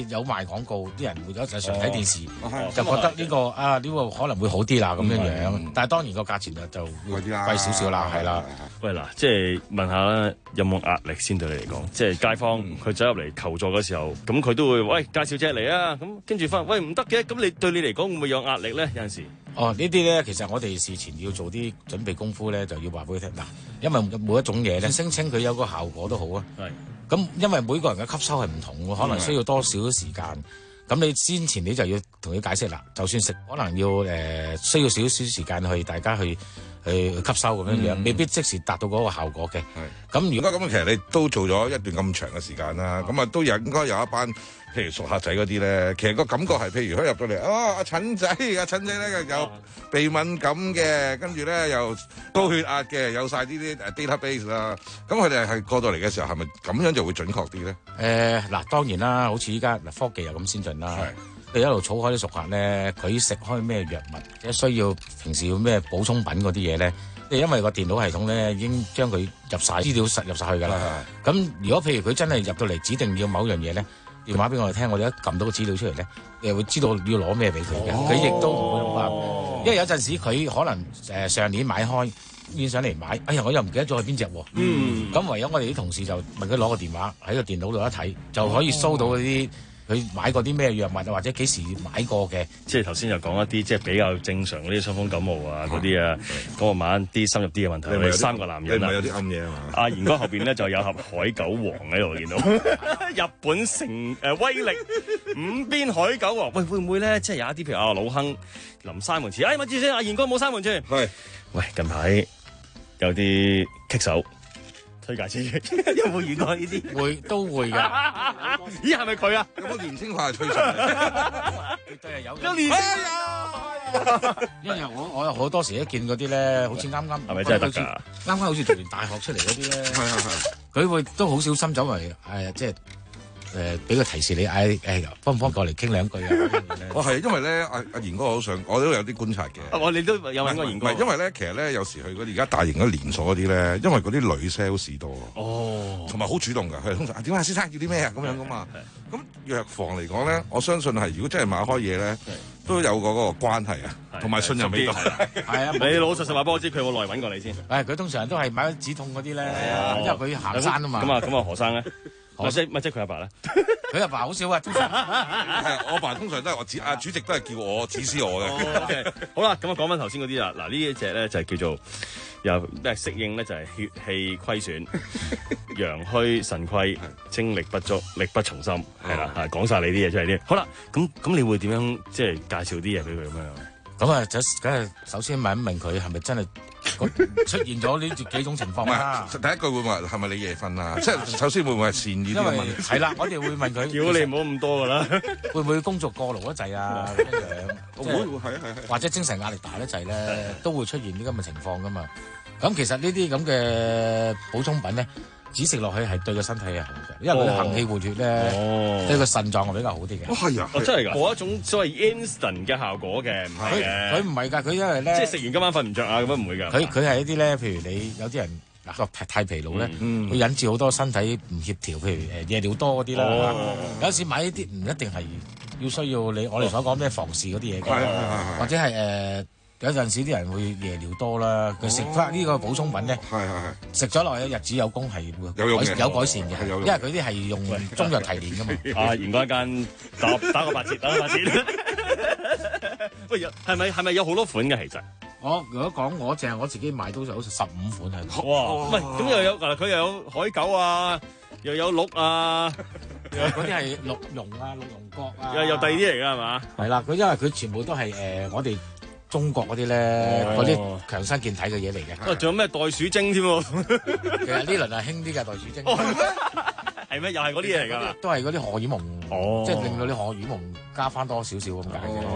賣廣告，啲人會有時常睇電視，就覺得呢個啊呢個可能會好啲啦咁樣樣。但係當然個價錢就就會貴少少啦，係啦。 喂嗱，即係問下啦，有冇壓力先對你嚟講？即係街坊佢走入嚟求助嘅時候，咁佢都會喂介紹隻嚟啊，咁跟住翻喂唔得嘅，咁你對你嚟講會唔會有壓力咧？有陣時哦，呢啲咧其實我哋事前要做啲準備功夫咧，就要話俾佢聽嗱，因為每一種嘢咧聲稱佢有個效果都好啊。係。咁因為每個人嘅吸收係唔同嘅，可能需要多少時間。咁你先前你就要同佢解釋啦。就算食，可能要誒、呃、需要少少時間去大家去去吸收咁樣樣，嗯、未必即時達到嗰個效果嘅。咁如果咁，其實你都做咗一段咁長嘅時間啦，咁啊都有應該有一班。譬如熟客仔嗰啲咧，其實個感覺係，譬如佢入到嚟，啊阿陳仔，阿陳仔咧有鼻敏感嘅，跟住咧又高血壓嘅，有晒呢啲 database 啦。咁佢哋係過到嚟嘅時候，係咪咁樣就會準確啲咧？誒、 呃、嗱，當然啦，好似依家嗱科技又咁先進啦。你一路儲開啲熟客咧，佢食開咩藥物，或者需要平時要咩補充品嗰啲嘢咧，因為個電腦系統咧已經將佢入晒資料實入晒去㗎啦。咁如果譬如佢真係入到嚟指定要某樣嘢咧，電話俾我哋聽，我哋一撳到個資料出嚟咧，你又會知道要攞咩俾佢嘅。佢亦都唔會用翻，因為有陣時佢可能誒、呃、上年買開，今年上嚟買，哎呀我又唔記得咗係邊隻喎。嗯，咁唯有我哋啲同事就問佢攞個電話喺個電腦度一睇，就可以搜到嗰啲。佢買過啲咩藥物啊，或者幾時買過嘅？即係頭先就講一啲即係比較正常嗰啲傷風感冒啊嗰啲啊，嗰個晚啲深入啲嘅問題。我哋三個男人啊， 你咪有啲暗嘢啊嘛？ 阿賢哥後邊咧就有盒海狗王喺度見到，日本成誒、呃、威力五邊海狗王。喂，會唔會咧？即係有一啲譬如阿老亨臨閂門前，哎咪住先，阿賢哥冇閂門先。係。喂，近排有啲棘手。推介先，有冇遇過呢啲？ 會都會㗎。 咦，係咪佢啊？ 有冇年青化吹上？ 絕對係有。有年青啊！因為我我有好多時都見嗰啲咧，好似啱啱係咪真係得㗎？ 啱啱好似讀完大學出嚟嗰啲咧，係係係。佢會都好小心走嚟誒，即係。誒俾個提示你，誒誒方唔方過嚟傾兩句啊？ 我係因為咧，阿阿賢哥好想，我都有啲觀察嘅。 我哋都有揾過賢哥。 唔係因為咧，其實咧有時去嗰啲而家大型嗰連鎖嗰啲咧，因為嗰啲女 sales 多。哦。同埋好主動㗎，佢哋通常啊點啊先生要啲咩啊咁樣噶嘛。咁藥房嚟講咧，我相信係如果真係買開嘢咧，都有嗰個關係啊，同埋信任味道。係啊， 你老老實實話俾我知，佢有冇來揾過你先？ 誒，佢通常都係買啲止痛嗰啲咧，因為佢行山啊嘛。 咁啊咁啊，何生咧？咪即咪即佢阿爸咧？ 佢阿爸好少啊，通常係我阿爸通常都係我指阿主席都係叫我指示我嘅。 哦 okay. 好啦，咁啊講翻頭先嗰啲啦。嗱呢一隻咧就係叫做又咩適應咧，就係血氣虧損、陽虛腎虧、精力不足、力不從心，係啦，係講晒你啲嘢出嚟啲。好啦，咁咁你會點樣即係介紹啲嘢俾佢咁樣？ 咁啊，就梗係首先問一問佢係咪真係出現咗呢幾種情況啦。 第一句會問係咪你夜瞓啊？即係首先會唔會係善意啲嘅問題？ 係啦，我哋會問佢。 叫你唔好咁多㗎啦。 會唔會工作過勞得滯啊？咁樣。 會會係係係。 或者精神壓力大得滯咧，都會出現呢咁嘅情況㗎嘛。咁其實呢啲咁嘅補充品咧，只食落去係對個身體係好嘅，因為佢行氣活血咧，對個腎臟係比較好啲嘅。 哦，係啊， 哦真係㗎，冇一種所謂 instant 嘅效果嘅，唔係嘅。 佢唔係㗎，佢因為咧， 即係食完今晚瞓唔着啊，咁樣唔會㗎。 佢佢係一啲咧，譬如你有啲人嗱太太疲勞咧，會引致好多身體唔協調，譬如誒夜尿多嗰啲啦。有時買呢啲唔一定係要需要你我哋所講咩房事嗰啲嘢嘅，或者係誒。有陣時啲人會夜尿多啦，佢食翻呢個補充品咧，食咗落去日子有功係會有有改善嘅，因為佢啲係用中藥提煉噶嘛。 啊，賢哥一間打打個八折，打個八折。喂，係咪係咪有好多款嘅其實？ 我如果講我淨係我自己買都有十五款係。 哇！唔係咁又有嗱，佢又有海狗啊，又有鹿啊， 嗰啲係鹿茸啊、鹿茸角啊， 又又第二啲嚟㗎係嘛？ 係啦，佢因為佢全部都係誒我哋。中國嗰啲咧，嗰啲強身健體嘅嘢嚟嘅。 啊，仲有咩袋鼠精添喎？ 其實呢輪係興啲嘅袋鼠精。 係咩？又係嗰啲嘢嚟㗎？ 都係嗰啲荷爾蒙，即係令到啲荷爾蒙加翻多少少咁解嘅。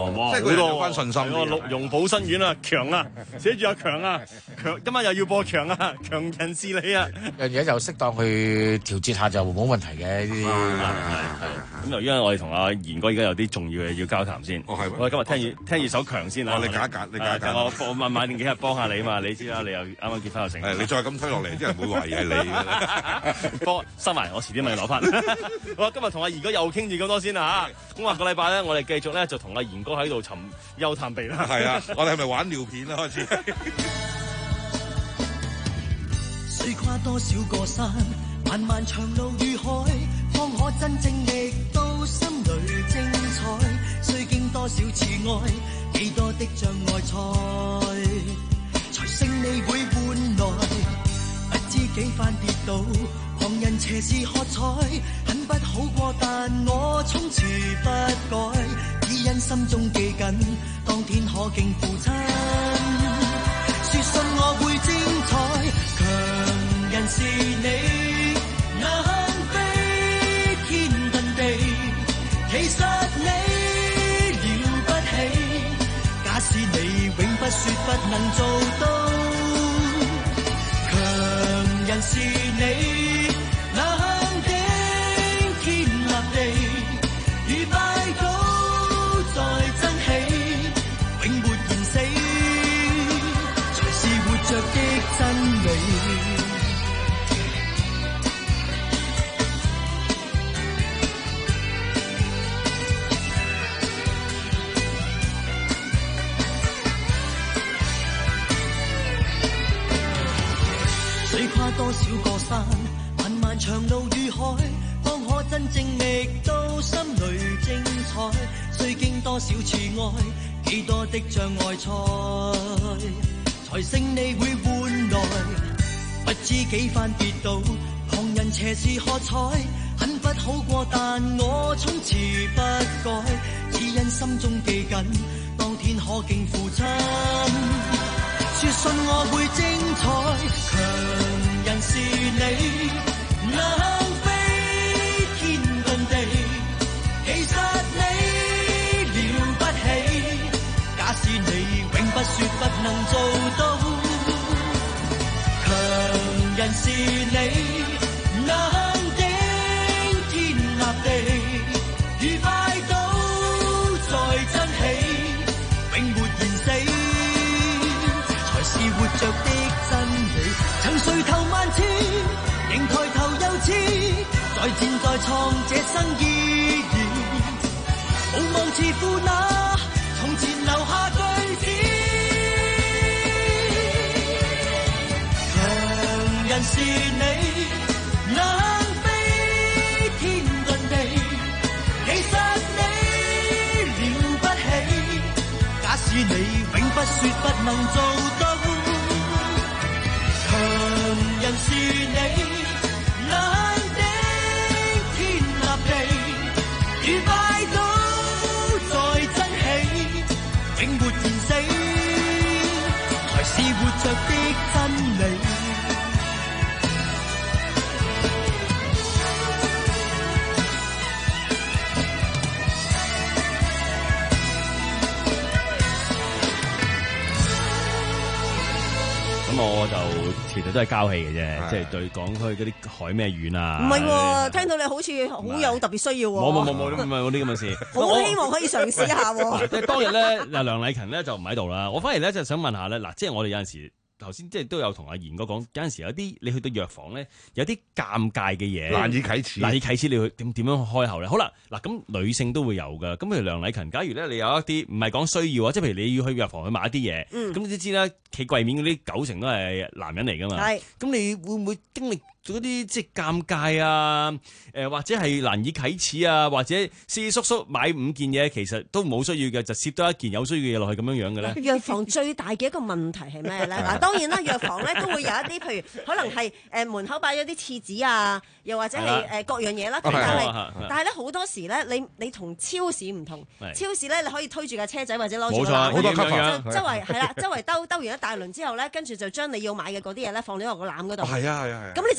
哦，哇， 即係佢有翻信心。 係喎，綠容寶新苑啊，強啊，寫住阿強啊，強，今晚又要播強啊，強人是你啊！ 樣嘢就適當去調節下就冇問題嘅呢啲。 咁由於我哋同阿賢哥而家有啲重要嘅要交談先。 哦，係。 我哋今日聽住聽住首強先啊！ 哦，你揀一揀，你揀一揀。 我我晚晚幾日幫下你嘛，你知啦，你又啱啱結婚又成。 係，你再咁推落嚟，啲人會懷疑係你嘅。 幫收埋，我遲啲咪攞翻。好啦，今日同阿賢哥又傾住咁多先啦嚇。咁下個禮拜咧，我哋繼續咧就同阿賢哥喺度尋幽探秘啦。 係啊，我哋係咪玩尿片啦開始？ 須跨多少個山，漫漫長路與海，方可真正覓到心裏精彩。須經多少次愛，幾多的障礙賽，才勝利會換來。不知幾番跌倒，旁人斜視喝彩，很不好過，但我從此不改，只因心中記緊，當天可敬父親。說信我會精彩，強人是你，能飛天遁地，其實你了不起，假使你永不說不能做到，強人是你，能頂天立地，如拜倒在真氣，永沒言死，才是活着的真理。須跨多少個山，漫漫長路與海，方可真正覓到心裏精彩。須經多少次愛，幾多的障礙賽，才勝利會換來。不知幾番跌倒，旁人斜視喝彩，很不好過，但我從此不改，只因心中記緊，當天可敬父親。說信我會精彩，強人是你，能飛天遁地，其實你了不起，假使你永不說不能做到，強人是你，能頂天立地，如拜倒在真氣，永沒言死，是活着的真理，曾垂頭萬次，仍抬頭又次，再戰再創這生意義，無望自負那從前留下句子。強人是你，能飛天遁地，其實你了不起，假使你永不說不能做到，強人是你，能頂天立地，如拜倒在真氣，永沒言死，才是活着的真理。 我就其實都係交戲嘅啫，即係對講開嗰啲海咩院啊。 唔係喎，聽到你好似好有特別需要喎。 冇冇冇冇，唔係嗰啲咁嘅事。 好希望可以嘗試一下喎。 即係當日咧，嗱梁禮勤咧就唔喺度啦。我反而咧就想問下咧，嗱，即係我哋有陣時頭先即係都有同阿賢哥講，有陣時有啲你去到藥房咧，有啲尷尬嘅嘢， 難以啟齒， 難以啟齒，你去點點樣開口咧？好啦，嗱咁女性都會有㗎。咁譬如梁禮勤，假如咧你有一啲唔係講需要啊，即係譬如你要去藥房去買一啲嘢，咁、嗯、你都知啦，企櫃面嗰啲九成都係男人嚟㗎嘛。係，咁你會唔會經歷嗰啲即係尷尬啊？誒、呃、或者係難以啟齒啊？或者師師叔叔買五件嘢，其實都冇需要嘅，就攝多一件有需要嘅嘢落去咁樣樣嘅咧？ 藥房最大嘅一個問題係咩咧？嗱，當然啦，藥房咧都會有一啲，譬如可能係誒門口擺咗啲廁紙啊，又或者係誒各樣嘢啦。但係但係咧好多時咧，你你同超市唔同，超市咧你可以推住架車仔或者攞住個籃，好多級啊！周圍係啦，周圍兜兜完一大輪之後咧，跟住就將你要買嘅嗰啲嘢咧放咗落個籃嗰度。 係啊係啊係。 咁你就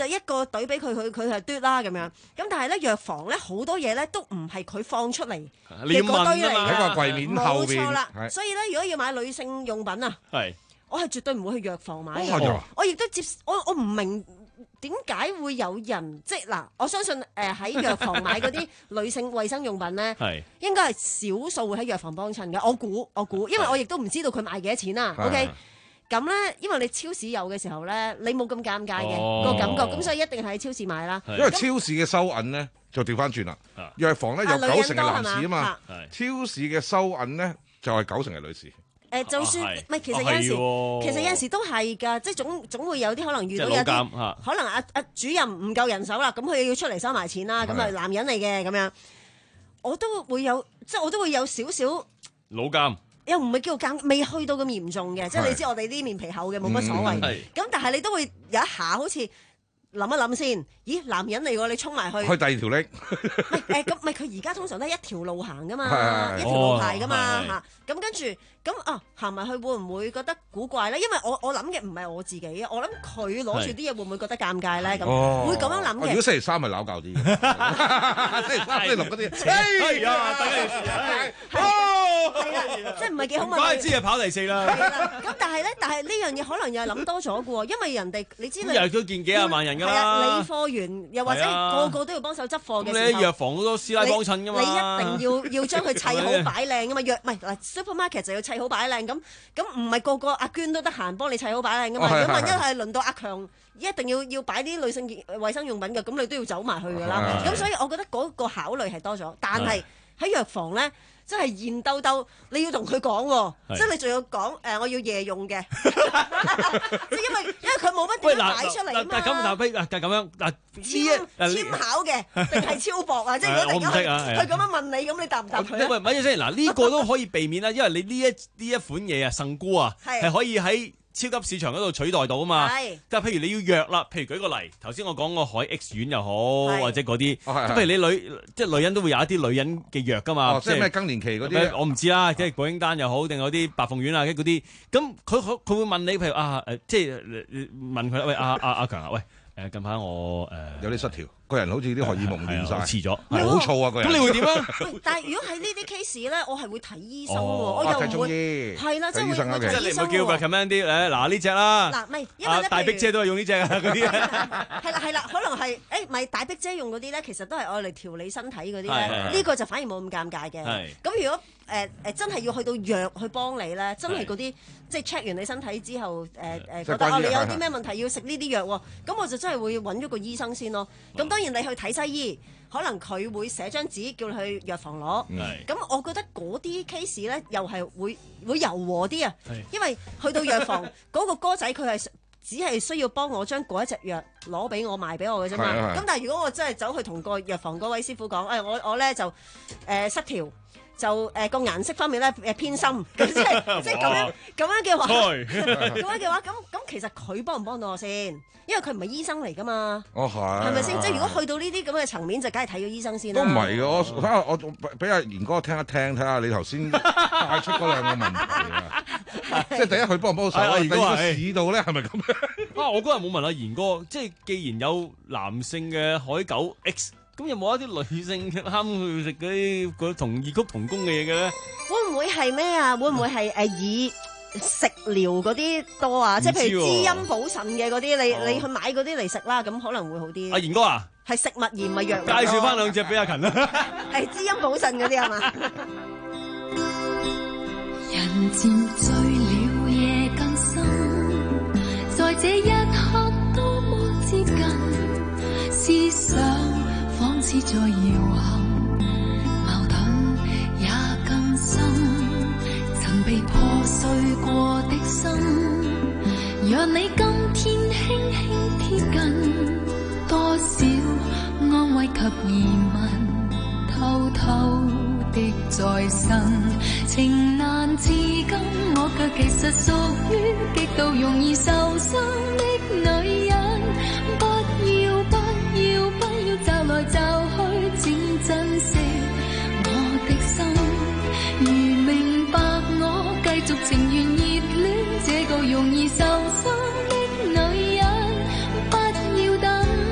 一個隊俾佢，佢佢係嘟啦咁樣。咁但係咧藥房咧好多嘢咧都唔係佢放出嚟嘅嗰堆嚟㗎， 喺個櫃面後邊。冇錯啦，所以咧如果要買女性用品啊， 係我係絕對唔會去藥房買嘅。 哦、 我亦都接我我唔明點解會有人即係嗱，我相信誒喺藥房買嗰啲女性衛生用品咧，應該係少數會喺藥房幫襯嘅。我估我估，因為我亦都唔知道佢賣幾多錢啊。OK。咁咧，因為你超市有嘅時候咧，你冇咁尷尬嘅、哦、個感覺，咁所以一定係喺超市買啦。 因為超市嘅收銀咧就調翻轉啦，藥房咧有九成係男士啊嘛，超市嘅收銀咧就係九成係女士。 誒，就算唔係，其實有陣時，其實有陣時都係㗎，即係總總會有啲可能遇到有啲，可能阿阿主任唔夠人手啦，咁佢要出嚟收埋錢啦，咁啊男人嚟嘅咁樣，我都會有，即係我都會有少少老監。 又唔係叫尷，未去到咁嚴重嘅，即係你知我哋啲面皮厚嘅冇乜所謂。咁、嗯、但係你都會有一下好似諗一諗先，咦男人嚟喎，你衝埋去。 去第二條拎。 誒咁咪佢而家通常都係一條路行噶嘛，一條路牌噶嘛嚇。咁跟住咁啊行埋去會唔會覺得古怪咧？因為我我諗嘅唔係我自己啊，我諗佢攞住啲嘢會唔會覺得尷尬咧？咁、哦、會咁樣諗嘅。 如果星期三咪鬧教啲，星期三、星期六嗰啲。哎呀，大家要試係啦，即係唔係幾好問？ 梗係知係跑第四啦。 咁但係咧，但係呢樣嘢可能又係諗多咗嘅喎，因為人哋你知道又都見幾廿萬人㗎啦。係啊， 理貨員又或者個個都要幫手執貨嘅時候， 你喺藥房好多師奶幫襯㗎嘛。 你一定要要將佢砌好擺靚㗎嘛，藥唔係嗱 supermarket 就要砌好擺靚咁，咁唔係個個阿娟都得閒幫你砌好擺靚㗎嘛。如果萬一係輪到阿強，一定要要擺啲女性衞生用品嘅，咁你都要走埋去㗎啦。咁所以我覺得嗰個考慮係多咗，但係喺藥房咧。真係現兜兜，你要同佢講喎，即係你仲要講誒、呃，我要夜用嘅，即係因為因為佢冇乜點樣擺出嚟啊嘛。 但咁但係咁樣嗱， 簽簽考嘅定係超薄啊？即係如果突然間佢咁樣問你，咁你答唔答佢？ 喂，咪住先，嗱呢個都可以避免啦，因為你呢一呢一款嘢啊，腎菇啊，係可以喺超級市場嗰度取代到啊嘛，即係譬如你要藥啦，譬如舉個例，頭先我講個海 X 丸又好，或者嗰啲，咁譬如你女即係女人都會有一啲女人嘅藥噶嘛， 即係咩更年期嗰啲， 我唔知啦，即係保嬰丹又好，定有啲白鳳丸啊嗰啲，咁佢佢佢會問你，譬如啊誒，即係問佢喂阿阿阿強啊，喂誒近排我誒有啲失調。個人好似啲荷爾蒙亂曬， 遲咗， 好燥啊！個人咁你會點啊？ 但係如果喺呢啲 case 咧，我係會睇醫生喎，我又唔會係啦，即係會睇醫生喎。 你唔會叫 recommend 啲誒嗱呢隻啦。 嗱，唔係因為咧， 大碧姐都係用呢隻啊嗰啲。 係啦係啦，可能係誒，咪大碧姐用嗰啲咧，其實都係愛嚟調理身體嗰啲咧。呢個就反而冇咁尷尬嘅。咁如果誒誒真係要去到藥去幫你咧，真係嗰啲即係 check 完你身體之後，誒誒覺得哦你有啲咩問題要食呢啲藥喎，咁我就真係會揾咗個醫生先咯。咁當然你去睇西醫，可能佢會寫張紙叫你去藥房攞。咁我覺得嗰啲 case 咧，又係會會柔和啲啊。因為去到藥房嗰個哥仔，佢係只係需要幫我將嗰一隻藥攞俾我賣俾我嘅啫嘛。咁但係如果我真係走去同個藥房嗰位師傅講，誒我我咧就誒失調。就誒個顏色方面咧誒偏深，咁即係即係咁樣咁樣嘅話，咁樣嘅話，咁咁其實佢幫唔幫到我先？因為佢唔係醫生嚟噶嘛。 哦係。係咪先？即係如果去到呢啲咁嘅層面，就梗係睇咗醫生先啦。 都唔係嘅，我睇下我俾阿賢哥聽一聽，睇下你頭先帶出嗰兩個問題啊。即係第一，佢幫唔幫到手？第二個市道咧係咪咁？ 啊！我嗰日冇問阿賢哥，即係既然有男性嘅海狗 X。咁有冇一啲女性啱去食嗰啲嗰同異曲同工嘅嘢嘅咧？ 會唔會係咩啊？會唔會係誒以食療嗰啲多啊？即係譬如滋陰補腎嘅嗰啲，你、哦、你去買嗰啲嚟食啦，咁可能會好啲。 阿賢哥啊， 係食物而唔係藥物。 介紹翻兩隻俾阿勤啦。 係滋陰補腎嗰啲係嘛？ 人漸醉了夜更深，在這一刻多麼接近，思想。仿似在搖撼，矛盾也更深。曾被破碎過的心，讓你今天輕輕貼近，多少安慰及疑問，偷偷的在身。情難自禁，我卻其實屬於極度容易受傷的女人。不要不要不要找來找去，請珍惜我的心。如明白我，繼續情願熱戀這個容易受傷的女人。不要等，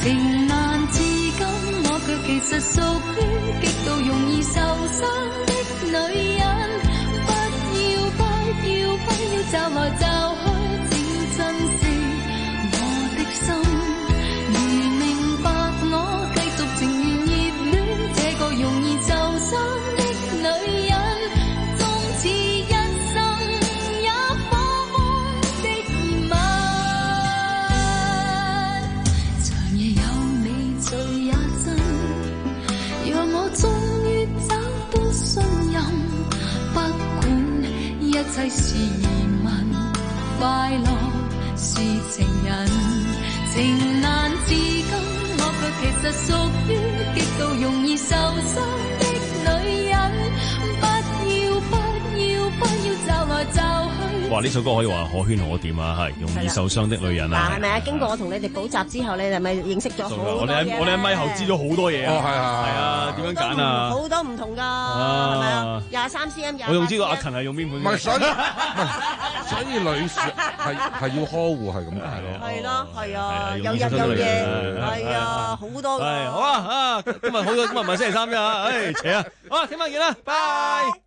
情難自禁，我卻其實屬於極度容易受傷的女人。不要不要不要驟來驟去，請珍惜我的心。如明白我繼續情願熱戀這個容易受傷的女人，終此一生也火紅的熱吻。長夜有你醉也真，讓我終於找到信任。不管一切是疑問，快樂是情人。情難自禁，我卻其實屬於極度容易受傷的女人。不要不要不要驟來驟去。 哇！呢首歌可以話可圈可點啊，係容易受傷的女人啊。 係咪啊？經過我同你哋補習之後，你哋咪認識咗好多嘢。 我哋喺我哋喺咪後知咗好多嘢啊。 哦，係啊， 係啊，點樣揀啊？ 好多唔同㗎，係咪啊？廿三 cm， 我用知道阿勤係用邊款？ 唔係，所以唔係，所以女士係係要呵護係咁解咯。 係咯，係啊，有日有夜，係啊，好多。 係好啊啊！今日好咗，今日唔係星期三啫嚇，唉，扯啊！好啊，聽晚見啦，拜。